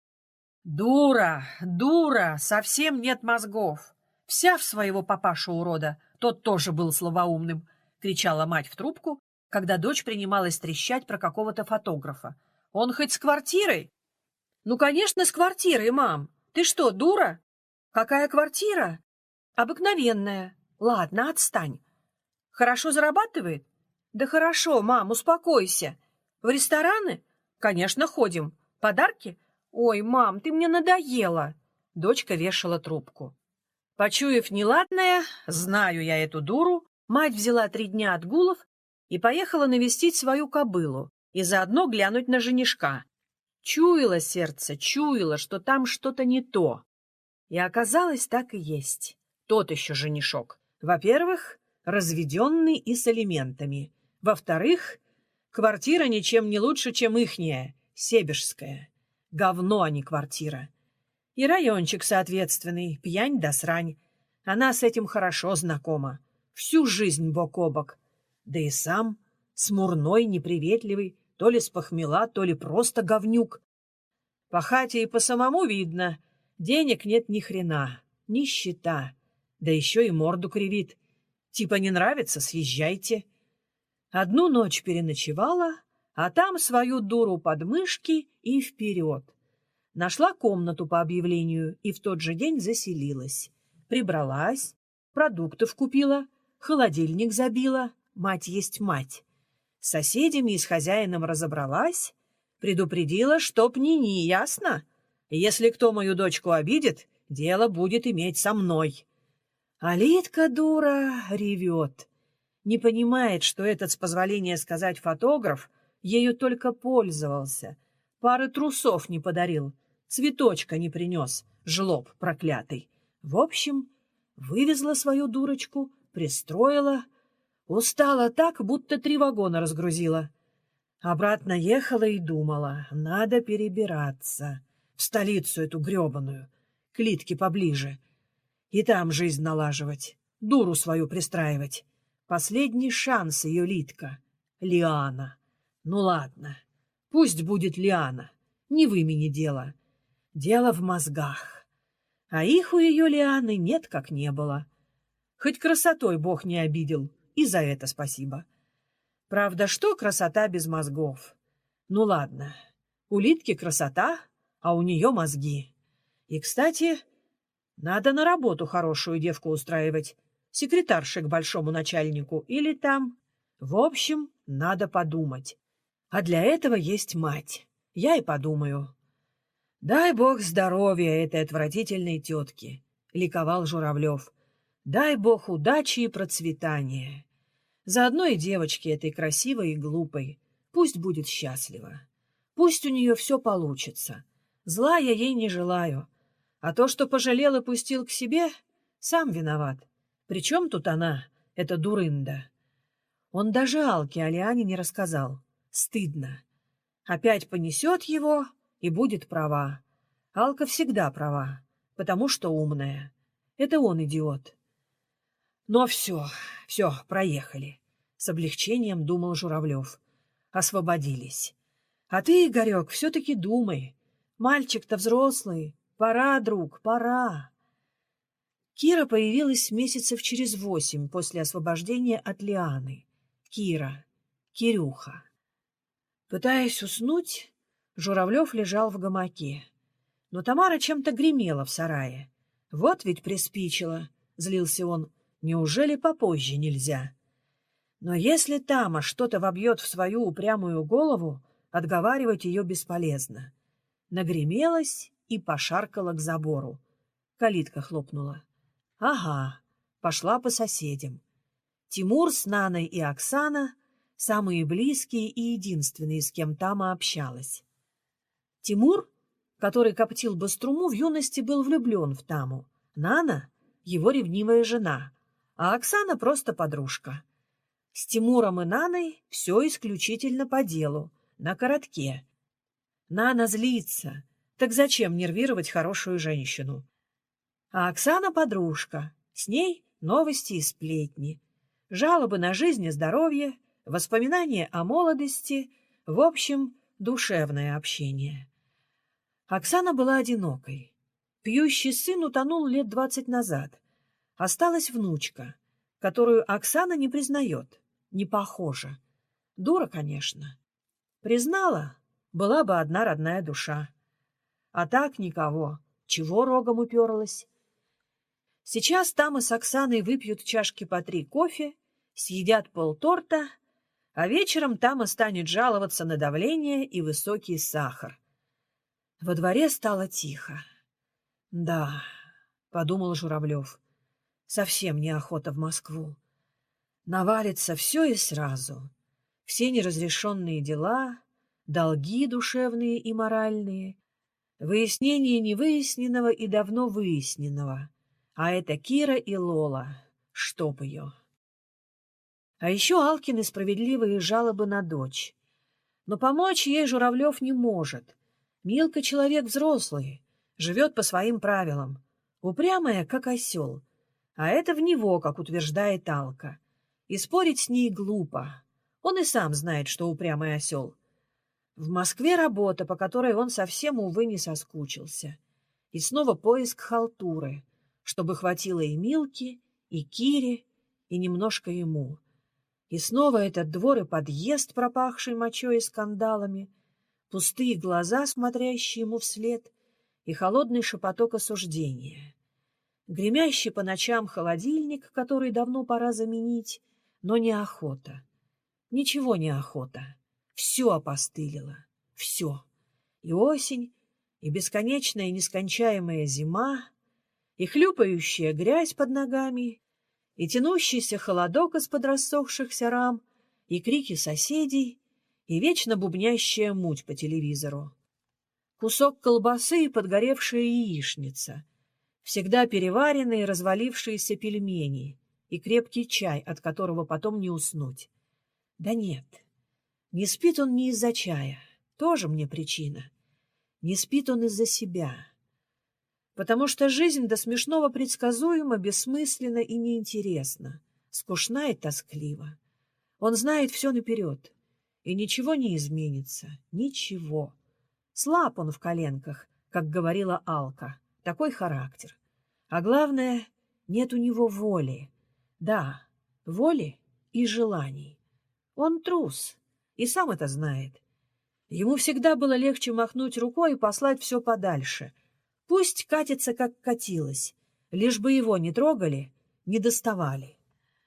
Дура, дура, совсем нет мозгов. Вся в своего папашу-урода, тот тоже был слабоумным, кричала мать в трубку, когда дочь принималась трещать про какого-то фотографа. Он хоть с квартирой? Ну, конечно, с квартирой, мам. Ты что, дура? Какая квартира? Обыкновенная. Ладно, отстань. Хорошо зарабатывает? Да хорошо, мам, успокойся. В рестораны? Конечно, ходим. Подарки? Ой, мам, ты мне надоела. Дочка вешала трубку. Почуяв неладное, знаю я эту дуру, мать взяла три дня отгулов и поехала навестить свою кобылу и заодно глянуть на женишка. Чуяло сердце, чуяло, что там что-то не то. И оказалось, так и есть. Тот еще женишок. Во-первых, разведенный и с алиментами. Во-вторых, квартира ничем не лучше, чем ихняя, себежская. Говно, а не квартира. И райончик соответственный, пьянь да срань. Она с этим хорошо знакома. Всю жизнь бок о бок. Да и сам смурной, неприветливый, то ли с похмела, то ли просто говнюк. По хате и по самому видно, денег нет ни хрена, нищета. Да еще и морду кривит. Типа не нравится, съезжайте. Одну ночь переночевала, а там свою дуру под мышки и вперед. Нашла комнату по объявлению и в тот же день заселилась. Прибралась, продуктов купила, холодильник забила, мать есть мать. С соседями и с хозяином разобралась, предупредила, чтоб ни-ни, ясно? Если кто мою дочку обидит, дело будет иметь со мной. А Лидка, дура, ревет. Не понимает, что этот, с позволения сказать, фотограф ею только пользовался. Пары трусов не подарил, цветочка не принес, жлоб проклятый. В общем, вывезла свою дурочку, пристроила, устала так, будто три вагона разгрузила. Обратно ехала и думала, надо перебираться в столицу эту гребаную, к Лидке поближе, и там жизнь налаживать, дуру свою пристраивать. Последний шанс ее Лидка, Лиана. Ну ладно, пусть будет Лиана, не в имени дело. Дело в мозгах. А их у ее Лианы нет как не было. Хоть красотой Бог не обидел, и за это спасибо. Правда, что красота без мозгов? Ну ладно, у Лидки красота, а у нее мозги. И, кстати, надо на работу хорошую девку устраивать, секретаршей к большому начальнику или там. В общем, надо подумать. А для этого есть мать. Я и подумаю. Дай Бог здоровья этой отвратительной тетке, ликовал Журавлев. Дай Бог удачи и процветания. Заодно и девочке этой красивой и глупой. Пусть будет счастлива. Пусть у нее все получится. Зла я ей не желаю. А то, что пожалел и пустил к себе, сам виноват. Причем тут она, эта дурында? Он даже Алке о Лиане не рассказал. Стыдно. Опять понесет его и будет права. Алка всегда права, потому что умная. Это он идиот. Но все, все, проехали. С облегчением думал Журавлев. Освободились. А ты, Игорек, все-таки думай. Мальчик-то взрослый. Пора, друг, пора. Кира появилась месяцев через восемь после освобождения от Лианы. Кира, Кирюха. Пытаясь уснуть, Журавлев лежал в гамаке. Но Тамара чем-то гремела в сарае. «Вот ведь приспичило», — злился он, — «неужели попозже нельзя?» Но если Тама что-то вобьет в свою упрямую голову, отговаривать ее бесполезно. Нагремелась и пошаркала к забору. Калитка хлопнула. Ага, пошла по соседям. Тимур с Наной и Оксана — самые близкие и единственные, с кем Тама общалась. Тимур, который коптил баструму, в юности был влюблен в Таму. Нана — его ревнивая жена, а Оксана — просто подружка. С Тимуром и Наной все исключительно по делу, на коротке. Нана злится, так зачем нервировать хорошую женщину? А Оксана — подружка, с ней новости и сплетни, жалобы на жизнь и здоровье, воспоминания о молодости, в общем, душевное общение. Оксана была одинокой. Пьющий сын утонул лет двадцать назад. Осталась внучка, которую Оксана не признает, не похожа. Дура, конечно. Признала, была бы одна родная душа. А так никого. Чего рогом уперлась? Сейчас Тама с Оксаной выпьют чашки по три кофе, съедят полторта, а вечером Тама станет жаловаться на давление и высокий сахар. Во дворе стало тихо. «Да», — подумал Журавлев, — «совсем неохота в Москву. Навалится все и сразу. Все неразрешенные дела, долги душевные и моральные, выяснение невыясненного и давно выясненного. А это Кира и Лола, чтоб ее. А еще Алкины справедливые жалобы на дочь. Но помочь ей Журавлев не может. Милка человек взрослый, живет по своим правилам, упрямая, как осел. А это в него, как утверждает Алка. И спорить с ней глупо. Он и сам знает, что упрямый осел. В Москве работа, по которой он совсем, увы, не соскучился. И снова поиск халтуры, чтобы хватило и Милке, и Кире, и немножко ему. И снова этот двор и подъезд, пропахший мочой и скандалами, пустые глаза, смотрящие ему вслед, и холодный шепоток осуждения. Гремящий по ночам холодильник, который давно пора заменить, но неохота. Ничего не охота. Все опостылило. Все. И осень, и бесконечная нескончаемая зима, и хлюпающая грязь под ногами, и тянущийся холодок из-под рассохшихся рам, и крики соседей, и вечно бубнящая муть по телевизору. Кусок колбасы и подгоревшая яичница, всегда переваренные развалившиеся пельмени и крепкий чай, от которого потом не уснуть. Да нет, не спит он не из-за чая, тоже мне причина. Не спит он из-за себя. Потому что жизнь до смешного предсказуема, бессмысленна и неинтересна, скучна и тосклива. Он знает все наперед, и ничего не изменится, ничего. Слаб он в коленках, как говорила Алка, такой характер. А главное, нет у него воли. Да, воли и желаний. Он трус, и сам это знает. Ему всегда было легче махнуть рукой и послать все подальше. Пусть катится, как катилось, лишь бы его не трогали, не доставали.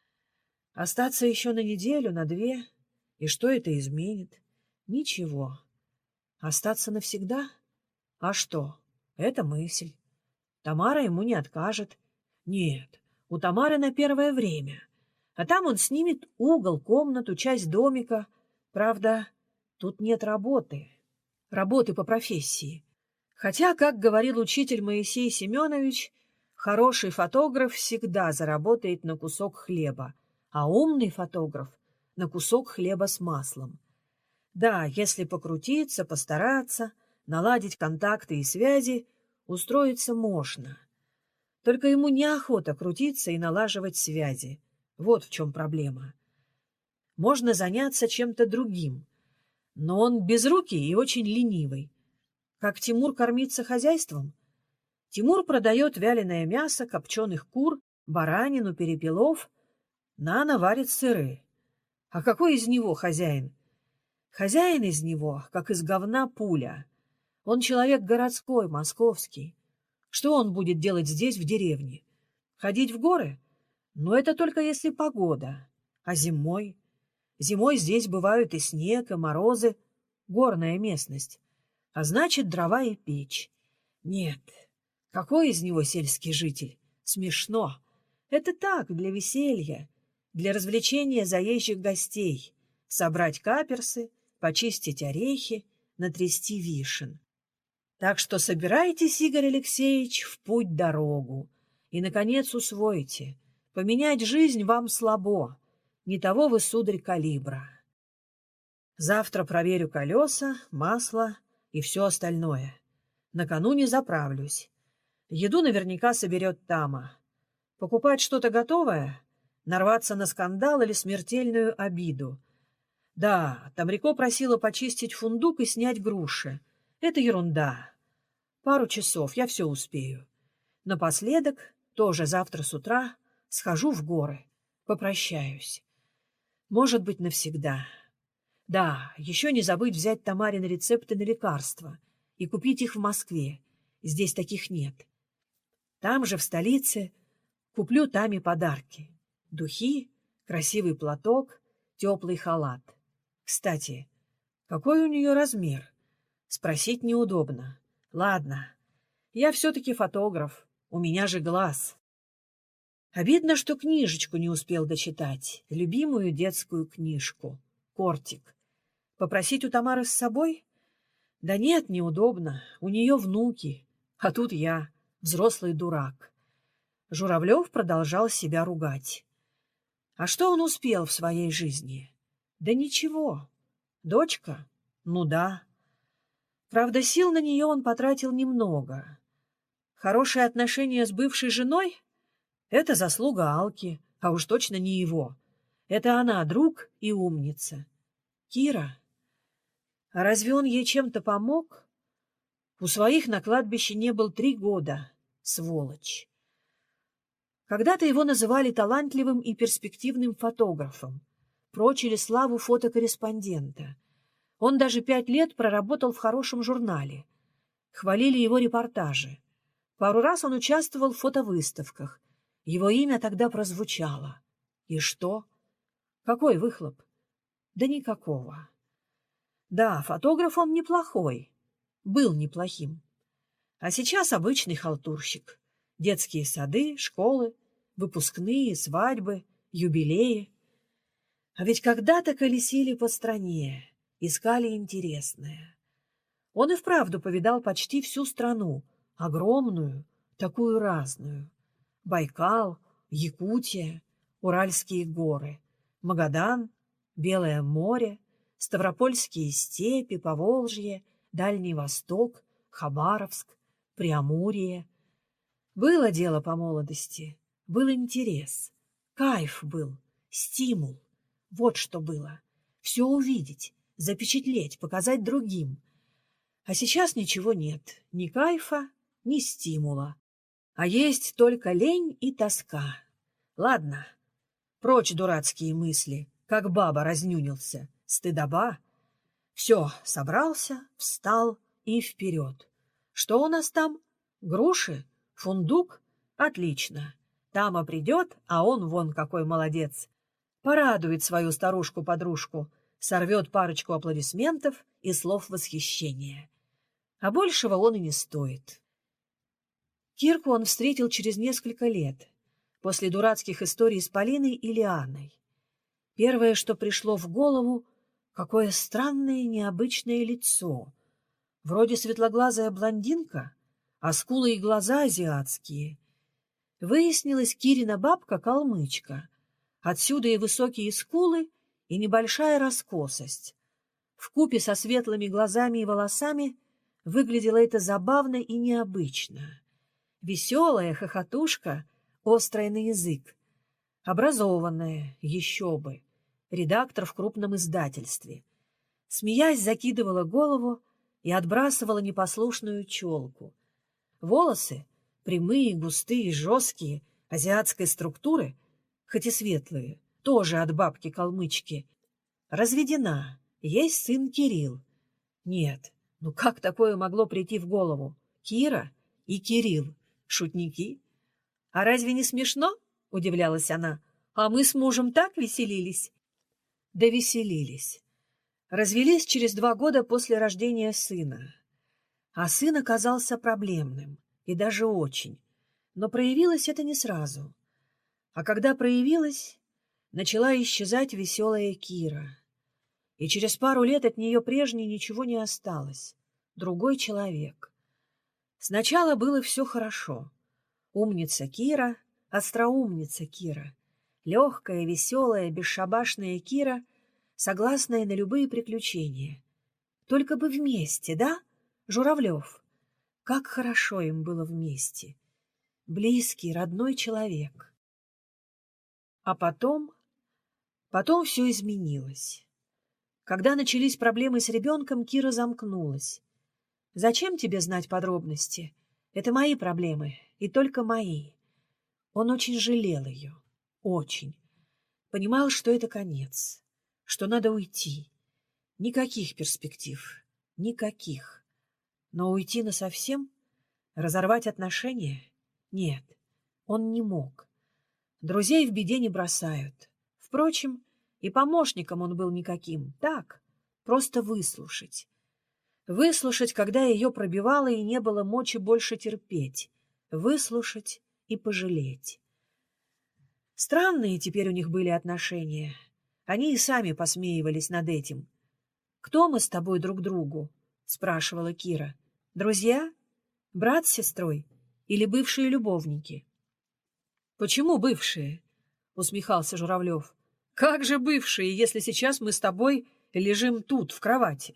Остаться еще на неделю, на две, и что это изменит? Ничего. Остаться навсегда? А что? Это мысль. Тамара ему не откажет. Нет, у Тамары на первое время. А там он снимет угол, комнату, часть домика. Правда, тут нет работы. Работы по профессии. Хотя, как говорил учитель Моисей Семенович, хороший фотограф всегда заработает на кусок хлеба, а умный фотограф — на кусок хлеба с маслом. Да, если покрутиться, постараться, наладить контакты и связи, устроиться можно. Только ему неохота крутиться и налаживать связи. Вот в чем проблема. Можно заняться чем-то другим, но он безрукий и очень ленивый. Как Тимур кормиться хозяйством? Тимур продает вяленое мясо, копченых кур, баранину, перепелов. Нана варит сыры. А какой из него хозяин? Хозяин из него, как из говна пуля. Он человек городской, московский. Что он будет делать здесь, в деревне? Ходить в горы? Но это только если погода. А зимой? Зимой здесь бывают и снег, и морозы. Горная местность. А значит, дрова и печь. Нет, какой из него сельский житель? Смешно. Это так, для веселья, для развлечения заезжих гостей. Собрать каперсы, почистить орехи, натрясти вишен. Так что собирайтесь, Игорь Алексеевич, в путь-дорогу. И, наконец, усвойте. Поменять жизнь вам слабо. Не того вы, сударь, калибра. Завтра проверю колеса, масло и все остальное. Накануне заправлюсь. Еду наверняка соберет Тама. Покупать что-то готовое? Нарваться на скандал или смертельную обиду? Да, Тамрико просила почистить фундук и снять груши. Это ерунда. Пару часов, я все успею. Напоследок, тоже завтра с утра, схожу в горы, попрощаюсь. Может быть, навсегда. Да, еще не забыть взять Тамарины рецепты на лекарства и купить их в Москве. Здесь таких нет. Там же, в столице, куплю Таме подарки. Духи, красивый платок, теплый халат. Кстати, какой у нее размер? Спросить неудобно. Ладно, я все-таки фотограф, у меня же глаз. Обидно, что книжечку не успел дочитать, любимую детскую книжку «Кортик». Попросить у Тамары с собой? Да нет, неудобно, у нее внуки, а тут я, взрослый дурак. Журавлев продолжал себя ругать. А что он успел в своей жизни? Да ничего. Дочка? Ну да. Правда, сил на нее он потратил немного. Хорошие отношения с бывшей женой? Это заслуга Алки, а уж точно не его. Это она друг и умница. Кира? А разве он ей чем-то помог? У своих на кладбище не был три года. Сволочь. Когда-то его называли талантливым и перспективным фотографом. Прочили славу фотокорреспондента. Он даже пять лет проработал в хорошем журнале. Хвалили его репортажи. Пару раз он участвовал в фотовыставках. Его имя тогда прозвучало. И что? Какой выхлоп? Да никакого. Да, фотограф он неплохой. Был неплохим. А сейчас обычный халтурщик. Детские сады, школы, выпускные, свадьбы, юбилеи. А ведь когда-то колесили по стране, искали интересное. Он и вправду повидал почти всю страну, огромную, такую разную. Байкал, Якутия, Уральские горы, Магадан, Белое море, Ставропольские степи, Поволжье, Дальний Восток, Хабаровск, Преамурье. Было дело по молодости, был интерес, кайф был, стимул. Вот что было. Все увидеть, запечатлеть, показать другим. А сейчас ничего нет, ни кайфа, ни стимула. А есть только лень и тоска. Ладно, прочь дурацкие мысли, как баба разнюнился, стыдоба. Все, собрался, встал и вперед. Что у нас там? Груши? Фундук? Отлично. Тама придет, а он вон какой молодец. Порадует свою старушку-подружку, сорвет парочку аплодисментов и слов восхищения. А большего он и не стоит. Кирку он встретил через несколько лет, после дурацких историй с Полиной и Лианой. Первое, что пришло в голову, какое странное необычное лицо. Вроде светлоглазая блондинка, а скулы и глаза азиатские. Выяснилось, Кирина бабка — калмычка. Отсюда и высокие скулы, и небольшая раскосость. Вкупе со светлыми глазами и волосами выглядело это забавно и необычно. Веселая хохотушка, острая на язык. Образованная, еще бы. Редактор в крупном издательстве. Смеясь, закидывала голову и отбрасывала непослушную челку. Волосы прямые, густые, жесткие, азиатской структуры, хоть и светлые, тоже от бабки-калмычки. Разведена, есть сын Кирилл. Нет, ну как такое могло прийти в голову? Кира и Кирилл — шутники. А разве не смешно? — удивлялась она. А мы с мужем так веселились. Да веселились. Развелись через два года после рождения сына. А сын оказался проблемным, и даже очень. Но проявилось это не сразу. А когда проявилось, начала исчезать веселая Кира. И через пару лет от нее прежней ничего не осталось. Другой человек. Сначала было все хорошо. Умница Кира, остроумница Кира. Легкая, веселая, бесшабашная Кира, согласная на любые приключения. Только бы вместе, да, Журавлев? Как хорошо им было вместе. Близкий, родной человек. А потом... Потом все изменилось. Когда начались проблемы с ребенком, Кира замкнулась. «Зачем тебе знать подробности? Это мои проблемы, и только мои». Он очень жалел ее. Очень. Понимал, что это конец, что надо уйти. Никаких перспектив. Никаких. Но уйти насовсем? Разорвать отношения? Нет, он не мог. Друзей в беде не бросают. Впрочем, и помощником он был никаким. Так, просто выслушать. Выслушать, когда ее пробивало и не было мочи больше терпеть. Выслушать и пожалеть. Странные теперь у них были отношения. Они и сами посмеивались над этим. «Кто мы с тобой друг другу?» — спрашивала Кира. «Друзья? Брат с сестрой? Или бывшие любовники?» «Почему бывшие?» — усмехался Журавлев. «Как же бывшие, если сейчас мы с тобой лежим тут, в кровати?»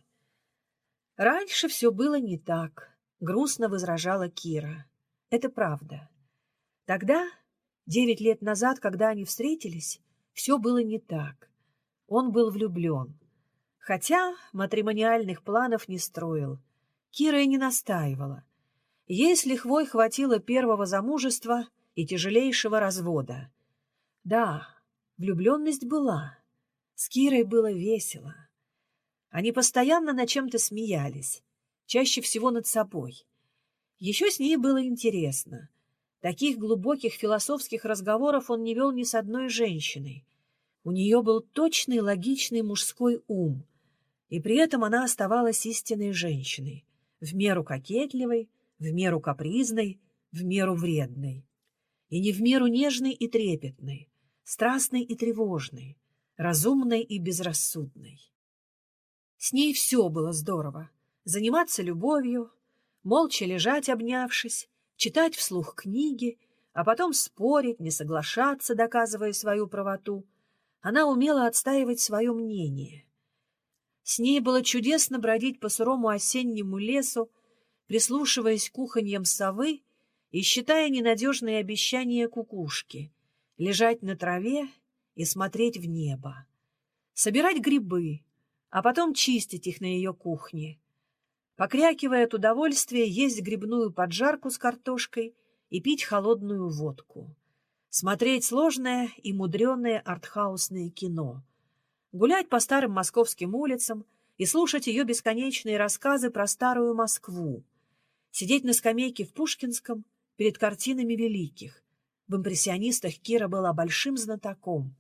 «Раньше все было не так», — грустно возражала Кира. «Это правда. Тогда, девять лет назад, когда они встретились, все было не так. Он был влюблен. Хотя матримониальных планов не строил. Кира и не настаивала. Ей с лихвой хватило первого замужества и тяжелейшего развода. Да, влюбленность была. С Кирой было весело. Они постоянно над чем-то смеялись, чаще всего над собой. Еще с ней было интересно. Таких глубоких философских разговоров он не вел ни с одной женщиной. У нее был точный, логичный мужской ум, и при этом она оставалась истинной женщиной, в меру кокетливой, в меру капризной, в меру вредной. И не в меру нежной и трепетной, страстной и тревожной, разумной и безрассудной. С ней все было здорово. Заниматься любовью, молча лежать, обнявшись, читать вслух книги, а потом спорить, не соглашаться, доказывая свою правоту. Она умела отстаивать свое мнение. С ней было чудесно бродить по сырому осеннему лесу, прислушиваясь к уханьям совы и считая ненадежные обещания кукушки, лежать на траве и смотреть в небо, собирать грибы, а потом чистить их на ее кухне, покрякивая от удовольствия, есть грибную поджарку с картошкой и пить холодную водку, смотреть сложное и мудреное артхаусное кино, гулять по старым московским улицам и слушать ее бесконечные рассказы про старую Москву, сидеть на скамейке в Пушкинском перед картинами великих. В импрессионистах Кира была большим знатоком.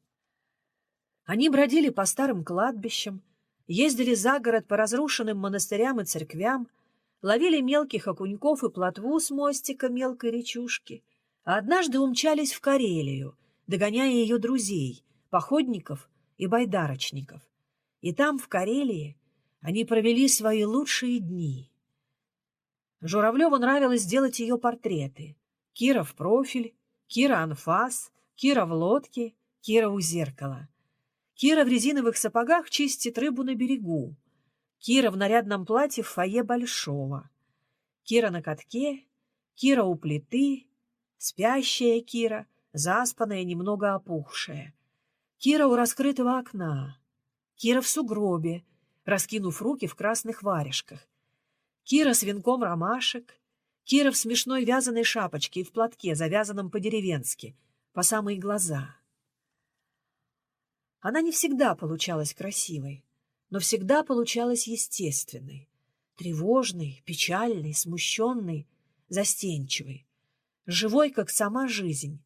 Они бродили по старым кладбищам, ездили за город по разрушенным монастырям и церквям, ловили мелких окуньков и плотву с мостика мелкой речушки, а однажды умчались в Карелию, догоняя ее друзей, походников и байдарочников. И там, в Карелии, они провели свои лучшие дни. Журавлеву нравилось делать ее портреты. Кира в профиль, Кира анфас, Кира в лодке, Кира у зеркала. Кира в резиновых сапогах чистит рыбу на берегу. Кира в нарядном платье в фойе Большого. Кира на катке, Кира у плиты, спящая Кира, заспанная, немного опухшая. Кира у раскрытого окна. Кира в сугробе, раскинув руки в красных варежках. Кира с венком ромашек. Кира в смешной вязаной шапочке и в платке, завязанном по-деревенски, по самые глаза. Она не всегда получалась красивой, но всегда получалась естественной, тревожной, печальной, смущенной, застенчивой, живой, как сама жизнь.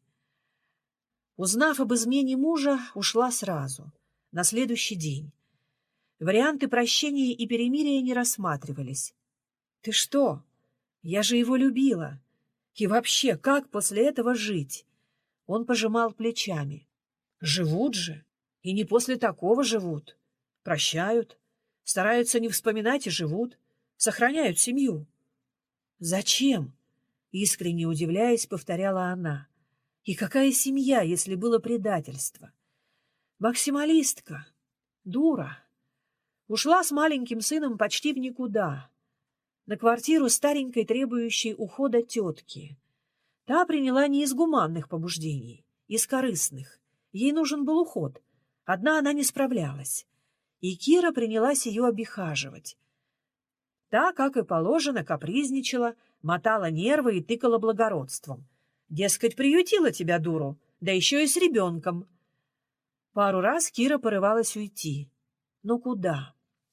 Узнав об измене мужа, ушла сразу, на следующий день. Варианты прощения и перемирия не рассматривались. «Ты что? Я же его любила. И вообще, как после этого жить?» Он пожимал плечами. «Живут же. И не после такого живут. Прощают, стараются не вспоминать и живут, сохраняют семью». «Зачем?» — искренне удивляясь, повторяла она. «И какая семья, если было предательство?» «Максималистка. Дура. Ушла с маленьким сыном почти в никуда. На квартиру старенькой, требующей ухода тетки. Та приняла не из гуманных побуждений, из корыстных. Ей нужен был уход. Одна она не справлялась. И Кира принялась ее обихаживать. Та, как и положено, капризничала, мотала нервы и тыкала благородством. Дескать, приютила тебя, дуру, да еще и с ребенком. Пару раз Кира порывалась уйти. Но куда?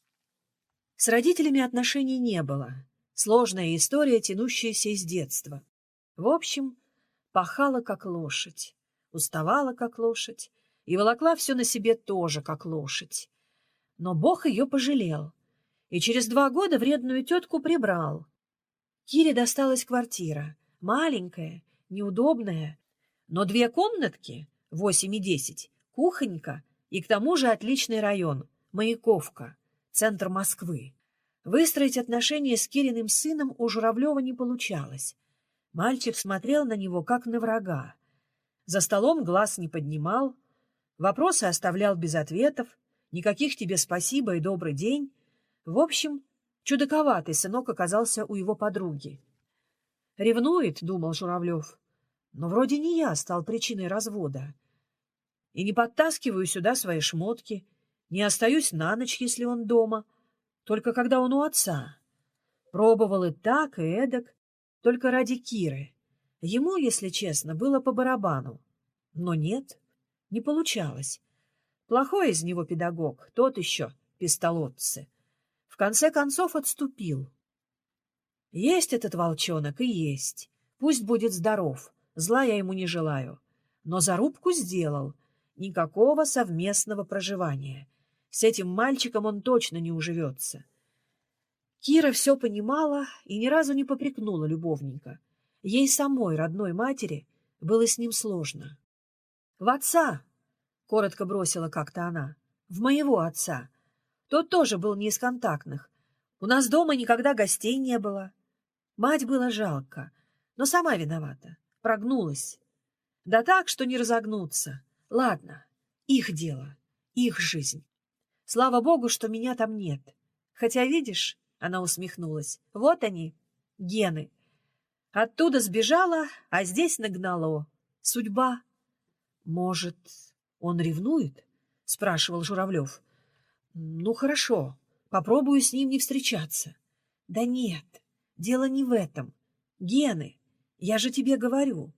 С родителями отношений не было. Сложная история, тянущаяся из детства. В общем, пахала как лошадь, уставала как лошадь и волокла все на себе тоже как лошадь. Но Бог ее пожалел, и через два года вредную тетку прибрал. Кире досталась квартира, маленькая, неудобная, но две комнатки, восемь и десять, кухонька и к тому же отличный район, Маяковка, центр Москвы. Выстроить отношения с Кириным сыном у Журавлева не получалось. Мальчик смотрел на него, как на врага. За столом глаз не поднимал, вопросы оставлял без ответов, никаких тебе спасибо и добрый день. В общем, чудаковатый сынок оказался у его подруги. «Ревнует», — думал Журавлев, — «но вроде не я стал причиной развода. И не подтаскиваю сюда свои шмотки, не остаюсь на ночь, если он дома, только когда он у отца. Пробовал и так, и эдак, только ради Киры. Ему, если честно, было по барабану. Но нет, не получалось. Плохой из него педагог, тот еще пистолотцы. В конце концов отступил. Есть этот волчонок и есть. Пусть будет здоров, зла я ему не желаю. Но зарубку сделал. Никакого совместного проживания. С этим мальчиком он точно не уживется. Кира все понимала и ни разу не попрекнула любовника. Ей самой, родной матери, было с ним сложно. — В отца! — коротко бросила как-то она. — В моего отца. Тот тоже был не из контактных. У нас дома никогда гостей не было. Мать было жалко, но сама виновата. Прогнулась. Да так, что не разогнуться. Ладно, их дело, их жизнь. Слава богу, что меня там нет. Хотя, видишь, она усмехнулась, вот они, гены. Оттуда сбежала, а здесь нагнало. Судьба. Может, он ревнует? Спрашивал Журавлев. Ну, хорошо, попробую с ним не встречаться. Да нет, дело не в этом. Гены, я же тебе говорю.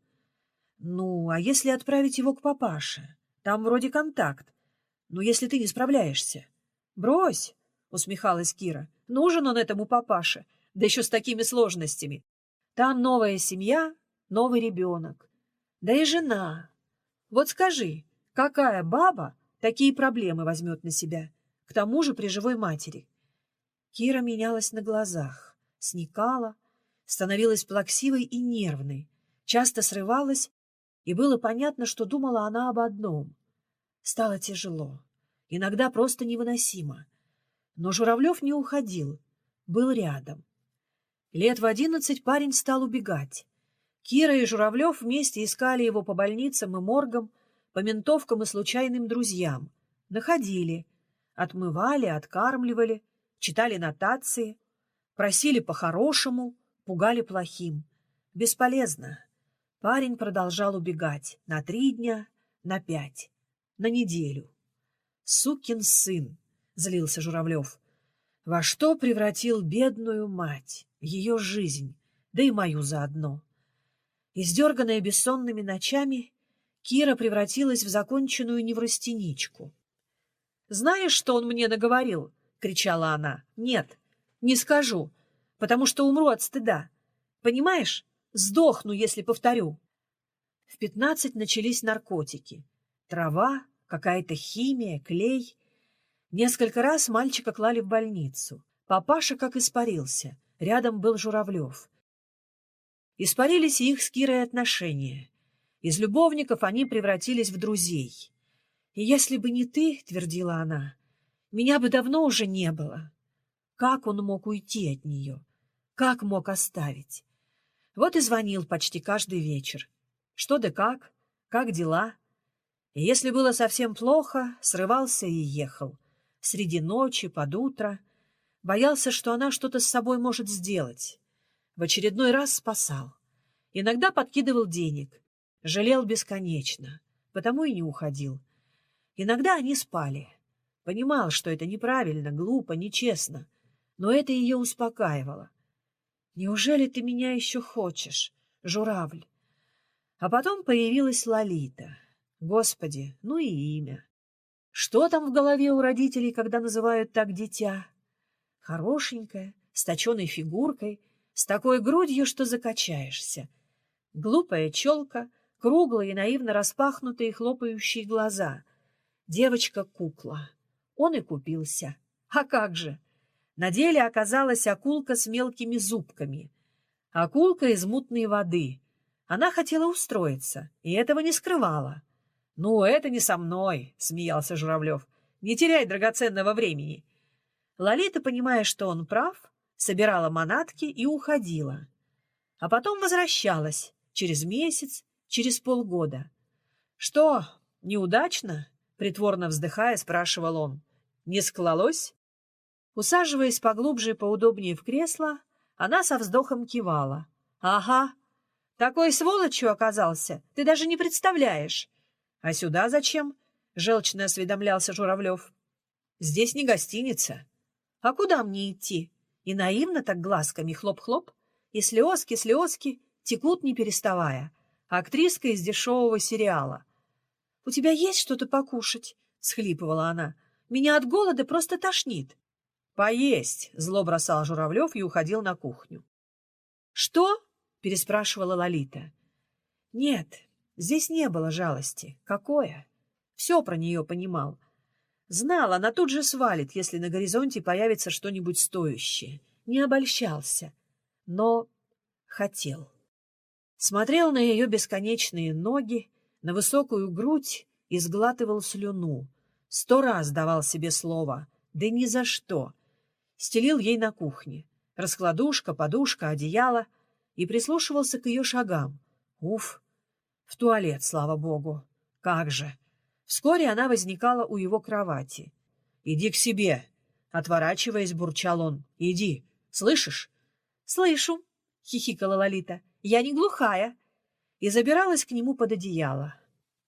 Ну, а если отправить его к папаше? Там вроде контакт. Ну, если ты не справляешься. Брось, усмехалась Кира. Нужен он этому папаше, да еще с такими сложностями. Там новая семья, новый ребенок. Да и жена. Вот скажи, какая баба такие проблемы возьмет на себя? К тому же при живой матери. Кира менялась на глазах, сникала, становилась плаксивой и нервной, часто срывалась, и было понятно, что думала она об одном. Стало тяжело, иногда просто невыносимо. Но Журавлев не уходил, был рядом. Лет в одиннадцать парень стал убегать. Кира и Журавлев вместе искали его по больницам и моргам, по ментовкам и случайным друзьям. Находили, отмывали, откармливали, читали нотации, просили по-хорошему, пугали плохим. Бесполезно. Парень продолжал убегать на три дня, на пять, на неделю. «Сукин сын!» — злился Журавлев. «Во что превратил бедную мать, ее жизнь, да и мою заодно. Издерганная бессонными ночами, Кира превратилась в законченную неврастеничку. «Знаешь, что он мне наговорил?» — кричала она. «Нет, не скажу, потому что умру от стыда. Понимаешь, сдохну, если повторю». В пятнадцать начались наркотики. Трава, какая-то химия, клей. Несколько раз мальчика клали в больницу. Папаша как испарился. Рядом был Журавлев. Испарились и их с Кирой отношения. Из любовников они превратились в друзей. «И если бы не ты, — твердила она, — меня бы давно уже не было». Как он мог уйти от нее? Как мог оставить? Вот и звонил почти каждый вечер. Что да как? Как дела? И если было совсем плохо, срывался и ехал. Среди ночи, под утро. Боялся, что она что-то с собой может сделать. В очередной раз спасал. Иногда подкидывал денег. Жалел бесконечно, потому и не уходил. Иногда они спали. Понимал, что это неправильно, глупо, нечестно. Но это ее успокаивало. «Неужели ты меня еще хочешь, журавль?» А потом появилась Лолита. Господи, ну и имя. Что там в голове у родителей, когда называют так дитя? Хорошенькая, с точеной фигуркой, с такой грудью, что закачаешься. Глупая челка, круглые и наивно распахнутые хлопающие глаза. Девочка-кукла. Он и купился. А как же? На деле оказалась акулка с мелкими зубками. Акулка из мутной воды. Она хотела устроиться, и этого не скрывала. «Ну, это не со мной», — смеялся Журавлев. «Не теряй драгоценного времени». Лолита, понимая, что он прав, собирала манатки и уходила. А потом возвращалась через месяц, через полгода. «Что, неудачно?» — притворно вздыхая, спрашивал он. «Не склалось?» Усаживаясь поглубже и поудобнее в кресло, она со вздохом кивала. «Ага, такой сволочью оказался, ты даже не представляешь». «А сюда зачем?» — желчно осведомлялся Журавлев. «Здесь не гостиница». «А куда мне идти?» И наивно так глазками хлоп-хлоп, и слезки-слезки текут не переставая. Актриска из дешевого сериала. «У тебя есть что-то покушать?» — схлипывала она. «Меня от голода просто тошнит». «Поесть!» — зло бросал Журавлев и уходил на кухню. «Что?» — переспрашивала Лолита. «Нет, здесь не было жалости. Какое?» Все про нее понимал. Знал, она тут же свалит, если на горизонте появится что-нибудь стоящее. Не обольщался, но хотел. Смотрел на ее бесконечные ноги, на высокую грудь и сглатывал слюну. Сто раз давал себе слово «да ни за что». Стелил ей на кухне. Раскладушка, подушка, одеяло. И прислушивался к ее шагам. Уф! В туалет, слава богу. Как же! Вскоре она возникала у его кровати. «Иди к себе!» Отворачиваясь, бурчал он. «Иди! Слышишь?» «Слышу!» — хихикала Лолита. «Я не глухая!» И забиралась к нему под одеяло.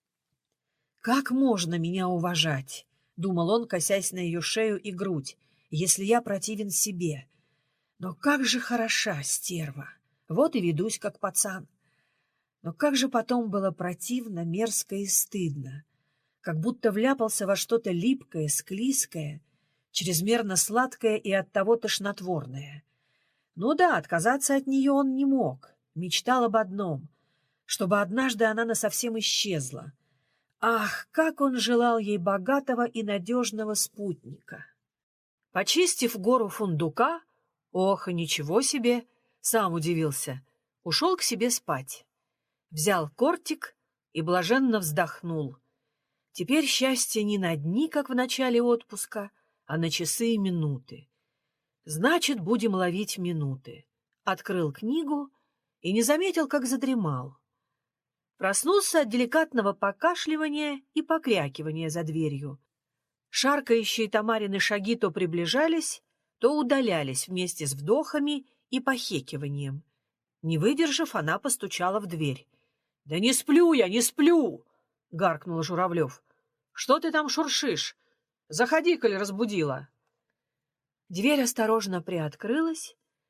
«Как можно меня уважать?» — думал он, косясь на ее шею и грудь, «если я противен себе. Но как же хороша стерва! Вот и ведусь, как пацан. Но как же потом было противно, мерзко и стыдно, как будто вляпался во что-то липкое, склизкое, чрезмерно сладкое и оттого тошнотворное. Ну да, отказаться от нее он не мог, мечтал об одном, чтобы однажды она насовсем исчезла. Ах, как он желал ей богатого и надежного спутника! Почистив гору фундука, ох, ничего себе, сам удивился, ушел к себе спать. Взял кортик и блаженно вздохнул. Теперь счастье не на дни, как в начале отпуска, а на часы и минуты. Значит, будем ловить минуты. Открыл книгу и не заметил, как задремал. Проснулся от деликатного покашливания и покрякивания за дверью. Шаркающие Тамарины шаги то приближались, то удалялись вместе с вдохами и похекиванием. Не выдержав, она постучала в дверь. — Да не сплю я, не сплю! — гаркнул Журавлев. — Что ты там шуршишь? Заходи, коль разбудила. Дверь осторожно приоткрылась,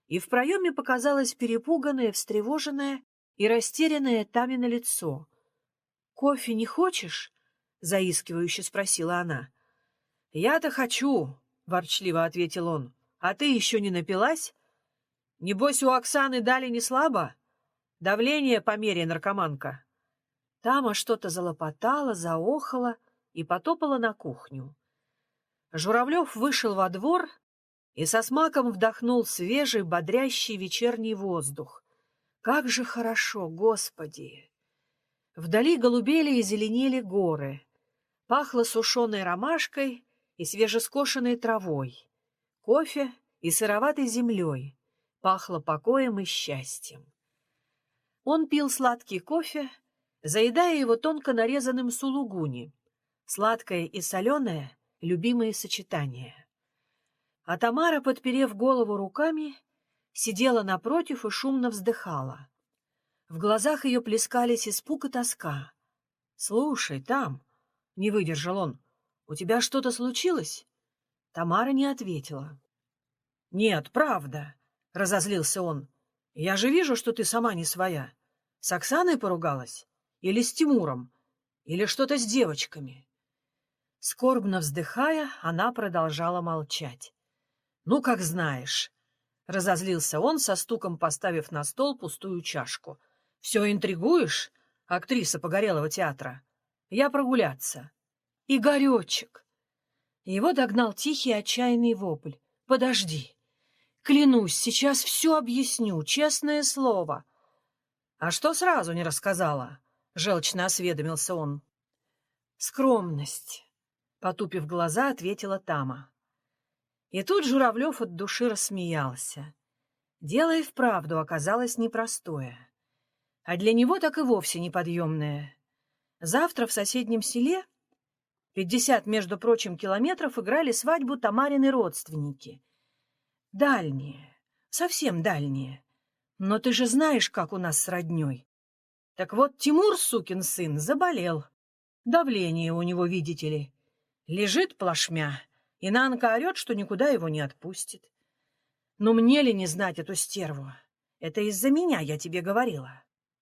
и в проеме показалось перепуганное, встревоженное и растерянное Тамино лицо. — Кофе не хочешь? — заискивающе спросила она. — Я-то хочу, — ворчливо ответил он. — А ты еще не напилась? Небось, у Оксаны дали не слабо? Давление померяй, наркоманка. Тама что-то залопотала, заохала и потопала на кухню. Журавлев вышел во двор и со смаком вдохнул свежий, бодрящий вечерний воздух. Как же хорошо, Господи! Вдали голубели и зеленели горы. Пахло сушеной ромашкой и свежескошенной травой, кофе и сыроватой землей. Пахло покоем и счастьем. Он пил сладкий кофе, заедая его тонко нарезанным сулугуни. Сладкое и соленое — любимые сочетания. А Тамара, подперев голову руками, сидела напротив и шумно вздыхала. В глазах ее плескались испуг и тоска. — Слушай, там, — не выдержал он, — у тебя что-то случилось? Тамара не ответила. — Нет, правда, — разозлился он. — Я же вижу, что ты сама не своя. С Оксаной поругалась? Или с Тимуром? Или что-то с девочками? Скорбно вздыхая, она продолжала молчать. — Ну, как знаешь, — разозлился он, со стуком поставив на стол пустую чашку. — Все интригуешь, актриса Погорелого театра? Я прогуляться. — Игоречек! Его догнал тихий отчаянный вопль. — Подожди. Клянусь, сейчас все объясню, честное слово. — А что сразу не рассказала? — желчно осведомился он. — Скромность, — потупив глаза, ответила Тама. И тут Журавлев от души рассмеялся. Дело и вправду оказалось непростое, а для него так и вовсе неподъемное. Завтра в соседнем селе, пятьдесят, между прочим, километров, играли свадьбу Тамарины родственники. Дальние, совсем дальние. Но ты же знаешь, как у нас с роднёй. Так вот, Тимур, сукин сын, заболел. Давление у него, видите ли. Лежит плашмя, и Нанка орет, что никуда его не отпустит. Но мне ли не знать эту стерву? Это из-за меня, я тебе говорила.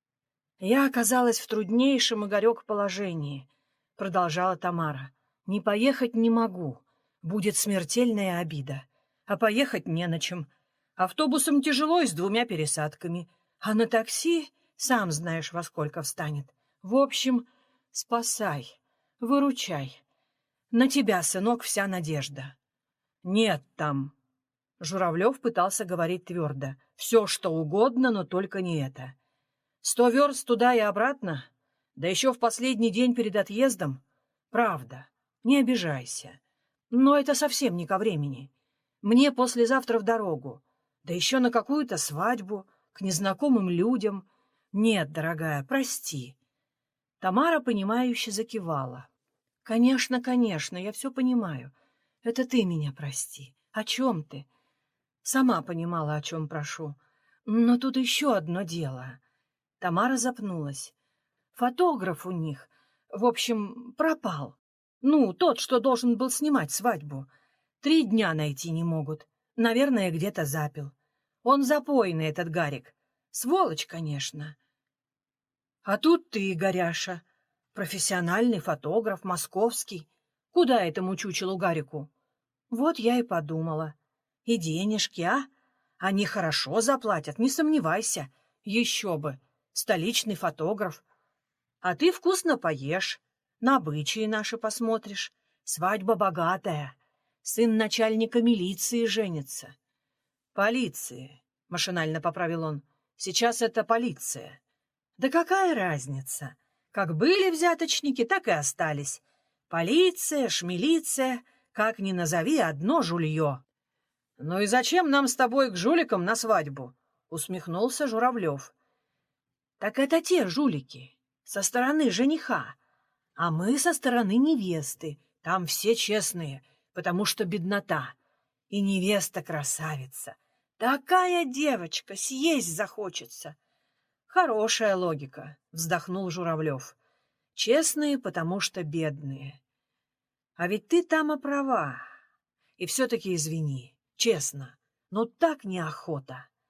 Я оказалась в труднейшем, Игорек, положении, продолжала Тамара. Не поехать не могу, будет смертельная обида. А поехать не на чем. Автобусом тяжело и с двумя пересадками. А на такси, сам знаешь, во сколько встанет. В общем, спасай, выручай. На тебя, сынок, вся надежда. Нет там. Журавлев пытался говорить твердо. Все, что угодно, но только не это. Сто верст туда и обратно, да еще в последний день перед отъездом. Правда, не обижайся. Но это совсем не ко времени. Мне послезавтра в дорогу, да еще на какую-то свадьбу, к незнакомым людям. Нет, дорогая, прости. Тамара, понимающе закивала. Конечно, конечно, я все понимаю. Это ты меня прости. О чем ты? Сама понимала, о чем прошу. Но тут еще одно дело. Тамара запнулась. Фотограф у них, в общем, пропал. Ну, тот, что должен был снимать свадьбу. Три дня найти не могут. Наверное, где-то запил. Он запойный, этот Гарик. Сволочь, конечно. А тут ты, Горяша, профессиональный фотограф, московский. Куда этому чучелу Гарику? Вот я и подумала. И денежки, а? Они хорошо заплатят, не сомневайся. Еще бы. Столичный фотограф. А ты вкусно поешь, на обычаи наши посмотришь. Свадьба богатая. Сын начальника милиции женится. Полиции, машинально поправил он. Сейчас это полиция. Да какая разница? Как были взяточники, так и остались. Полиция, шмилиция, как ни назови, одно жулье. Ну и зачем нам с тобой к жуликам на свадьбу? Усмехнулся Журавлев. Так это те жулики, со стороны жениха, а мы со стороны невесты. Там все честные, потому что беднота. И невеста красавица. Такая девочка, съесть захочется. Хорошая логика, вздохнул Журавлев. Честные, потому что бедные. А ведь ты, Тама, права. И все-таки извини, честно, но так неохота.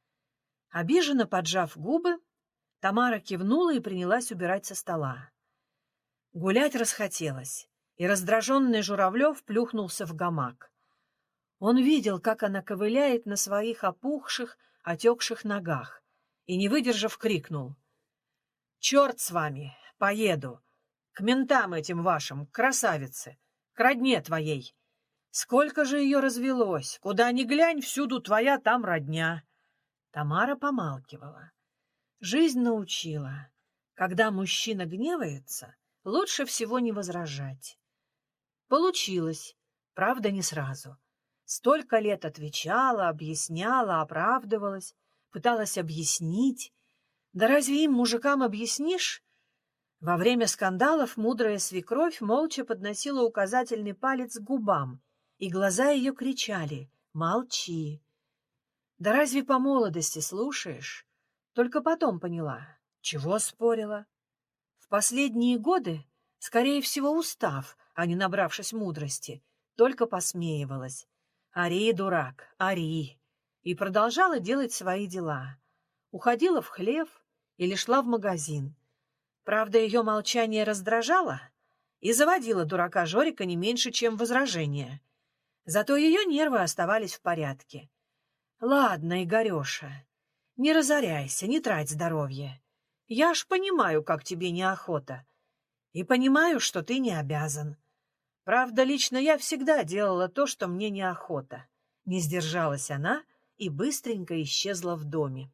Обиженно поджав губы, Тамара кивнула и принялась убирать со стола. Гулять расхотелось, и раздраженный Журавлев плюхнулся в гамак. Он видел, как она ковыляет на своих опухших, отекших ногах, и, не выдержав, крикнул: «Черт с вами! Поеду! К ментам этим вашим, к красавице, к родне твоей! Сколько же ее развелось! Куда ни глянь, всюду твоя там родня!» Тамара помалкивала. Жизнь научила: когда мужчина гневается, лучше всего не возражать. Получилось, правда, не сразу. Столько лет отвечала, объясняла, оправдывалась, пыталась объяснить. Да разве им, мужикам, объяснишь? Во время скандалов мудрая свекровь молча подносила указательный палец к губам, и глаза ее кричали: «Молчи!» Да разве по молодости слушаешь? Только потом поняла, чего спорила. В последние годы, скорее всего, устав, а не набравшись мудрости, только посмеивалась. «Ори, дурак, ори!» И продолжала делать свои дела. Уходила в хлев или шла в магазин. Правда, ее молчание раздражало и заводило дурака Жорика не меньше, чем возражение. Зато ее нервы оставались в порядке. «Ладно, Игореша, не разоряйся, не трать здоровье. Я ж понимаю, как тебе неохота. И понимаю, что ты не обязан. Правда, лично я всегда делала то, что мне неохота». Не сдержалась она и быстренько исчезла в доме.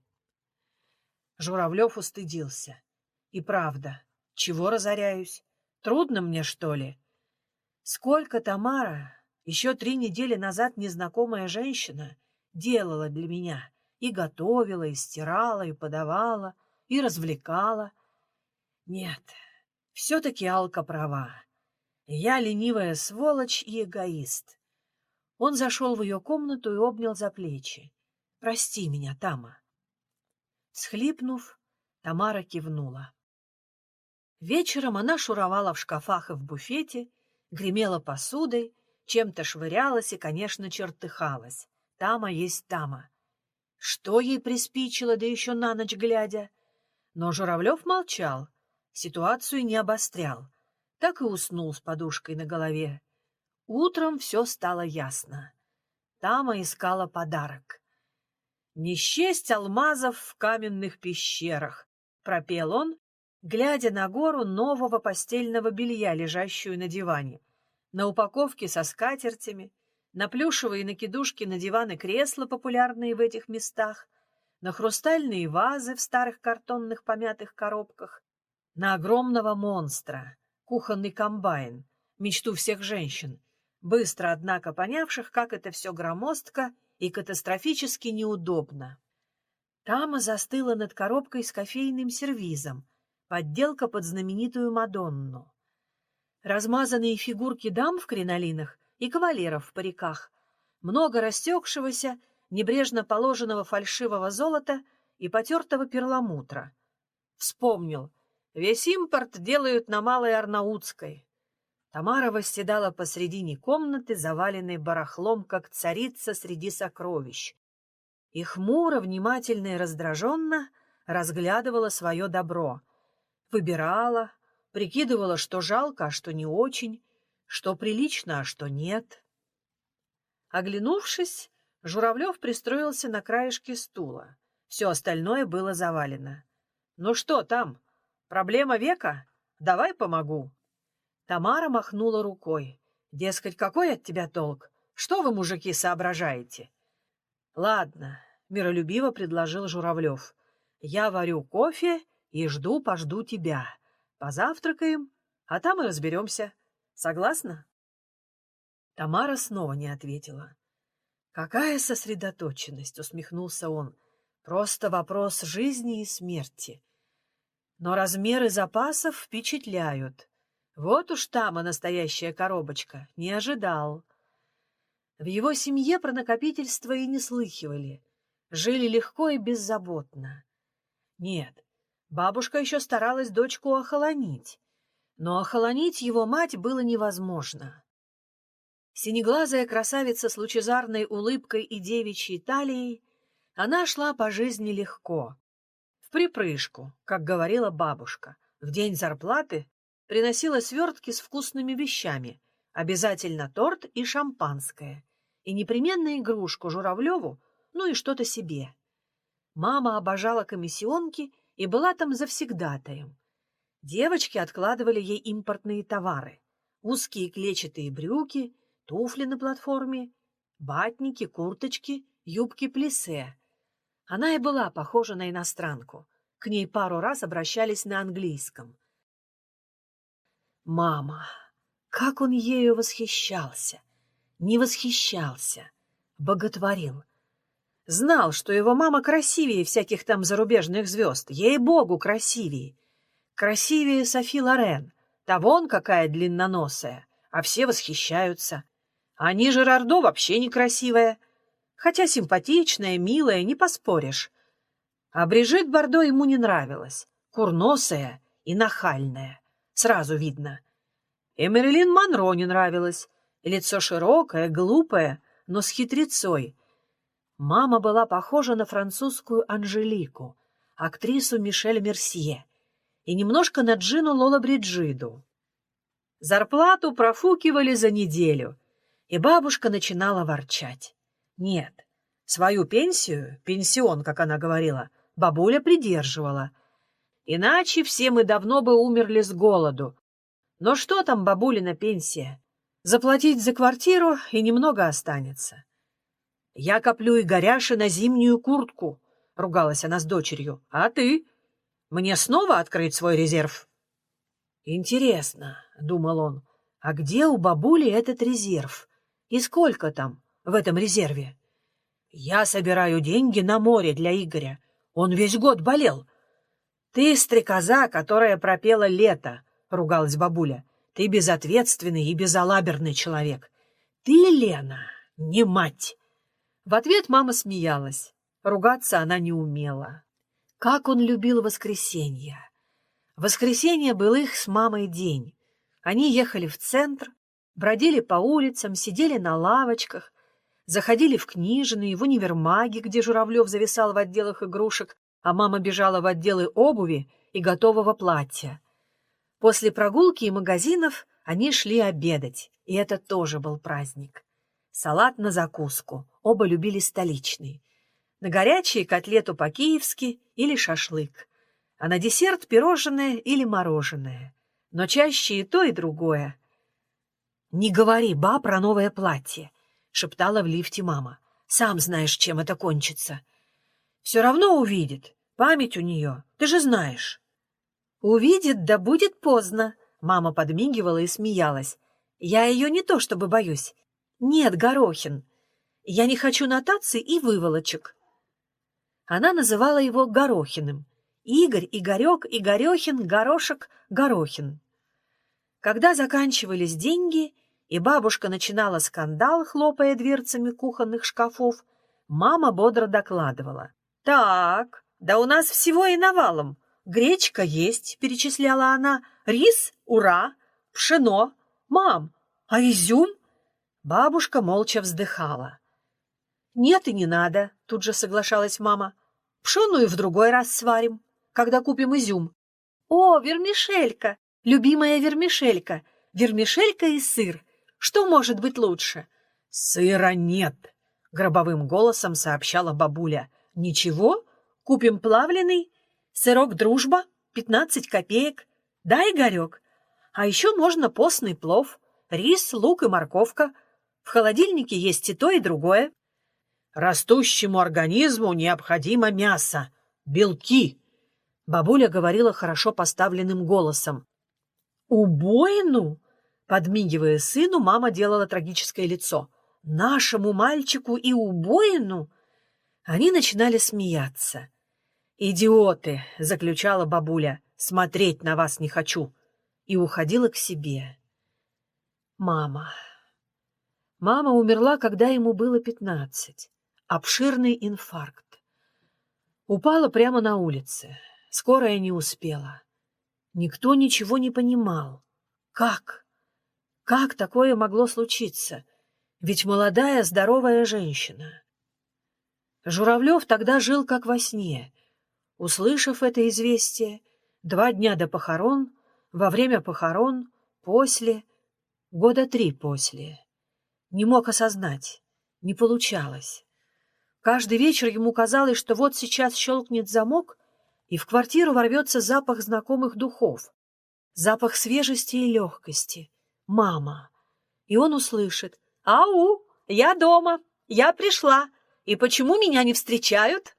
Журавлев устыдился. И правда, чего разоряюсь? Трудно мне, что ли? Сколько Тамара, еще три недели назад незнакомая женщина, делала для меня: и готовила, и стирала, и подавала, и развлекала. Нет, все-таки Алка права. Я ленивая сволочь и эгоист. Он зашел в ее комнату и обнял за плечи. «Прости меня, Тама». Схлипнув, Тамара кивнула. Вечером она шуровала в шкафах и в буфете, гремела посудой, чем-то швырялась и, конечно, чертыхалась. Тама есть Тама. Что ей приспичило, да еще на ночь глядя? Но Журавлев молчал, ситуацию не обострял, так и уснул с подушкой на голове. Утром все стало ясно. Тама искала подарок. «Не счесть алмазов в каменных пещерах», — пропел он, глядя на гору нового постельного белья, лежащую на диване, на упаковке со скатертями, на плюшевые накидушки на диваны, кресла, популярные в этих местах, на хрустальные вазы в старых картонных помятых коробках, на огромного монстра, кухонный комбайн, мечту всех женщин, быстро, однако, понявших, как это все громоздко и катастрофически неудобно. Тама застыла над коробкой с кофейным сервизом, подделка под знаменитую Мадонну. Размазанные фигурки дам в кринолинах и кавалеров в париках, много растекшегося, небрежно положенного фальшивого золота и потертого перламутра. Вспомнил, весь импорт делают на Малой Арнаутской. Тамара восседала посредине комнаты, заваленной барахлом, как царица среди сокровищ, и хмуро, внимательно и раздраженно разглядывала свое добро, выбирала, прикидывала, что жалко, а что не очень, что прилично, а что нет. Оглянувшись, Журавлев пристроился на краешке стула. Все остальное было завалено. «Ну что там? Проблема века? Давай помогу». Тамара махнула рукой. Дескать, какой от тебя толк? Что вы, мужики, соображаете? Ладно, миролюбиво предложил Журавлев. Я варю кофе и жду-пожду тебя. Позавтракаем, а там и разберемся. Согласна? Тамара снова не ответила. Какая сосредоточенность, усмехнулся он. Просто вопрос жизни и смерти. Но размеры запасов впечатляют. Вот уж Тама настоящая коробочка, не ожидал. В его семье про накопительство и не слыхивали. Жили легко и беззаботно. Нет, бабушка еще старалась дочку охолонить, но охолонить его мать было невозможно. Синеглазая красавица с лучезарной улыбкой и девичьей талией Она шла по жизни легко, в припрыжку, как говорила бабушка. В день зарплаты приносила свертки с вкусными вещами, обязательно торт и шампанское, и непременно игрушку Журавлеву, ну и что-то себе. Мама обожала комиссионки и была там завсегдатаем. Девочки откладывали ей импортные товары: узкие клетчатые брюки, туфли на платформе, батники, курточки, юбки плиссе. Она и была похожа на иностранку. К ней пару раз обращались на английском. Мама! Как он ею восхищался! Не восхищался, боготворил. Знал, что его мама красивее всяких там зарубежных звезд, ей-богу, красивее. Красивее Софи Лорен, та вон какая длинноносая, а все восхищаются. А ниже Рардо вообще некрасивая, хотя симпатичная, милая, не поспоришь. А Брижит Бардо ему не нравилась, курносая и нахальная, сразу видно. И Мэрилин Монро не нравилась, лицо широкое, глупое, но с хитрецой. Мама была похожа на французскую Анжелику, актрису Мишель Мерсье, и немножко на Джину Лола Бриджиду. Зарплату профукивали за неделю, и бабушка начинала ворчать. Нет, свою пенсию, пенсион, как она говорила, бабуля придерживала. Иначе все мы давно бы умерли с голоду. Но что там бабулина пенсия? Заплатить за квартиру, и немного останется. «Я коплю Игоряше на зимнюю куртку», — ругалась она с дочерью. «А ты? Мне снова открыть свой резерв?» «Интересно», — думал он, — «а где у бабули этот резерв? И сколько там в этом резерве? Я собираю деньги на море для Игоря. Он весь год болел». «Ты стрекоза, которая пропела лето», — ругалась бабуля. «Ты безответственный и безалаберный человек. Ты, Лена, не мать». В ответ мама смеялась. Ругаться она не умела. Как он любил воскресенье! Воскресенье был их с мамой день. Они ехали в центр, бродили по улицам, сидели на лавочках, заходили в книжные, в универмаги, где Журавлев зависал в отделах игрушек, а мама бежала в отделы обуви и готового платья. После прогулки и магазинов они шли обедать, и это тоже был праздник. Салат на закуску, оба любили столичный. На горячие котлету по-киевски или шашлык, а на десерт пирожное или мороженое. Но чаще и то, и другое. «Не говори, ба, про новое платье», — шептала в лифте мама. «Сам знаешь, чем это кончится. Все равно увидит, память у нее, ты же знаешь». «Увидит, да будет поздно», — мама подмигивала и смеялась. «Я ее не то чтобы боюсь. Нет, Горохин. Я не хочу нотаций и выволочек». Она называла его Горохиным. Игорь, Игорек, Игорехин, Горошек, Горохин. Когда заканчивались деньги, и бабушка начинала скандал, хлопая дверцами кухонных шкафов, мама бодро докладывала. «Так, да у нас всего и навалом. Гречка есть», — перечисляла она, — «рис, ура, пшено. Мам, а изюм?» Бабушка молча вздыхала. «Нет и не надо», — тут же соглашалась мама. «Пшену и в другой раз сварим, когда купим изюм». «О, вермишелька, любимая вермишелька, вермишелька и сыр. Что может быть лучше?» «Сыра нет», — гробовым голосом сообщала бабуля. «Ничего, купим плавленый, сырок «Дружба», пятнадцать копеек. Да, Игорек? А еще можно постный плов, рис, лук и морковка. В холодильнике есть и то, и другое». «Растущему организму необходимо мясо, белки», — бабуля говорила хорошо поставленным голосом. «Убоину?» — подмигивая сыну, мама делала трагическое лицо. «Нашему мальчику и убоину?» Они начинали смеяться. «Идиоты!» — заключала бабуля. «Смотреть на вас не хочу!» И уходила к себе. Мама. Мама умерла, когда ему было пятнадцать. Обширный инфаркт. Упала прямо на улице. Скорая не успела. Никто ничего не понимал. Как? Как такое могло случиться? Ведь молодая, здоровая женщина. Журавлев тогда жил как во сне. Услышав это известие, два дня до похорон, во время похорон, после, года три после, не мог осознать, не получалось. Каждый вечер ему казалось, что вот сейчас щелкнет замок, и в квартиру ворвется запах знакомых духов, запах свежести и легкости. Мама. И он услышит: «Ау, я дома, я пришла, и почему меня не встречают?»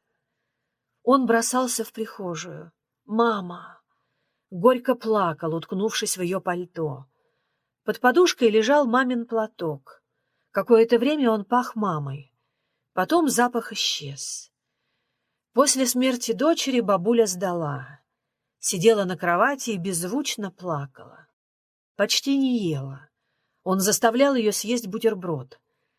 Он бросался в прихожую. «Мама!» Горько плакал, уткнувшись в ее пальто. Под подушкой лежал мамин платок. Какое-то время он пах мамой. Потом запах исчез. После смерти дочери бабуля сдала. Сидела на кровати и беззвучно плакала. Почти не ела. Он заставлял ее съесть бутерброд.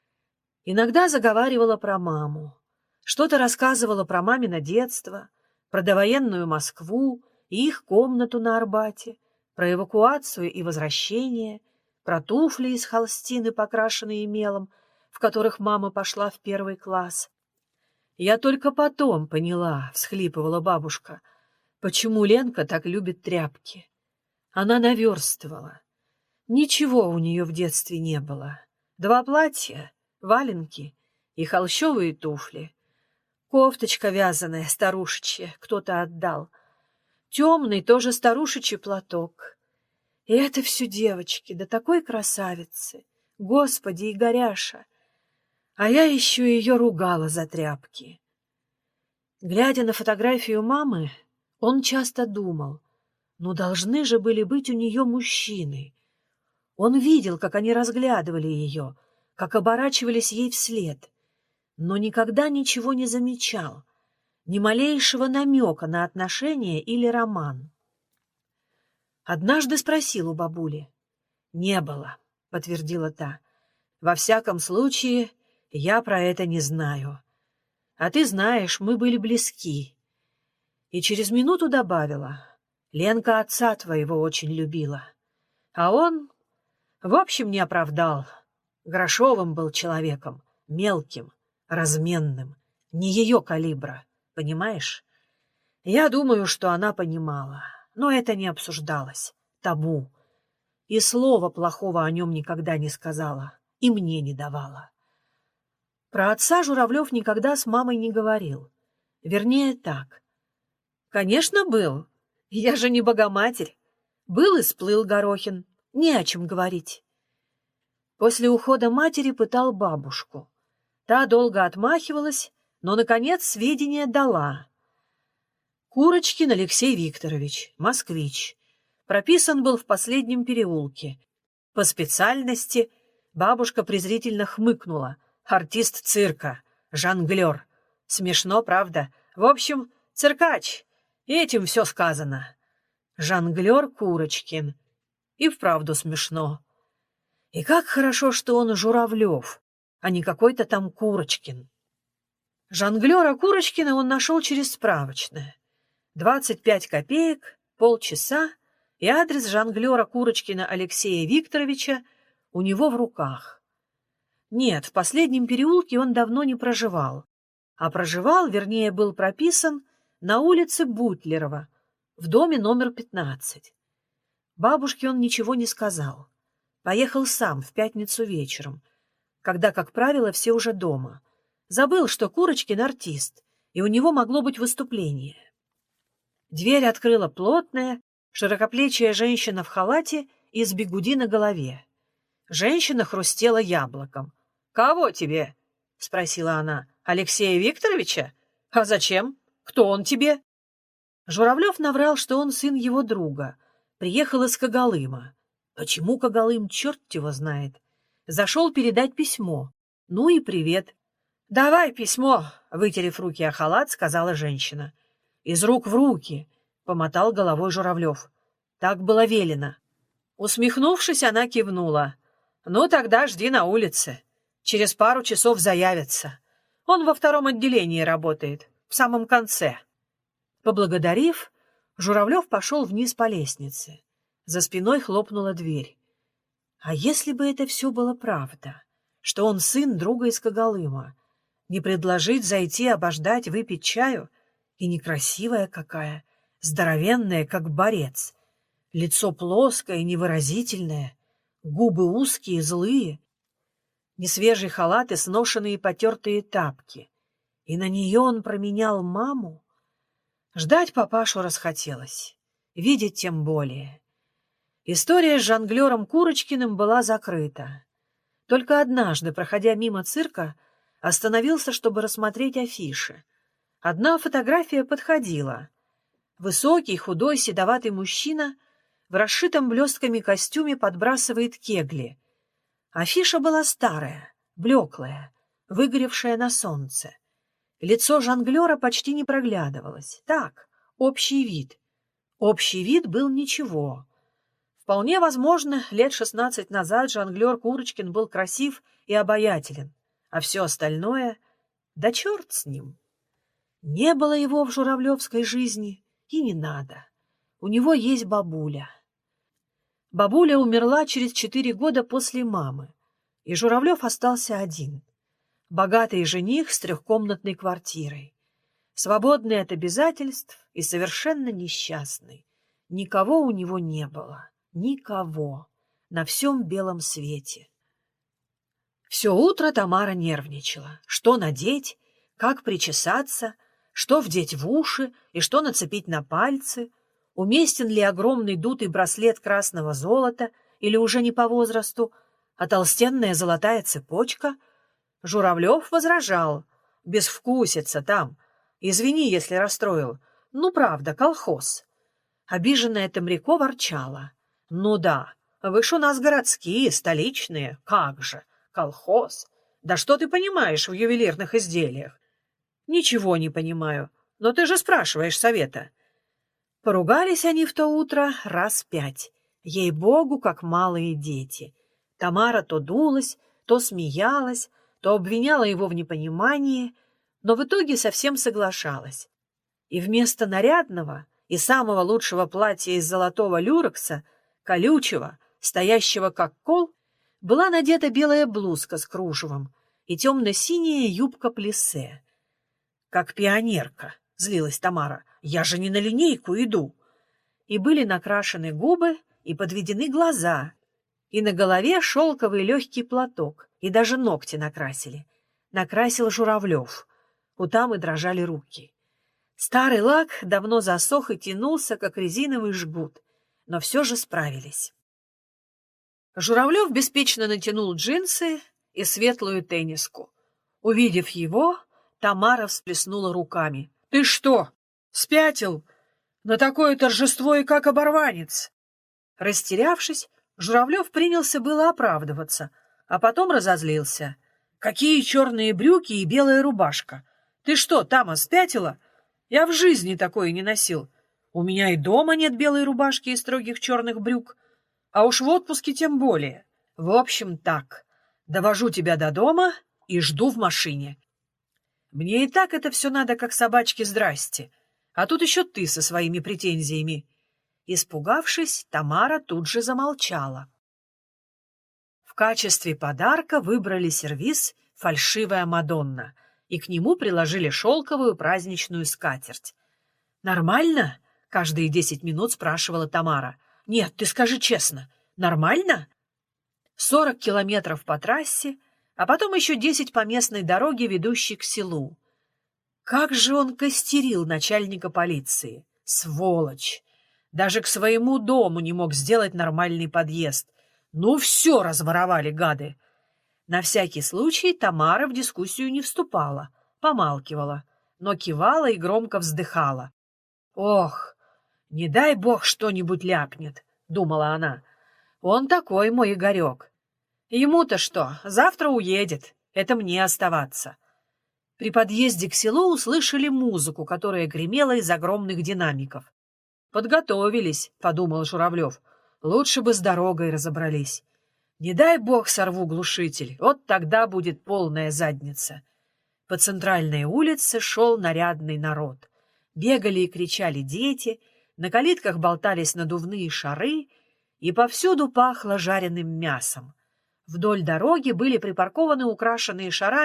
Иногда заговаривала про маму. Что-то рассказывала про мамино детство, про довоенную Москву и их комнату на Арбате, про эвакуацию и возвращение, про туфли из холстины, покрашенные мелом, в которых мама пошла в первый класс. «Я только потом поняла», — всхлипывала бабушка, «почему Ленка так любит тряпки. Она наверстывала. Ничего у нее в детстве не было. Два платья, валенки и холщовые туфли. Кофточка вязаная, старушечья, кто-то отдал. Темный тоже старушечий платок. И это все девочки, да такой красавицы. Господи, и Горяша. А я еще ее ругала за тряпки». Глядя на фотографию мамы, он часто думал, ну должны же были быть у нее мужчины. Он видел, как они разглядывали ее, как оборачивались ей вслед, но никогда ничего не замечал, ни малейшего намека на отношения или роман. Однажды спросил у бабули. «Не было», — подтвердила та. «Во всяком случае, я про это не знаю. А ты знаешь, мы были близки». И через минуту добавила: «Ленка отца твоего очень любила. А он, в общем, не оправдал. Грошовым был человеком, мелким, разменным, не ее калибра, понимаешь? Я думаю, что она понимала, но это не обсуждалось, табу. И слова плохого о нем никогда не сказала, и мне не давала». Про отца Журавлев никогда с мамой не говорил. Вернее, так. «Конечно, был. Я же не Богоматерь. Был и сплыл Горохин. Не о чем говорить». После ухода матери пытал бабушку. Та долго отмахивалась, но, наконец, сведения дала. Курочкин Алексей Викторович, москвич. Прописан был в последнем переулке. По специальности бабушка презрительно хмыкнула. Артист цирка, жонглер. Смешно, правда? В общем, циркач. Этим все сказано. Жонглер Курочкин. И вправду смешно. И как хорошо, что он Журавлев, а не какой-то там Курочкин. Жонглера Курочкина он нашел через справочное. Двадцать пять копеек, полчаса, и адрес жонглера Курочкина Алексея Викторовича у него в руках. Нет, в последнем переулке он давно не проживал, а проживал, вернее, был прописан на улице Бутлерова, в доме номер пятнадцать. Бабушке он ничего не сказал. Поехал сам в пятницу вечером, когда, как правило, все уже дома. Забыл, что Курочкин артист, и у него могло быть выступление. Дверь открыла плотная, широкоплечая женщина в халате и с бигуди на голове. Женщина хрустела яблоком. «Кого тебе?» — спросила она. «Алексея Викторовича? А зачем? Кто он тебе?» Журавлев наврал, что он сын его друга. Приехал из Когалыма. Почему Когалым, черт его знает. Зашел передать письмо. Ну и привет. «Давай письмо», — вытерев руки о халат, сказала женщина. «Из рук в руки», — помотал головой Журавлев. «Так было велено». Усмехнувшись, она кивнула. «Ну, тогда жди на улице. Через пару часов заявится. Он во втором отделении работает, в самом конце». Поблагодарив, Журавлев пошел вниз по лестнице. За спиной хлопнула дверь. А если бы это все было правда, что он сын друга из Когалыма? Не предложить зайти обождать, выпить чаю? И некрасивая какая, здоровенная, как борец. Лицо плоское и невыразительное, губы узкие, злые. Несвежий халат и сношенные потертые тапки. И на нее он променял маму. Ждать папашу расхотелось, видеть тем более. История с жонглером Курочкиным была закрыта. Только однажды, проходя мимо цирка, остановился, чтобы рассмотреть афиши. Одна фотография подходила. Высокий, худой, седоватый мужчина в расшитом блестками костюме подбрасывает кегли. Афиша была старая, блеклая, выгоревшая на солнце. Лицо жонглера почти не проглядывалось. Так, общий вид. Общий вид был ничего. Вполне возможно, лет шестнадцать назад жонглер Курочкин был красив и обаятелен, а все остальное — да черт с ним. Не было его в журавлевской жизни, и не надо. У него есть бабуля. Бабуля умерла через четыре года после мамы, и Журавлев остался один. Богатый жених с трехкомнатной квартирой, свободный от обязательств и совершенно несчастный. Никого у него не было, никого, на всем белом свете. Все утро Тамара нервничала. Что надеть, как причесаться, что вдеть в уши и что нацепить на пальцы, уместен ли огромный дутый браслет красного золота или уже не по возрасту, а толстенная золотая цепочка. Журавлев возражал. Безвкусица там. Извини, если расстроил. Ну, правда, колхоз. Обиженная Тамрико ворчала. Ну да, вы ж у нас городские, столичные. Как же, колхоз. Да что ты понимаешь в ювелирных изделиях? Ничего не понимаю. Но ты же спрашиваешь совета. Поругались они в то утро раз пять. Ей-богу, как малые дети. Тамара то дулась, то смеялась, то обвиняла его в непонимании, но в итоге совсем соглашалась. И вместо нарядного и самого лучшего платья из золотого люрекса, колючего, стоящего как кол, была надета белая блузка с кружевом и темно-синяя юбка плиссе. «Как пионерка», — злилась Тамара, — «я же не на линейку иду». И были накрашены губы и подведены глаза, и на голове шелковый легкий платок, и даже ногти накрасили. Накрасил Журавлев. У Тамы дрожали руки. Старый лак давно засох и тянулся, как резиновый жгут, но все же справились. Журавлев беспечно натянул джинсы и светлую тенниску. Увидев его, Тамара всплеснула руками. — Ты что, спятил? На такое торжество и как оборванец! Растерявшись, Журавлев принялся было оправдываться, а потом разозлился. «Какие черные брюки и белая рубашка! Ты что, Тама, спятила? Я в жизни такое не носил. У меня и дома нет белой рубашки и строгих черных брюк, а уж в отпуске тем более. В общем, так, довожу тебя до дома и жду в машине. Мне и так это все надо, как собачке здрасте, а тут еще ты со своими претензиями». Испугавшись, Тамара тут же замолчала. В качестве подарка выбрали сервиз «Фальшивая Мадонна» и к нему приложили шелковую праздничную скатерть. «Нормально?» — каждые десять минут спрашивала Тамара. «Нет, ты скажи честно, нормально?» Сорок километров по трассе, а потом еще десять по местной дороге, ведущей к селу. Как же он костерил начальника полиции! Сволочь! Даже к своему дому не мог сделать нормальный подъезд. Ну, все разворовали, гады. На всякий случай Тамара в дискуссию не вступала, помалкивала, но кивала и громко вздыхала. «Ох, не дай бог что-нибудь ляпнет», — думала она. «Он такой мой Игорек. Ему-то что, завтра уедет, это мне оставаться». При подъезде к селу услышали музыку, которая гремела из огромных динамиков. «Подготовились», — подумал Журавлев. «Лучше бы с дорогой разобрались. Не дай бог сорву глушитель, вот тогда будет полная задница». По центральной улице шел нарядный народ. Бегали и кричали дети, на калитках болтались надувные шары, и повсюду пахло жареным мясом. Вдоль дороги были припаркованы украшенные шарами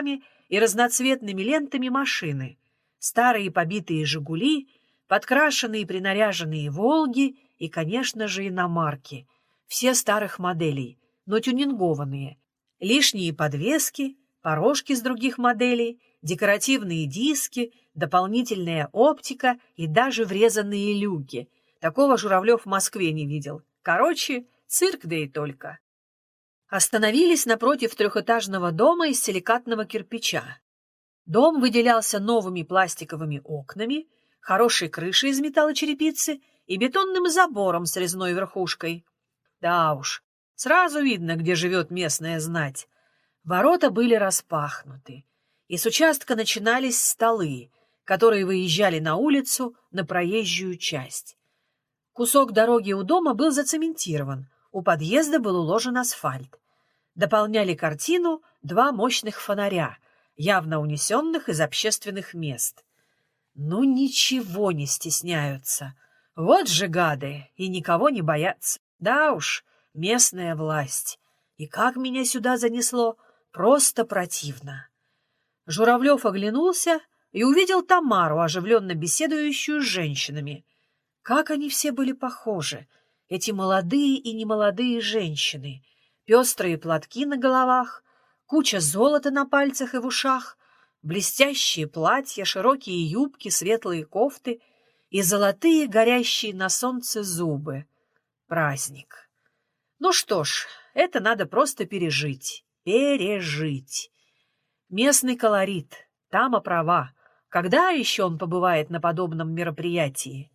и разноцветными лентами машины, старые побитые «Жигули», подкрашенные и принаряженные «Волги» и, конечно же, иномарки, все старых моделей, но тюнингованные, лишние подвески, порожки с других моделей, декоративные диски, дополнительная оптика и даже врезанные люки. Такого Журавлев в Москве не видел. Короче, цирк да и только. Остановились напротив трехэтажного дома из силикатного кирпича. Дом выделялся новыми пластиковыми окнами, хорошей крышей из металлочерепицы и бетонным забором с резной верхушкой. Да уж, сразу видно, где живет местная знать. Ворота были распахнуты, и с участка начинались столы, которые выезжали на улицу, на проезжую часть. Кусок дороги у дома был зацементирован, у подъезда был уложен асфальт. Дополняли картину два мощных фонаря, явно унесенных из общественных мест. Ну, ничего не стесняются. Вот же гады, и никого не боятся. Да уж, местная власть. И как меня сюда занесло, просто противно. Журавлев оглянулся и увидел Тамару, оживленно беседующую с женщинами. Как они все были похожи, эти молодые и немолодые женщины. Пестрые платки на головах, куча золота на пальцах и в ушах, блестящие платья, широкие юбки, светлые кофты и золотые, горящие на солнце зубы. Праздник. Ну что ж, это надо просто пережить. Пережить. Местный колорит. Тама права. Когда еще он побывает на подобном мероприятии?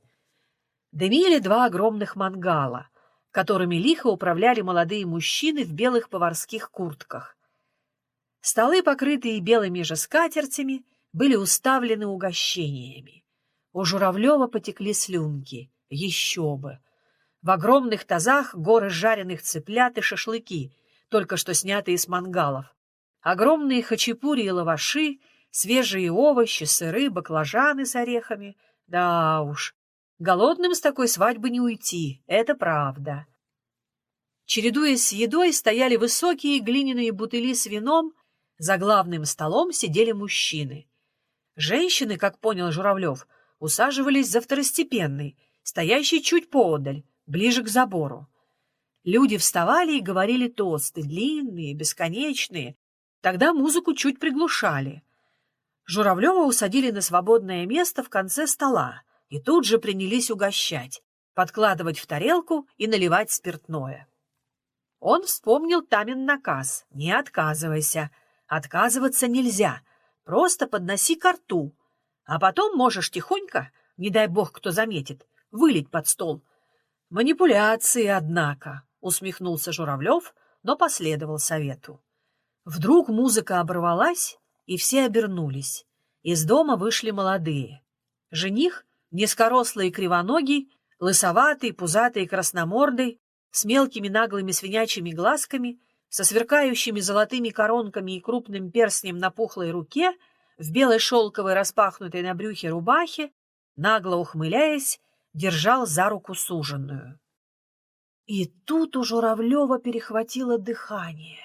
Дымили два огромных мангала, которыми лихо управляли молодые мужчины в белых поварских куртках. Столы, покрытые белыми же скатертями, были уставлены угощениями. У Журавлева потекли слюнки. Еще бы! В огромных тазах горы жареных цыплят и шашлыки, только что снятые с мангалов. Огромные хачапури и лаваши, свежие овощи, сыры, баклажаны с орехами. Да уж, голодным с такой свадьбы не уйти, это правда. Чередуясь с едой, стояли высокие глиняные бутыли с вином, за главным столом сидели мужчины. Женщины, как понял Журавлев, усаживались за второстепенный, стоящий чуть поодаль, ближе к забору. Люди вставали и говорили тосты, длинные, бесконечные. Тогда музыку чуть приглушали. Журавлева усадили на свободное место в конце стола и тут же принялись угощать, подкладывать в тарелку и наливать спиртное. Он вспомнил Тамин наказ: «Не отказывайся. Отказываться нельзя. Просто подноси ко рту. А потом можешь тихонько, не дай бог кто заметит, вылить под стол». «Манипуляции, однако», — усмехнулся Журавлев, но последовал совету. Вдруг музыка оборвалась, и все обернулись. Из дома вышли молодые. Жених, низкорослый и кривоногий, лысоватый, пузатый и красномордый, с мелкими наглыми свинячьими глазками, со сверкающими золотыми коронками и крупным перстнем на пухлой руке, в белой шелковой распахнутой на брюхе рубахе, нагло ухмыляясь, держал за руку суженую. И тут у Журавлева перехватило дыхание.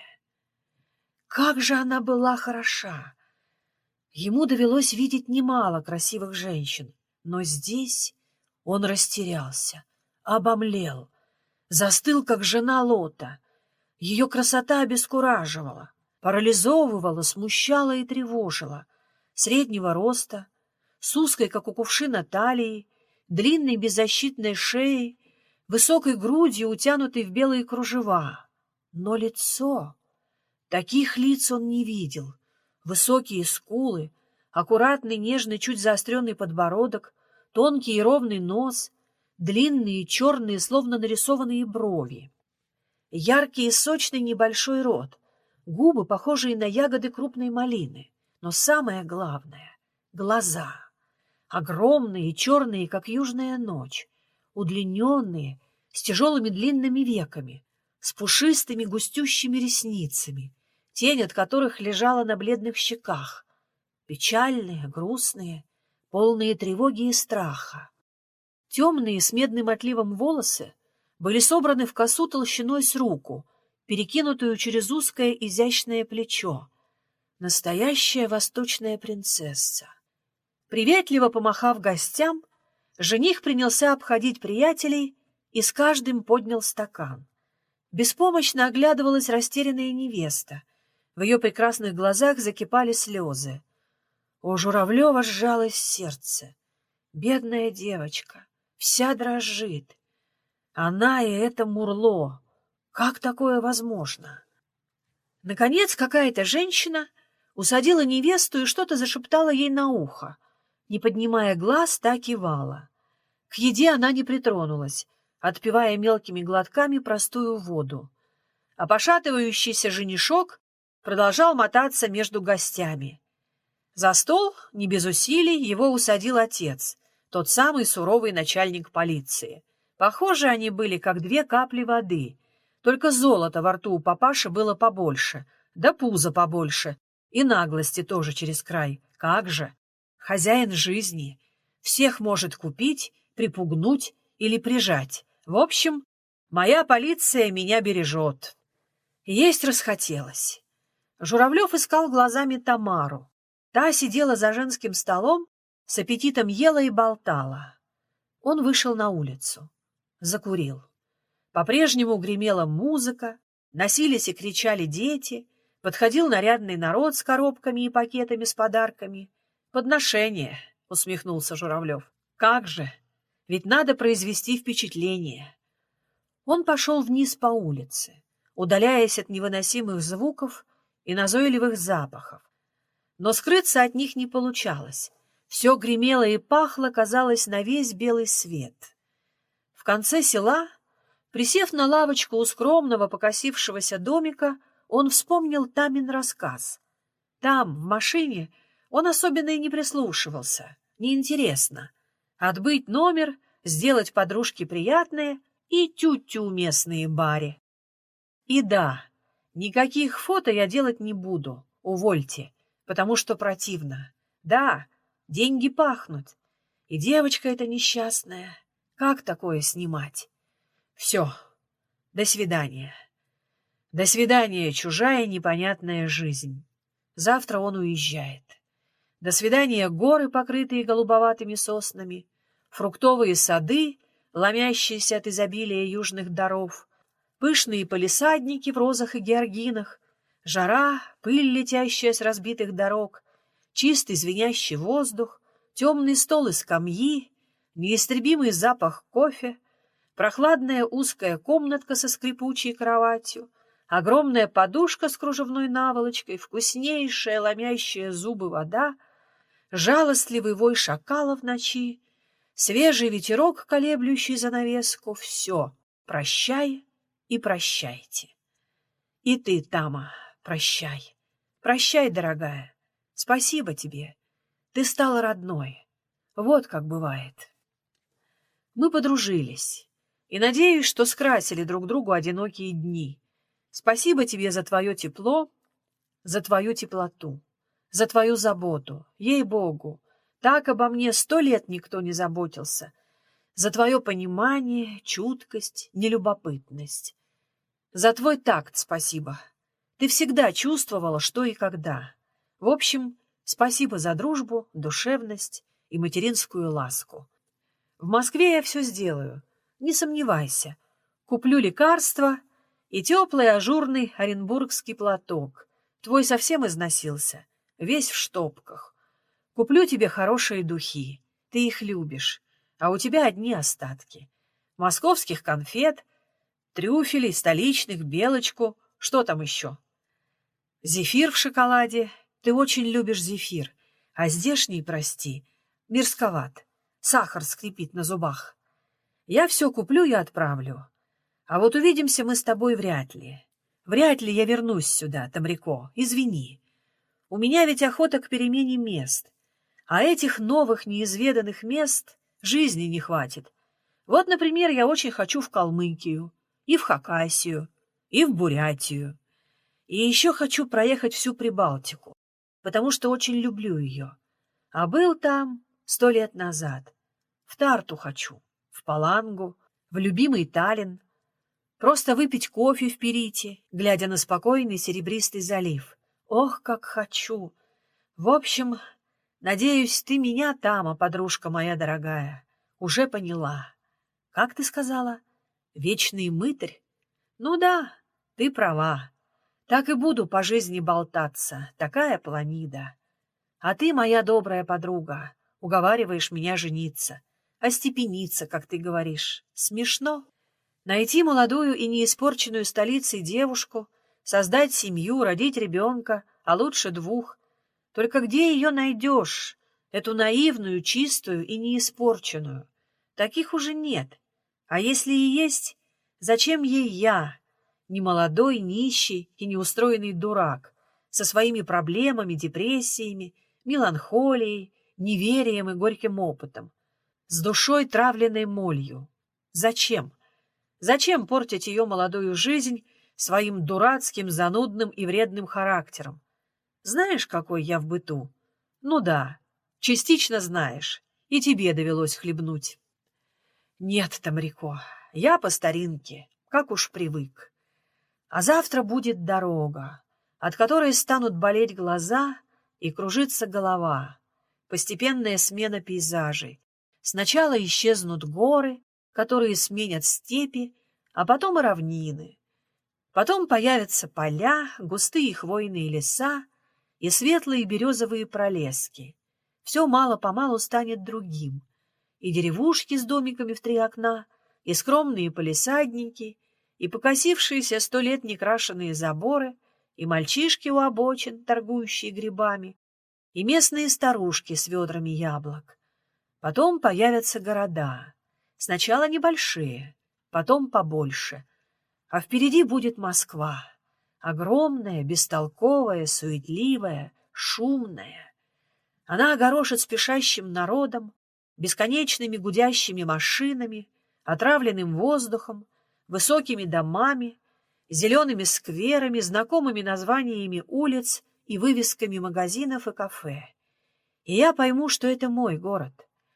Как же она была хороша! Ему довелось видеть немало красивых женщин, но здесь он растерялся, обомлел, застыл, как жена Лота. Ее красота обескураживала, парализовывала, смущала и тревожила. Среднего роста, с узкой, как у кувшина, талией, длинной беззащитной шеей, высокой грудью, утянутой в белые кружева. Но лицо... Таких лиц он не видел. Высокие скулы, аккуратный, нежный, чуть заостренный подбородок, тонкий и ровный нос, длинные, черные, словно нарисованные брови. Яркий и сочный небольшой рот, губы, похожие на ягоды крупной малины. Но самое главное — глаза. Огромные, черные, как южная ночь, удлиненные, с тяжелыми длинными веками, с пушистыми густющими ресницами, тень от которых лежала на бледных щеках, печальные, грустные, полные тревоги и страха. Темные с медным отливом волосы были собраны в косу толщиной с руку, перекинутую через узкое изящное плечо. Настоящая восточная принцесса. Приветливо помахав гостям, жених принялся обходить приятелей и с каждым поднял стакан. Беспомощно оглядывалась растерянная невеста. В ее прекрасных глазах закипали слезы. У Журавлева сжалось сердце. Бедная девочка, вся дрожит. Она и это мурло. Как такое возможно? Наконец какая-то женщина усадила невесту и что-то зашептала ей на ухо. Не поднимая глаз, та кивала. К еде она не притронулась, отпивая мелкими глотками простую воду. А пошатывающийся женишок продолжал мотаться между гостями. За стол, не без усилий, его усадил отец, тот самый суровый начальник полиции. Похожи они были, как две капли воды, только золота во рту у папаши было побольше, да пузо побольше, и наглости тоже через край. Как же! Хозяин жизни. Всех может купить, припугнуть или прижать. В общем, моя полиция меня бережет. Есть расхотелось. Журавлев искал глазами Тамару. Та сидела за женским столом, с аппетитом ела и болтала. Он вышел на улицу. Закурил. По-прежнему гремела музыка, носились и кричали дети, подходил нарядный народ с коробками и пакетами с подарками. «Подношение», — усмехнулся Журавлев. «Как же! Ведь надо произвести впечатление». Он пошел вниз по улице, удаляясь от невыносимых звуков и назойливых запахов. Но скрыться от них не получалось. Все гремело и пахло, казалось, на весь белый свет. В конце села, присев на лавочку у скромного покосившегося домика, он вспомнил Тамин рассказ. Там, в машине, он особенно и не прислушивался. Неинтересно. Отбыть номер, сделать подружке приятное и тю-тю местные баре. И да, никаких фото я делать не буду, увольте, потому что противно. Да, деньги пахнут. И девочка эта несчастная. Как такое снимать? Все. До свидания. До свидания, чужая непонятная жизнь. Завтра он уезжает. До свидания, горы, покрытые голубоватыми соснами, фруктовые сады, ломящиеся от изобилия южных даров, пышные палисадники в розах и георгинах, жара, пыль, летящая с разбитых дорог, чистый звенящий воздух, темный стол и скамьи, неистребимый запах кофе, прохладная узкая комнатка со скрипучей кроватью, огромная подушка с кружевной наволочкой, вкуснейшая, ломящая зубы вода, жалостливый вой шакала в ночи, свежий ветерок, колеблющий занавеску — все, прощай и прощайте. И ты, Тама, прощай. Прощай, дорогая. Спасибо тебе. Ты стала родной. Вот как бывает. Мы подружились, и надеюсь, что скрасили друг другу одинокие дни. Спасибо тебе за твое тепло, за твою теплоту, за твою заботу. Ей-богу, так обо мне сто лет никто не заботился. За твое понимание, чуткость, нелюбопытность. За твой такт спасибо. Ты всегда чувствовала, что и когда. В общем, спасибо за дружбу, душевность и материнскую ласку. В Москве я все сделаю, не сомневайся. Куплю лекарства и теплый ажурный оренбургский платок. Твой совсем износился, весь в штопках. Куплю тебе хорошие духи, ты их любишь, а у тебя одни остатки. Московских конфет, трюфелей, столичных, белочку, что там еще? Зефир в шоколаде, ты очень любишь зефир, а здешний, прости, мерзковат, сахар скрипит на зубах. Я все куплю и отправлю. А вот увидимся мы с тобой вряд ли. Вряд ли я вернусь сюда, Тамрико, извини. У меня ведь охота к перемене мест, а этих новых неизведанных мест жизни не хватит. Вот, например, я очень хочу в Калмыкию, и в Хакасию, и в Бурятию. И еще хочу проехать всю Прибалтику, потому что очень люблю ее. А был там сто лет назад. В Тарту хочу, в Палангу, в любимый Таллин. Просто выпить кофе в Пирите, глядя на спокойный серебристый залив. Ох, как хочу! В общем, надеюсь, ты меня, Тама, подружка моя дорогая, уже поняла. Как ты сказала? Вечный мытарь? Ну да, ты права. Так и буду по жизни болтаться, такая планида. А ты, моя добрая подруга, уговариваешь меня жениться, остепениться, как ты говоришь. Смешно? Найти молодую и неиспорченную столицей девушку, создать семью, родить ребенка, а лучше двух. Только где ее найдешь, эту наивную, чистую и неиспорченную? Таких уже нет. А если и есть, зачем ей я, немолодой, нищий и неустроенный дурак, со своими проблемами, депрессиями, меланхолией, неверием и горьким опытом, с душой, травленной молью? Зачем? Зачем портить ее молодую жизнь своим дурацким, занудным и вредным характером? Знаешь, какой я в быту? Ну да, частично знаешь, и тебе довелось хлебнуть. Нет, Тамрико, я по старинке, как уж привык. А завтра будет дорога, от которой станут болеть глаза и кружиться голова. Постепенная смена пейзажей. Сначала исчезнут горы, которые сменят степи, а потом и равнины. Потом появятся поля, густые хвойные леса и светлые березовые пролески. Все мало-помалу станет другим. И деревушки с домиками в три окна, и скромные палисадники, и покосившиеся сто лет некрашенные заборы, и мальчишки у обочин, торгующие грибами, и местные старушки с ведрами яблок. Потом появятся города. Сначала небольшие, потом побольше. А впереди будет Москва. Огромная, бестолковая, суетливая, шумная. Она огорошит спешащим народом, бесконечными гудящими машинами, отравленным воздухом, высокими домами, зелеными скверами, знакомыми названиями улиц и вывесками магазинов и кафе. И я пойму, что это мой город.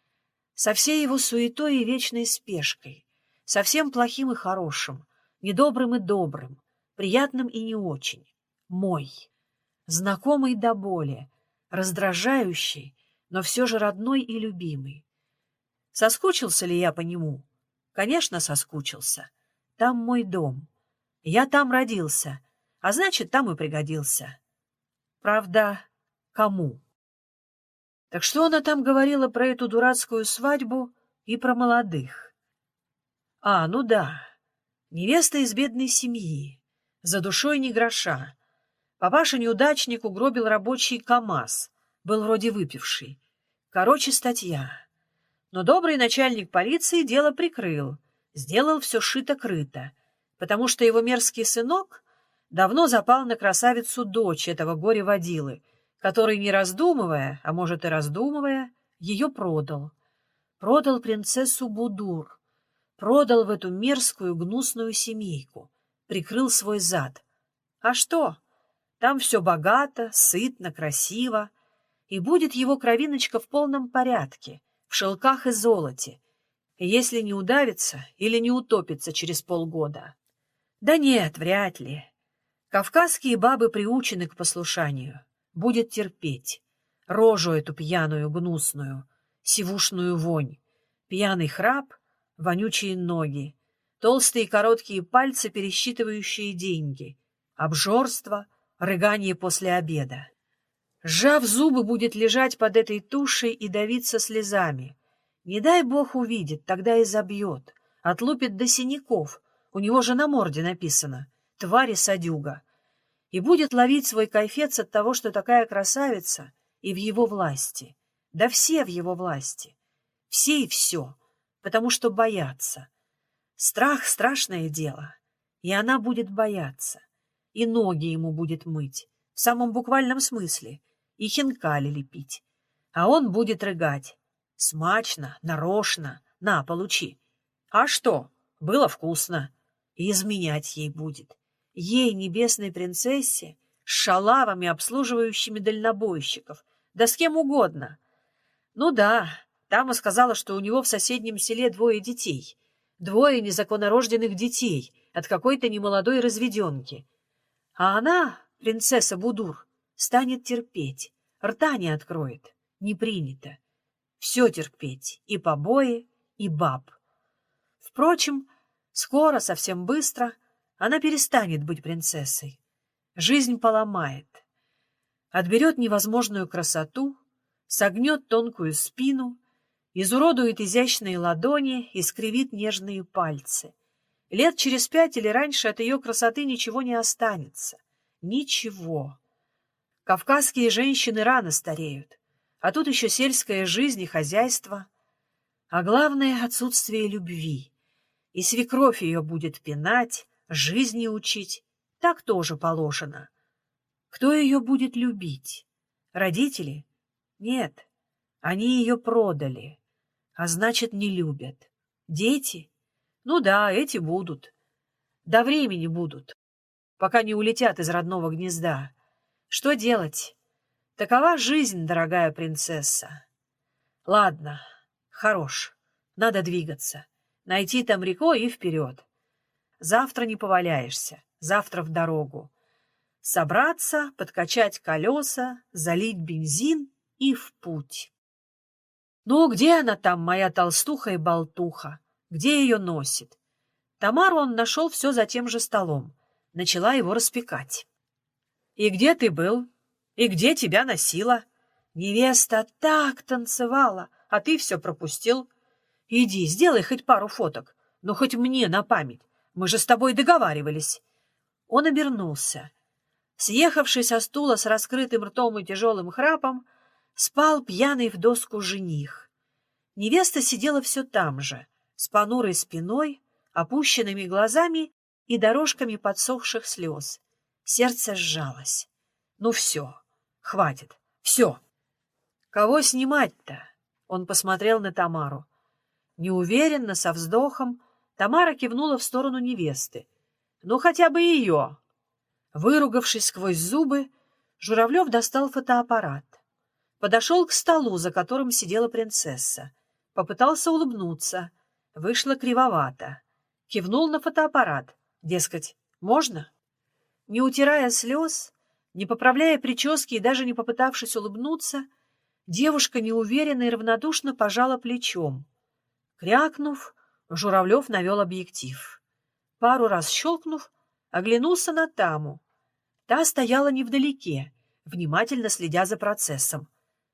Со всей его суетой и вечной спешкой, со всем плохим и хорошим, недобрым и добрым, приятным и не очень. Мой. Знакомый до боли, раздражающий, но все же родной и любимый. Соскучился ли я по нему? Конечно, соскучился. Там мой дом. Я там родился, а значит, там и пригодился. Правда, кому? Так что она там говорила про эту дурацкую свадьбу и про молодых? А, ну да, невеста из бедной семьи, за душой ни гроша. Папаша-неудачник угробил рабочий КамАЗ, был вроде выпивший. Короче, статья. Но добрый начальник полиции дело прикрыл, сделал все шито-крыто, потому что его мерзкий сынок давно запал на красавицу-дочь этого горе-водилы, который, не раздумывая, а может и раздумывая, ее продал. Продал принцессу Будур, продал в эту мерзкую гнусную семейку, прикрыл свой зад. А что? Там все богато, сытно, красиво, и будет его кровиночка в полном порядке, в шелках и золоте, если не удавится или не утопится через полгода. Да нет, вряд ли. Кавказские бабы приучены к послушанию. Будет терпеть. Рожу эту пьяную, гнусную, сивушную вонь, пьяный храп, вонючие ноги, толстые короткие пальцы, пересчитывающие деньги, обжорство, рыгание после обеда. Сжав зубы, будет лежать под этой тушей и давиться слезами. Не дай бог увидит, тогда и забьет, отлупит до синяков, у него же на морде написано «Тварь и садюга», и будет ловить свой кайфец от того, что такая красавица и в его власти. Да все в его власти. Все и все, потому что боятся. Страх — страшное дело, и она будет бояться, и ноги ему будет мыть, в самом буквальном смысле, и хинкали лепить. А он будет рыгать. Смачно, нарочно, на, получи. А что? Было вкусно. И изменять ей будет. Ей, небесной принцессе, с шалавами, обслуживающими дальнобойщиков, да с кем угодно. Ну да, Тама сказала, что у него в соседнем селе двое детей. Двое незаконнорожденных детей от какой-то немолодой разведенки. А она, принцесса Будур, станет терпеть, рта не откроет, не принято. Все терпеть, и побои, и баб. Впрочем, скоро, совсем быстро, она перестанет быть принцессой. Жизнь поломает, отберет невозможную красоту, согнет тонкую спину, изуродует изящные ладони, искривит нежные пальцы. Лет через пять или раньше от ее красоты ничего не останется. Ничего. Кавказские женщины рано стареют, а тут еще сельская жизнь и хозяйство. А главное — отсутствие любви. И свекровь ее будет пинать, жизни учить. Так тоже положено. Кто ее будет любить? Родители? Нет, они ее продали, а значит, не любят. Дети? Ну да, эти будут. До времени будут, пока не улетят из родного гнезда. Что делать? Такова жизнь, дорогая принцесса. Ладно, хорош, надо двигаться. Найти Тамрико и вперед. Завтра не поваляешься, завтра в дорогу. Собраться, подкачать колеса, залить бензин и в путь. Ну, где она там, моя толстуха и болтуха? Где ее носит? Тамару он нашел все за тем же столом. Начала его распекать. И где ты был? И где тебя носила? Невеста так танцевала, а ты все пропустил. Иди, сделай хоть пару фоток, ну хоть мне на память. Мы же с тобой договаривались. Он обернулся. Съехавший со стула с раскрытым ртом и тяжелым храпом, спал пьяный в доску жених. Невеста сидела все там же, с понурой спиной, опущенными глазами и дорожками подсохших слез. Сердце сжалось. Ну все, хватит, все. Кого снимать-то? Он посмотрел на Тамару. Неуверенно, со вздохом, Тамара кивнула в сторону невесты. Ну, хотя бы ее. Выругавшись сквозь зубы, Журавлев достал фотоаппарат. Подошел к столу, за которым сидела принцесса. Попытался улыбнуться. Вышло кривовато. Кивнул на фотоаппарат. Дескать, можно? Не утирая слез, не поправляя прически и даже не попытавшись улыбнуться, девушка неуверенно и равнодушно пожала плечом. Крякнув, Журавлев навел объектив. Пару раз щелкнув, оглянулся на Таму. Та стояла невдалеке, внимательно следя за процессом.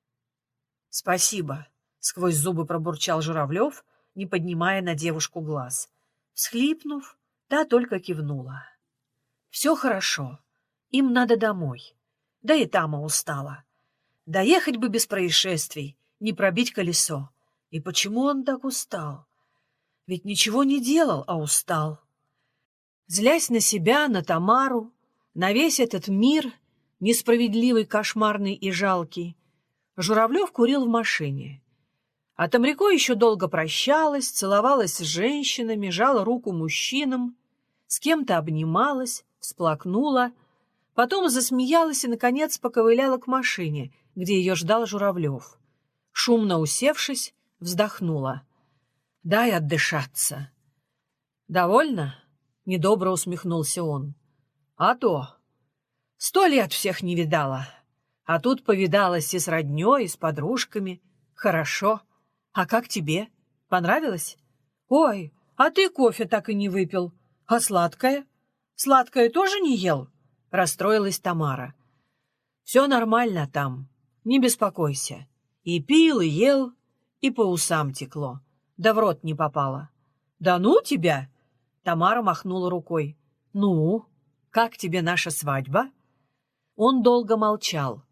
— Спасибо, — сквозь зубы пробурчал Журавлев, не поднимая на девушку глаз. Всхлипнув, та только кивнула. — Все хорошо. Им надо домой. Да и Тама устала. Доехать бы без происшествий, не пробить колесо. И почему он так устал? Ведь ничего не делал, а устал. Злясь на себя, на Тамару, на весь этот мир, несправедливый, кошмарный и жалкий, Журавлев курил в машине. А Тамрико еще долго прощалась, целовалась с женщинами, жала руку мужчинам, с кем-то обнималась, всплакнула, потом засмеялась и, наконец, поковыляла к машине, где ее ждал Журавлев. Шумно усевшись, вздохнула. «Дай отдышаться». «Довольно?» — недобро усмехнулся он. «А то! Сто лет всех не видала, а тут повидалась и с роднёй, и с подружками. Хорошо. А как тебе? Понравилось? Ой, а ты кофе так и не выпил. А сладкое? Сладкое тоже не ел?» — расстроилась Тамара. «Все нормально там, не беспокойся. И пил, и ел, и по усам текло, да в рот не попало». «Да ну тебя!» — Тамара махнула рукой. «Ну, как тебе наша свадьба?» Он долго молчал,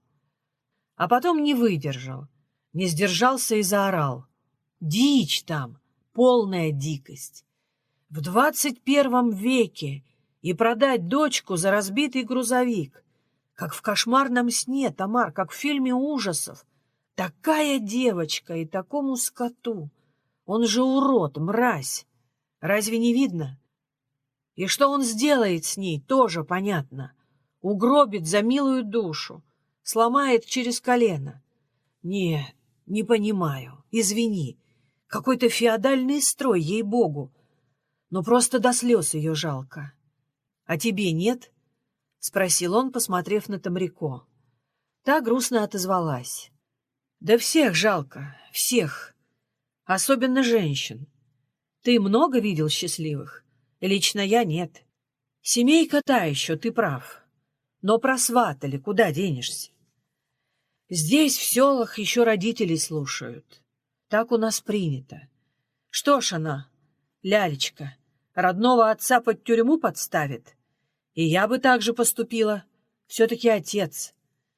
а потом не выдержал, не сдержался и заорал. «Дичь там, полная дикость! В двадцать первом веке и продать дочку за разбитый грузовик! Как в кошмарном сне, Тамар, как в фильме ужасов! Такая девочка и такому скоту! Он же урод, мразь! Разве не видно? И что он сделает с ней, тоже понятно. Угробит за милую душу, сломает через колено. Нет, не понимаю, извини. Какой-то феодальный строй, ей-богу. Но просто до слез ее жалко. А тебе нет? — спросил он, посмотрев на Тамрико. Та грустно отозвалась. Да всех жалко, всех, особенно женщин. Ты много видел счастливых? Лично я нет. Семейка та еще, ты прав. Но просватали, куда денешься? Здесь, в селах, еще родителей слушают. Так у нас принято. Что ж она, лялечка, родного отца под тюрьму подставит? И я бы так же поступила. Все-таки отец.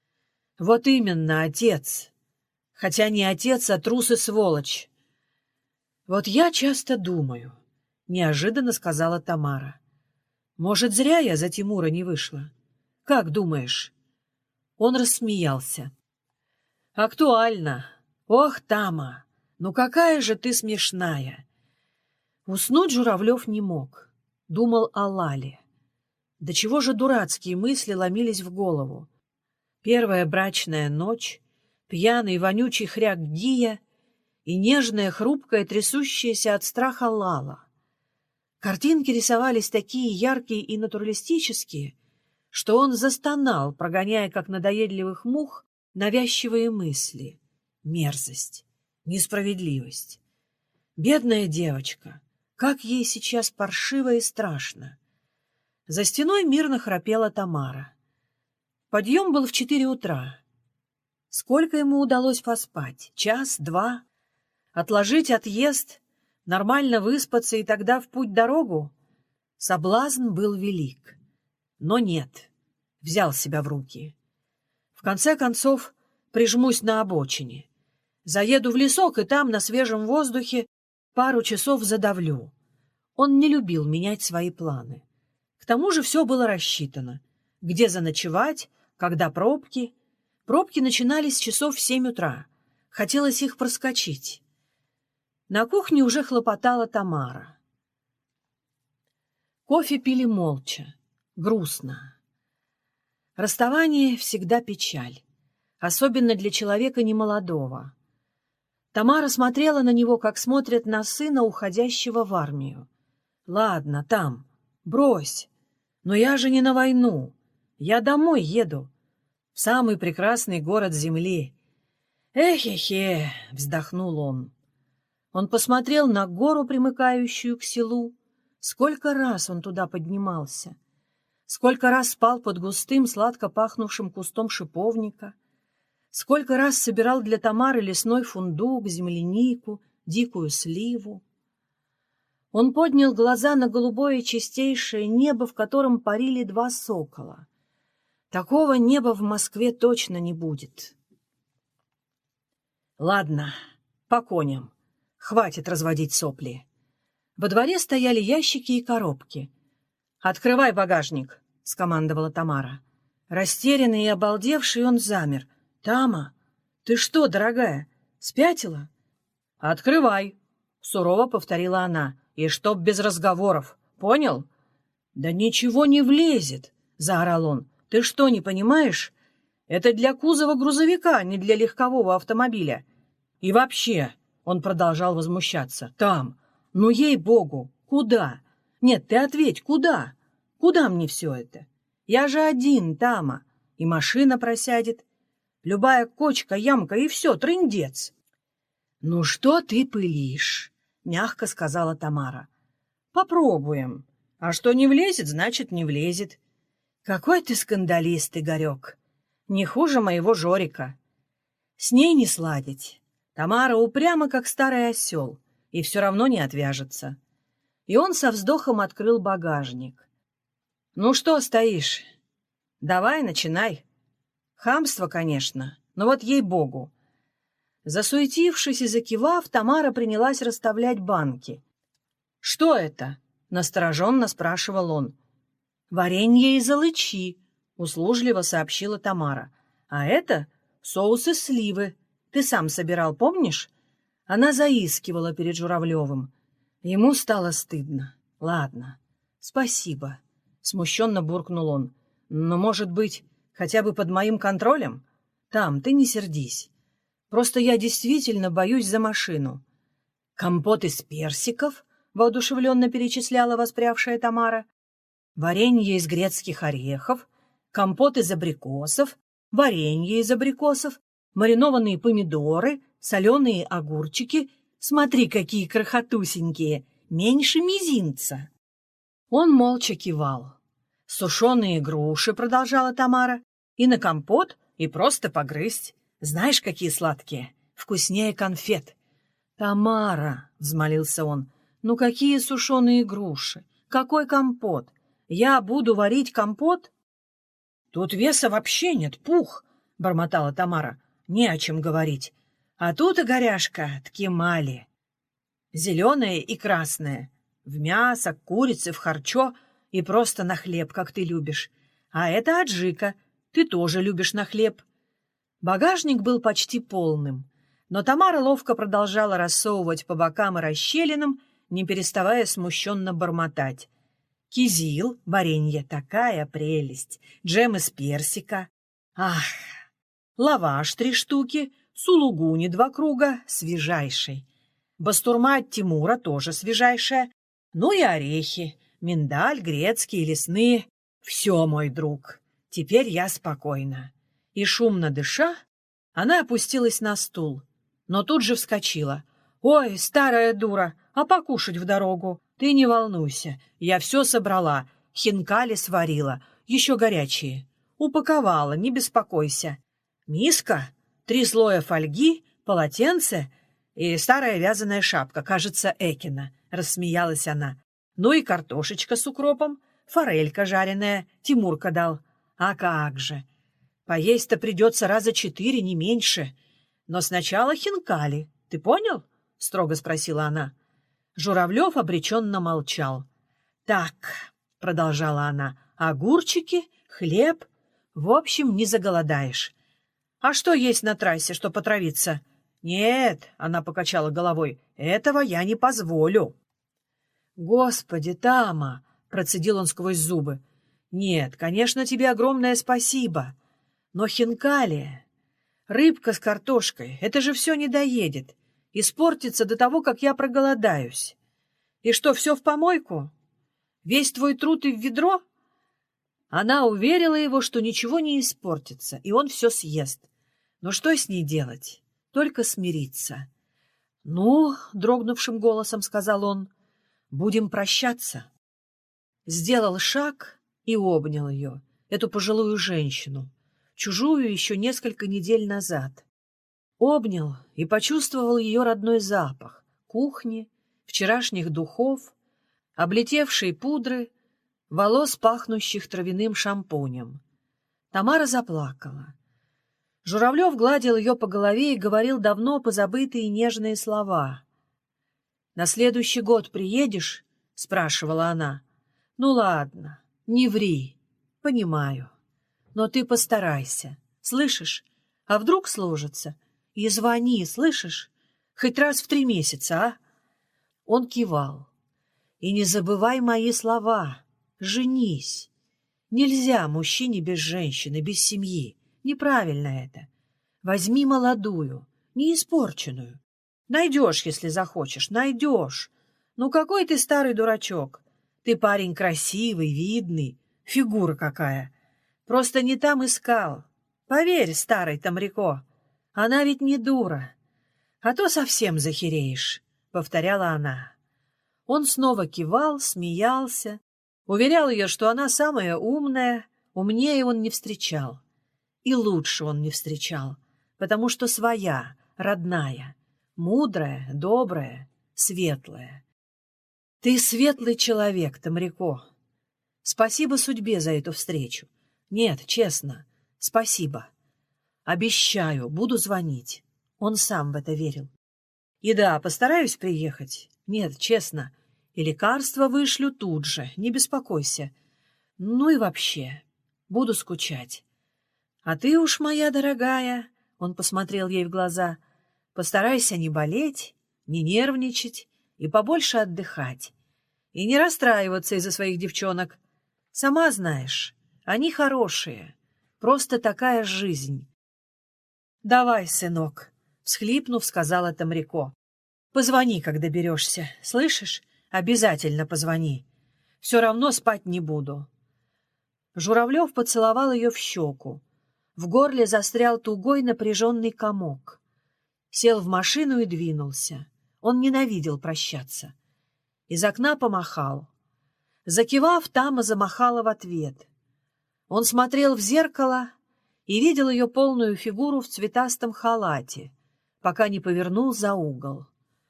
Вот именно, отец. Хотя не отец, а трус и сволочь. Вот я часто думаю, неожиданно сказала Тамара. Может, зря я за Тимура не вышла? Как думаешь? Он рассмеялся. Актуально. Ох, Тама, ну какая же ты смешная. Уснуть Журавлев не мог. Думал о Лале. До чего же дурацкие мысли ломились в голову. Первая брачная ночь, пьяный вонючий хряк Гия и нежная, хрупкая, трясущаяся от страха Лала. Картинки рисовались такие яркие и натуралистические, что он застонал, прогоняя, как надоедливых мух, навязчивые мысли. Мерзость, несправедливость. Бедная девочка, как ей сейчас паршиво и страшно. За стеной мирно храпела Тамара. Подъем был в четыре утра. Сколько ему удалось поспать? Час, два? Отложить отъезд, нормально выспаться и тогда в путь-дорогу? Соблазн был велик. Но нет, взял себя в руки. В конце концов, прижмусь на обочине. Заеду в лесок и там, на свежем воздухе, пару часов задавлю. Он не любил менять свои планы. К тому же все было рассчитано. Где заночевать, когда пробки. Пробки начинались с часов в семь утра. Хотелось их проскочить. На кухне уже хлопотала Тамара. Кофе пили молча, грустно. Расставание всегда печаль, особенно для человека немолодого. Тамара смотрела на него, как смотрят на сына, уходящего в армию. «Ладно, там, брось, но я же не на войну, я домой еду, в самый прекрасный город земли». «Эхе-хе», — вздохнул он. Он посмотрел на гору, примыкающую к селу. Сколько раз он туда поднимался, сколько раз спал под густым, сладко пахнувшим кустом шиповника, сколько раз собирал для Тамары лесной фундук, землянику, дикую сливу. Он поднял глаза на голубое чистейшее небо, в котором парили два сокола. Такого неба в Москве точно не будет. Ладно, по коням. Хватит разводить сопли. Во дворе стояли ящики и коробки. «Открывай багажник», — скомандовала Тамара. Растерянный и обалдевший он замер. «Тама, ты что, дорогая, спятила?» «Открывай», — сурово повторила она. «И чтоб без разговоров. Понял?» «Да ничего не влезет», — заорал он. «Ты что, не понимаешь? Это для кузова грузовика, а не для легкового автомобиля. И вообще...» Он продолжал возмущаться. «Там! Ну, ей-богу! Куда? Нет, ты ответь, куда? Куда мне все это? Я же один, Тама, и машина просядет. Любая кочка, ямка, и все, трындец!» «Ну, что ты пылишь?» — мягко сказала Тамара. «Попробуем. А что не влезет, значит, не влезет. Какой ты скандалист, Игорек! Не хуже моего Жорика. С ней не сладить». Тамара упряма, как старый осел, и все равно не отвяжется. И он со вздохом открыл багажник. «Ну что стоишь? Давай, начинай. Хамство, конечно, но вот ей-богу». Засуетившись и закивав, Тамара принялась расставлять банки. «Что это?» — настороженно спрашивал он. «Варенье из алычи», — услужливо сообщила Тамара. «А это соус из сливы. Ты сам собирал, помнишь?» Она заискивала перед Журавлевым. Ему стало стыдно. «Ладно, спасибо», — смущенно буркнул он. «Но, может быть, хотя бы под моим контролем? Там, ты не сердись. Просто я действительно боюсь за машину». «Компот из персиков?» — воодушевленно перечисляла воспрявшая Тамара. «Варенье из грецких орехов, компот из абрикосов, варенье из абрикосов, маринованные помидоры, соленые огурчики. Смотри, какие крохотусенькие, меньше мизинца. Он молча кивал. Сушеные груши, продолжала Тамара, и на компот, и просто погрызть. Знаешь, какие сладкие, вкуснее конфет. Тамара, взмолился он, ну какие сушеные груши, какой компот? Я буду варить компот? Тут веса вообще нет, пух, бормотала Тамара. Не о чем говорить. А тут и горяшка ткемали. Зеленая и красная. В мясо, курице, в харчо и просто на хлеб, как ты любишь. А это аджика. Ты тоже любишь на хлеб. Багажник был почти полным, но Тамара ловко продолжала рассовывать по бокам и расщелинам, не переставая смущенно бормотать. Кизил, варенье, такая прелесть, джем из персика. Ах, лаваш три штуки, сулугуни два круга, свежайший. Бастурма от Тимура тоже свежайшая. Ну и орехи, миндаль, грецкие, лесные. Все, мой друг, теперь я спокойна. И шумно дыша, она опустилась на стул, но тут же вскочила. «Ой, старая дура, а покушать в дорогу? Ты не волнуйся, я все собрала, хинкали сварила, еще горячие. Упаковала, не беспокойся. Миска, три слоя фольги, полотенце и старая вязаная шапка, кажется, Экина», — рассмеялась она. «Ну и картошечка с укропом, форелька жареная, Тимурка дал. А как же! Поесть-то придется раза четыре, не меньше. Но сначала хинкали, ты понял?» — строго спросила она. Журавлев обреченно молчал. «Так», — продолжала она, — «огурчики, хлеб. В общем, не заголодаешь. А что есть на трассе, что потравиться?» «Нет», — она покачала головой, — «этого я не позволю». «Господи, Тама!» — процедил он сквозь зубы. «Нет, конечно, тебе огромное спасибо. Но хинкали, рыбка с картошкой, это же все не доедет. Испортится до того, как я проголодаюсь. И что, все в помойку? Весь твой труд и в ведро?» Она уверила его, что ничего не испортится, и он все съест. Но что с ней делать? Только смириться. «Ну, — дрогнувшим голосом сказал он, — будем прощаться». Сделал шаг и обнял ее, эту пожилую женщину, чужую еще несколько недель назад. Обнял и почувствовал ее родной запах кухни, вчерашних духов, облетевшей пудры, волос, пахнущих травяным шампунем. Тамара заплакала. Журавлев гладил ее по голове и говорил давно позабытые нежные слова. «На следующий год приедешь?» — спрашивала она. «Ну ладно, не ври, понимаю. Но ты постарайся, слышишь? А вдруг сложится? И звони, слышишь? Хоть раз в три месяца, а?» Он кивал. «И не забывай мои слова. Женись. Нельзя мужчине без женщины, без семьи. Неправильно это. Возьми молодую, не испорченную. Найдешь, если захочешь, найдешь. Ну какой ты старый дурачок? Ты парень красивый, видный, фигура какая. Просто не там искал. Поверь, старый Тамрико, она ведь не дура. А то совсем захереешь», — повторяла она. Он снова кивал, смеялся, уверял ее, что она самая умная, умнее он не встречал. И лучше он не встречал, потому что своя, родная, мудрая, добрая, светлая. «Ты светлый человек, Тамрико. Спасибо судьбе за эту встречу. Нет, честно, спасибо. Обещаю, буду звонить». Он сам в это верил. «И да, постараюсь приехать. Нет, честно. И лекарства вышлю тут же, не беспокойся. Ну и вообще, буду скучать. А ты уж, моя дорогая, — он посмотрел ей в глаза, — постарайся не болеть, не нервничать и побольше отдыхать. И не расстраиваться из-за своих девчонок. Сама знаешь, они хорошие. Просто такая жизнь». «Давай, сынок», — всхлипнув, сказала Тамрико. «Позвони, когда доберешься, слышишь? Обязательно позвони. Все равно спать не буду». Журавлев поцеловал ее в щеку. В горле застрял тугой напряженный комок. Сел в машину и двинулся. Он ненавидел прощаться. Из окна помахал. Закивав, Тама замахала в ответ. Он смотрел в зеркало и видел ее полную фигуру в цветастом халате, пока не повернул за угол.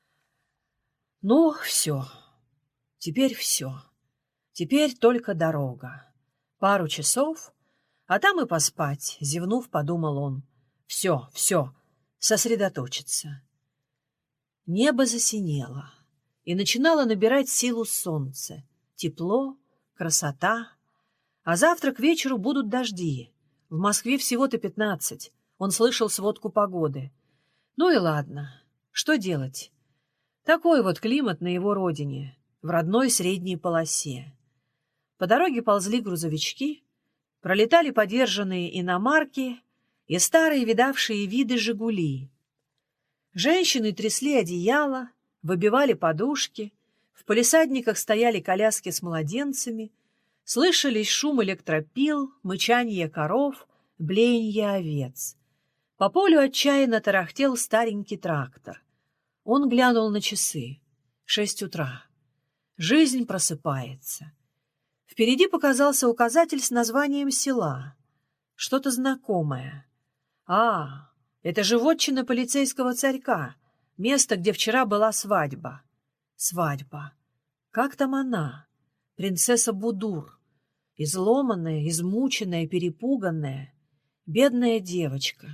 Ну, все. Теперь все. Теперь только дорога. Пару часов, а там и поспать, зевнув, подумал он. Все, все, сосредоточиться. Небо засинело, и начинало набирать силу солнце. Тепло, красота. А завтра к вечеру будут дожди. В Москве всего-то пятнадцать. Он слышал сводку погоды. Ну и ладно. Что делать? Такой вот климат на его родине, в родной средней полосе. По дороге ползли грузовички, пролетали подержанные иномарки и старые видавшие виды «Жигули». Женщины трясли одеяла, выбивали подушки, в палисадниках стояли коляски с младенцами, слышались шум электропил, мычанье коров, блеянье овец. По полю отчаянно тарахтел старенький трактор. Он глянул на часы. Шесть утра. Жизнь просыпается. Впереди показался указатель с названием села. Что-то знакомое. А, это же вотчина полицейского царька, место, где вчера была свадьба. Свадьба. Как там она? Принцесса Будур. Изломанная, измученная, перепуганная. Бедная девочка.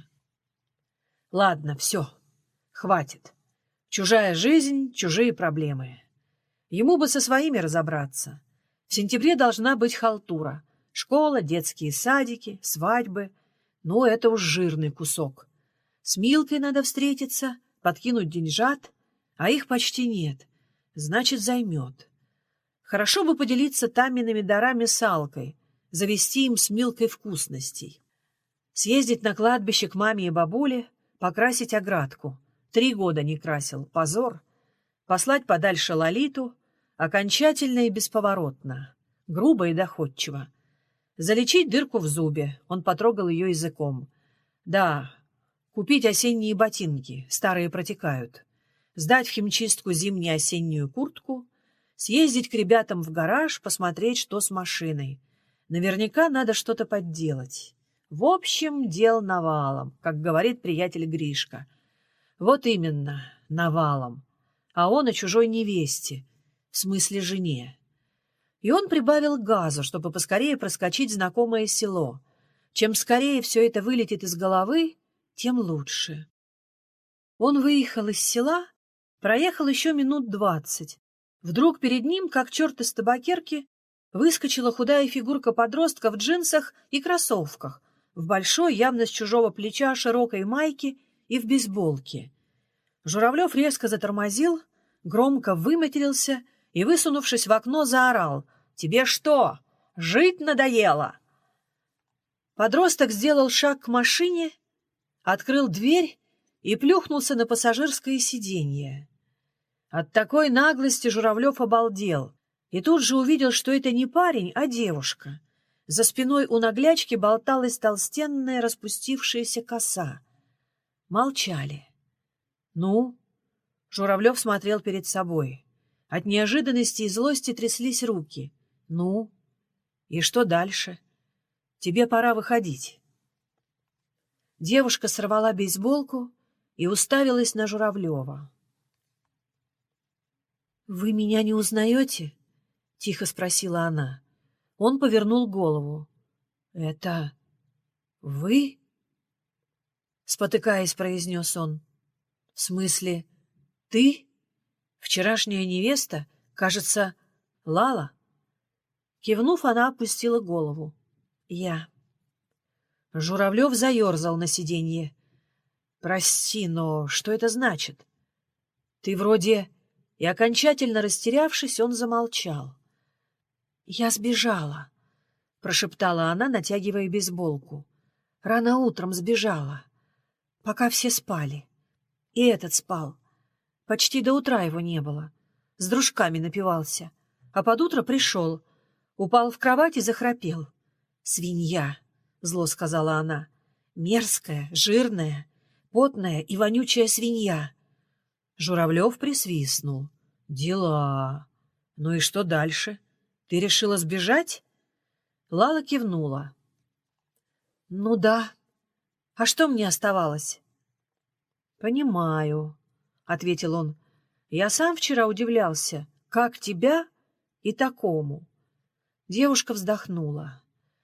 Ладно, все. Хватит. Чужая жизнь, чужие проблемы. Ему бы со своими разобраться. В сентябре должна быть халтура. Школа, детские садики, свадьбы. Ну, это уж жирный кусок. С Милкой надо встретиться, подкинуть деньжат, а их почти нет. Значит, займет. Хорошо бы поделиться Тамиными дарами с Алкой, завести им с Милкой вкусностей. Съездить на кладбище к маме и бабуле, покрасить оградку. Три года не красил. Позор. Послать подальше Лолиту, окончательно и бесповоротно, грубо и доходчиво. Залечить дырку в зубе. Он потрогал ее языком. Да, купить осенние ботинки, старые протекают. Сдать в химчистку зимне-осеннюю куртку, съездить к ребятам в гараж, посмотреть, что с машиной. Наверняка надо что-то подделать. В общем, дел навалом, как говорит приятель Гришка. Вот именно, навалом. А он о чужой невесте, в смысле жене. И он прибавил газу, чтобы поскорее проскочить знакомое село. Чем скорее все это вылетит из головы, тем лучше. Он выехал из села, проехал еще минут двадцать. Вдруг перед ним, как черт из табакерки, выскочила худая фигурка подростка в джинсах и кроссовках, в большой, явно с чужого плеча, широкой майке и в бейсболке. Журавлев резко затормозил, громко выматерился и, высунувшись в окно, заорал: «Тебе что, жить надоело?» Подросток сделал шаг к машине, открыл дверь и плюхнулся на пассажирское сиденье. От такой наглости Журавлев обалдел и тут же увидел, что это не парень, а девушка. За спиной у наглячки болталась толстенная распустившаяся коса. Молчали. «Ну?» Журавлев смотрел перед собой. От неожиданности и злости тряслись руки. «Ну? И что дальше? Тебе пора выходить». Девушка сорвала бейсболку и уставилась на Журавлева. «Вы меня не узнаете?» — тихо спросила она. Он повернул голову. «Это вы?» — спотыкаясь, произнес он. «В смысле, ты? Вчерашняя невеста, кажется, Лала?» Кивнув, она опустила голову. «Я». Журавлев заерзал на сиденье. «Прости, но что это значит? Ты вроде...» И, окончательно растерявшись, он замолчал. «Я сбежала», — прошептала она, натягивая бейсболку. «Рано утром сбежала, пока все спали. И этот спал. Почти до утра его не было. С дружками напивался. А под утро пришел. Упал в кровать и захрапел. «Свинья», — зло сказала она. Мерзкая, жирная, потная и вонючая свинья. Журавлев присвистнул. Дела. Ну и что дальше? Ты решила сбежать? Лала кивнула. Ну да. А что мне оставалось? Понимаю, ответил он. Я сам вчера удивлялся, как тебя и такому. Девушка вздохнула.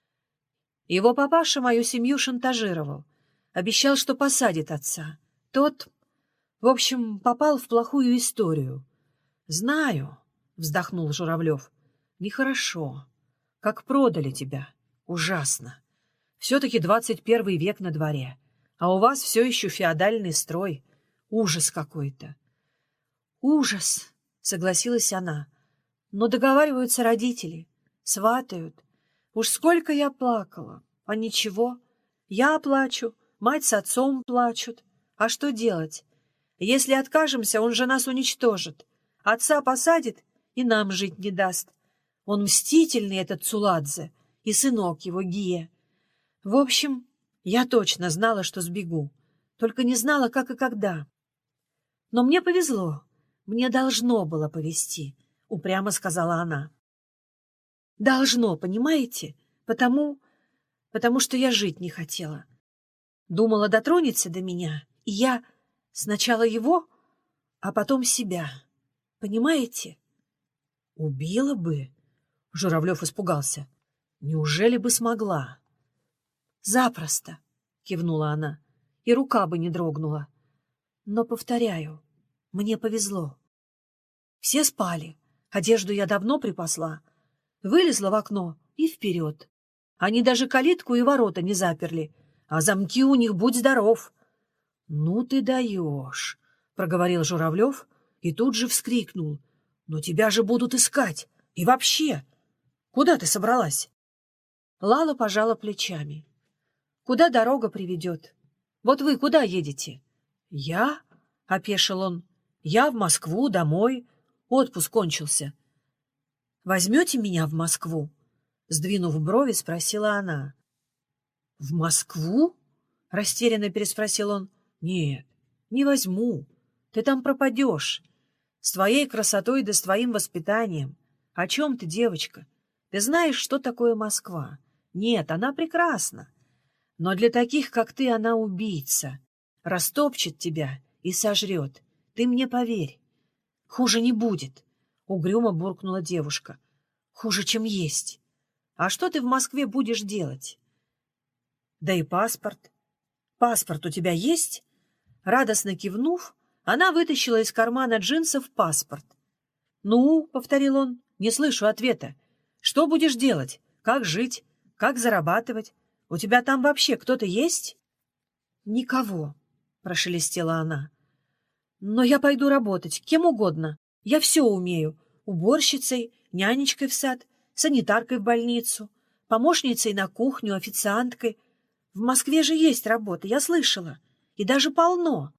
Его папаша мою семью шантажировал. Обещал, что посадит отца. Тот, в общем, попал в плохую историю. Знаю, вздохнул Журавлев. Нехорошо. Как продали тебя. Ужасно. Все-таки двадцать первый век на дворе. А у вас все еще феодальный строй. Ужас какой-то. Ужас, согласилась она. Но договариваются родители. Сватают. Уж сколько я плакала. А ничего. Я плачу, мать с отцом плачут. А что делать? Если откажемся, он же нас уничтожит. Отца посадит и нам жить не даст. Он мстительный, этот Цуладзе, и сынок его Гия. В общем, я точно знала, что сбегу. Только не знала, как и когда. Но мне повезло. Мне должно было повезти, упрямо сказала она. Должно, понимаете? Потому... потому что я жить не хотела. Думала, дотронется до меня, и я сначала его, а потом себя. Понимаете? Убила бы. Журавлев испугался. Неужели бы смогла? Запросто, кивнула она, и рука бы не дрогнула. Но, повторяю, мне повезло. Все спали, одежду я давно припасла. Вылезла в окно и вперед. Они даже калитку и ворота не заперли, а замки у них, будь здоров. — Ну ты даешь, — проговорил Журавлев и тут же вскрикнул. — Но тебя же будут искать. И вообще, куда ты собралась? Лала пожала плечами. — Куда дорога приведет? Вот вы куда едете? — Я? — опешил он. — Я в Москву, домой. Отпуск кончился. — Возьмете меня в Москву? — сдвинув брови, спросила она. — В Москву? — растерянно переспросил он. — Нет, не возьму. Ты там пропадешь. С твоей красотой да с твоим воспитанием. О чем ты, девочка? Ты знаешь, что такое Москва? Нет, она прекрасна. Но для таких, как ты, она убийца. Растопчет тебя и сожрет. Ты мне поверь. Хуже не будет. Угрюмо буркнула девушка. Хуже, чем есть. А что ты в Москве будешь делать? Да и паспорт. Паспорт у тебя есть? Радостно кивнув, она вытащила из кармана джинсов паспорт. Ну, повторил он, не слышу ответа. Что будешь делать? Как жить? Как зарабатывать? У тебя там вообще кто-то есть? Никого, прошелестела она. Но я пойду работать, кем угодно. Я все умею. Уборщицей, нянечкой в сад, санитаркой в больницу, помощницей на кухню, официанткой. В Москве же есть работа, я слышала. И даже полно.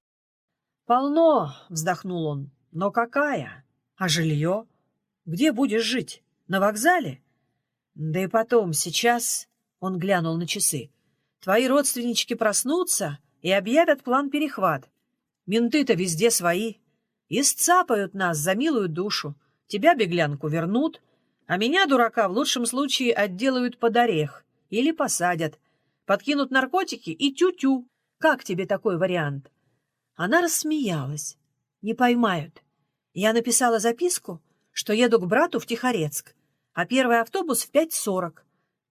Полно, вздохнул он. Но какая? А жилье? Где будешь жить? На вокзале? Да и потом, сейчас... Он глянул на часы. Твои родственнички проснутся и объявят план перехват. Менты-то везде свои. И сцапают нас за милую душу. Тебя, беглянку, вернут, а меня, дурака, в лучшем случае отделают под орех или посадят. Подкинут наркотики и тю-тю. Как тебе такой вариант? Она рассмеялась. Не поймают. Я написала записку, что еду к брату в Тихорецк, а первый автобус в пять сорок.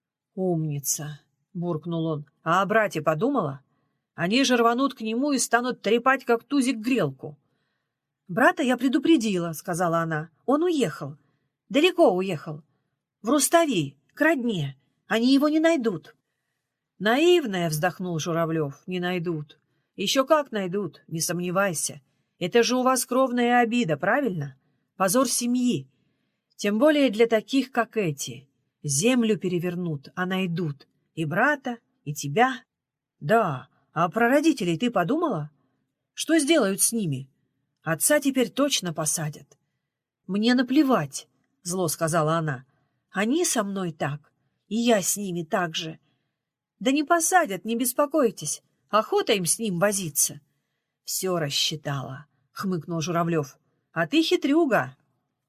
Умница, буркнул он. А о брате подумала? Они же рванут к нему и станут трепать, как тузик, грелку. Брата я предупредила, сказала она. Он уехал. Далеко уехал. В Рустави, к родне. Они его не найдут. Наивная, вздохнул Журавлев, не найдут. Еще как найдут, не сомневайся. Это же у вас кровная обида, правильно? Позор семьи. Тем более для таких, как эти. Землю перевернут, а найдут. И брата, и тебя. Да, а про родителей ты подумала? Что сделают с ними? Отца теперь точно посадят. Мне наплевать, зло сказала она. Они со мной так, и я с ними так же. Да не посадят, не беспокойтесь. Охота им с ним возиться. Все рассчитала, хмыкнул Журавлев. А ты хитрюга.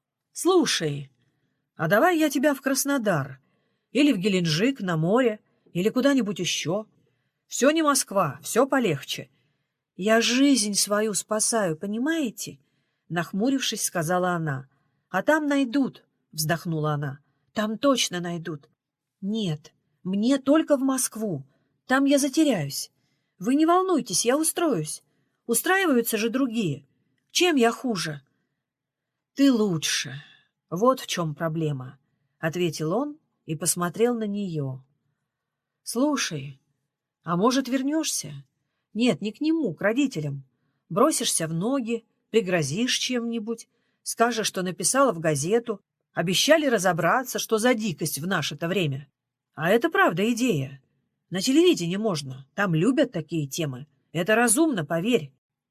Слушай, а давай я тебя в Краснодар. Или в Геленджик, на море, или куда-нибудь еще. Все не Москва, все полегче. Я жизнь свою спасаю, понимаете? Нахмурившись, сказала она. А там найдут, вздохнула она. Там точно найдут. Нет, мне только в Москву. Там я затеряюсь. Вы не волнуйтесь, я устроюсь. Устраиваются же другие. Чем я хуже? Ты лучше. Вот в чем проблема, — ответил он и посмотрел на нее. Слушай, а может, вернешься? Нет, не к нему, к родителям. Бросишься в ноги, пригрозишь чем-нибудь, скажешь, что написала в газету, обещали разобраться, что за дикость в наше-то время. А это правда идея. На телевидении можно, там любят такие темы. Это разумно, поверь.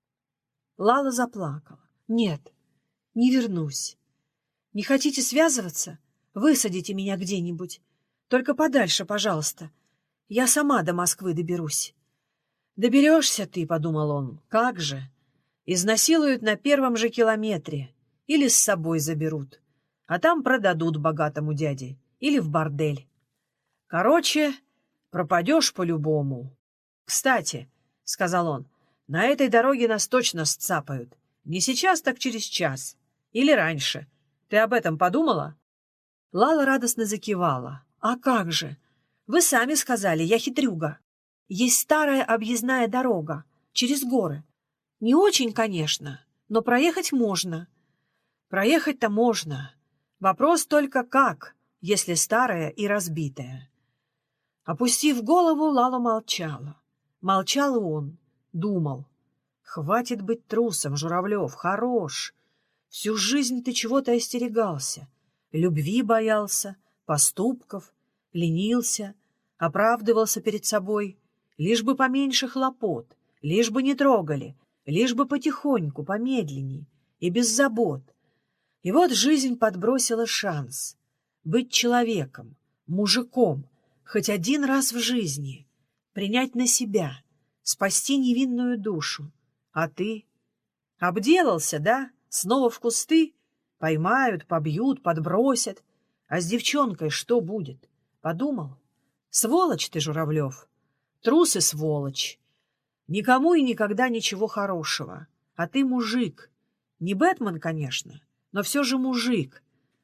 Лала заплакала. Нет, не вернусь. Не хотите связываться? Высадите меня где-нибудь. Только подальше, пожалуйста. Я сама до Москвы доберусь. Доберешься ты, — подумал он, — как же. Изнасилуют на первом же километре или с собой заберут, а там продадут богатому дяде или в бордель. Короче, пропадешь по-любому. Кстати, — сказал он, — на этой дороге нас точно сцапают. Не сейчас, так через час. Или раньше. Ты об этом подумала? Лала радостно закивала. А как же? Вы сами сказали, я хитрюга. Есть старая объездная дорога через горы. Не очень, конечно, но проехать можно. Проехать-то можно. Вопрос только как, если старая и разбитая. Опустив голову, Лала молчала. Молчал и он, думал. Хватит быть трусом, Журавлев, хорош. Всю жизнь ты чего-то остерегался. Любви боялся, поступков, ленился, оправдывался перед собой. Лишь бы поменьше хлопот, лишь бы не трогали, лишь бы потихоньку, помедленней и без забот. И вот жизнь подбросила шанс быть человеком, мужиком, хоть один раз в жизни, принять на себя, спасти невинную душу. А ты? Обделался, да? Снова в кусты? Поймают, побьют, подбросят. А с девчонкой что будет? Подумал? Сволочь ты, Журавлев. Трус и сволочь. Никому и никогда ничего хорошего. А ты мужик. Не Бэтмен, конечно, но все же мужик.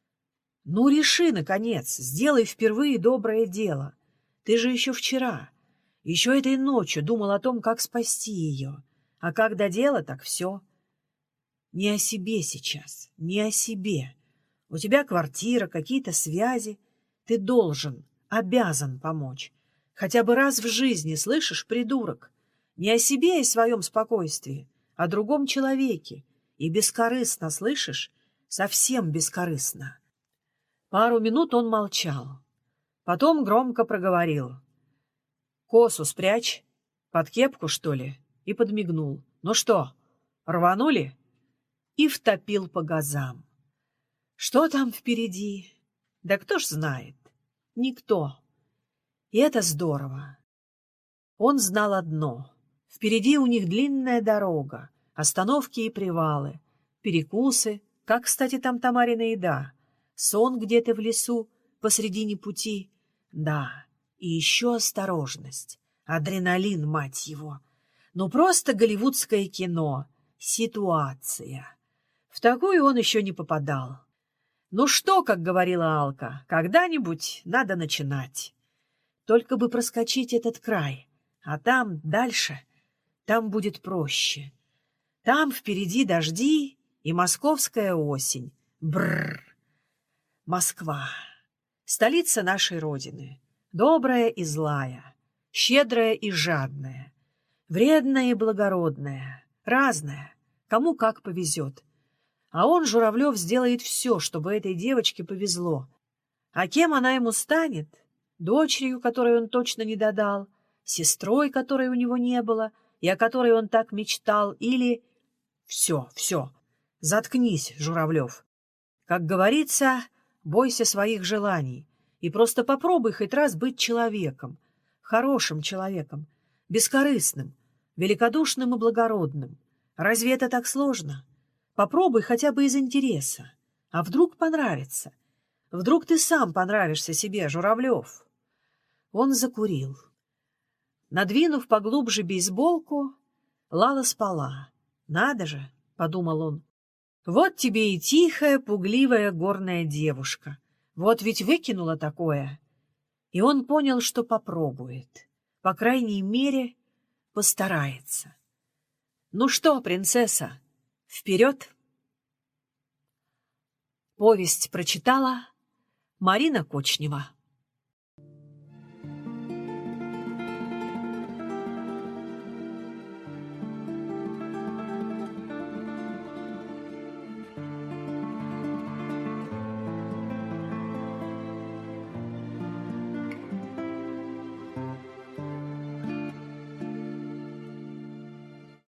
Ну, реши, наконец, сделай впервые доброе дело. Ты же еще вчера, еще этой ночью думал о том, как спасти ее. А как до дела, так все. Не о себе сейчас, не о себе. У тебя квартира, какие-то связи. Ты должен, обязан помочь. Хотя бы раз в жизни, слышишь, придурок? Не о себе и своем спокойствии, а о другом человеке. И бескорыстно, слышишь? Совсем бескорыстно. Пару минут он молчал. Потом громко проговорил. Косу спрячь. Под кепку, что ли? И подмигнул. Ну что, рванули? И втопил по газам. Что там впереди? Да кто ж знает? Никто. И это здорово. Он знал одно. Впереди у них длинная дорога, остановки и привалы, перекусы, как, кстати, там Тамарина еда, сон где-то в лесу посредине пути. Да, и еще осторожность, адреналин, мать его. Ну, просто голливудское кино, ситуация. В такую он еще не попадал. Ну что, как говорила Алка, когда-нибудь надо начинать. Только бы проскочить этот край, а там дальше, там будет проще. Там впереди дожди и московская осень. Бррр. Москва. Столица нашей Родины. Добрая и злая, щедрая и жадная, вредная и благородная, разная, кому как повезет. А он, Журавлев, сделает все, чтобы этой девочке повезло. А кем она ему станет? Дочерью, которой он точно не додал, сестрой, которой у него не было, и о которой он так мечтал, или... Все, все, заткнись, Журавлев. Как говорится, бойся своих желаний и просто попробуй хоть раз быть человеком. хорошим человеком, бескорыстным, великодушным и благородным. Разве это так сложно? Попробуй хотя бы из интереса. А вдруг понравится? Вдруг ты сам понравишься себе, Журавлев?» Он закурил. Надвинув поглубже бейсболку, Лала спала. «Надо же!» — подумал он. «Вот тебе и тихая, пугливая горная девушка. Вот ведь выкинула такое». И он понял, что попробует. По крайней мере, постарается. «Ну что, принцесса, вперед!» Повесть прочитала Марина Кочнева.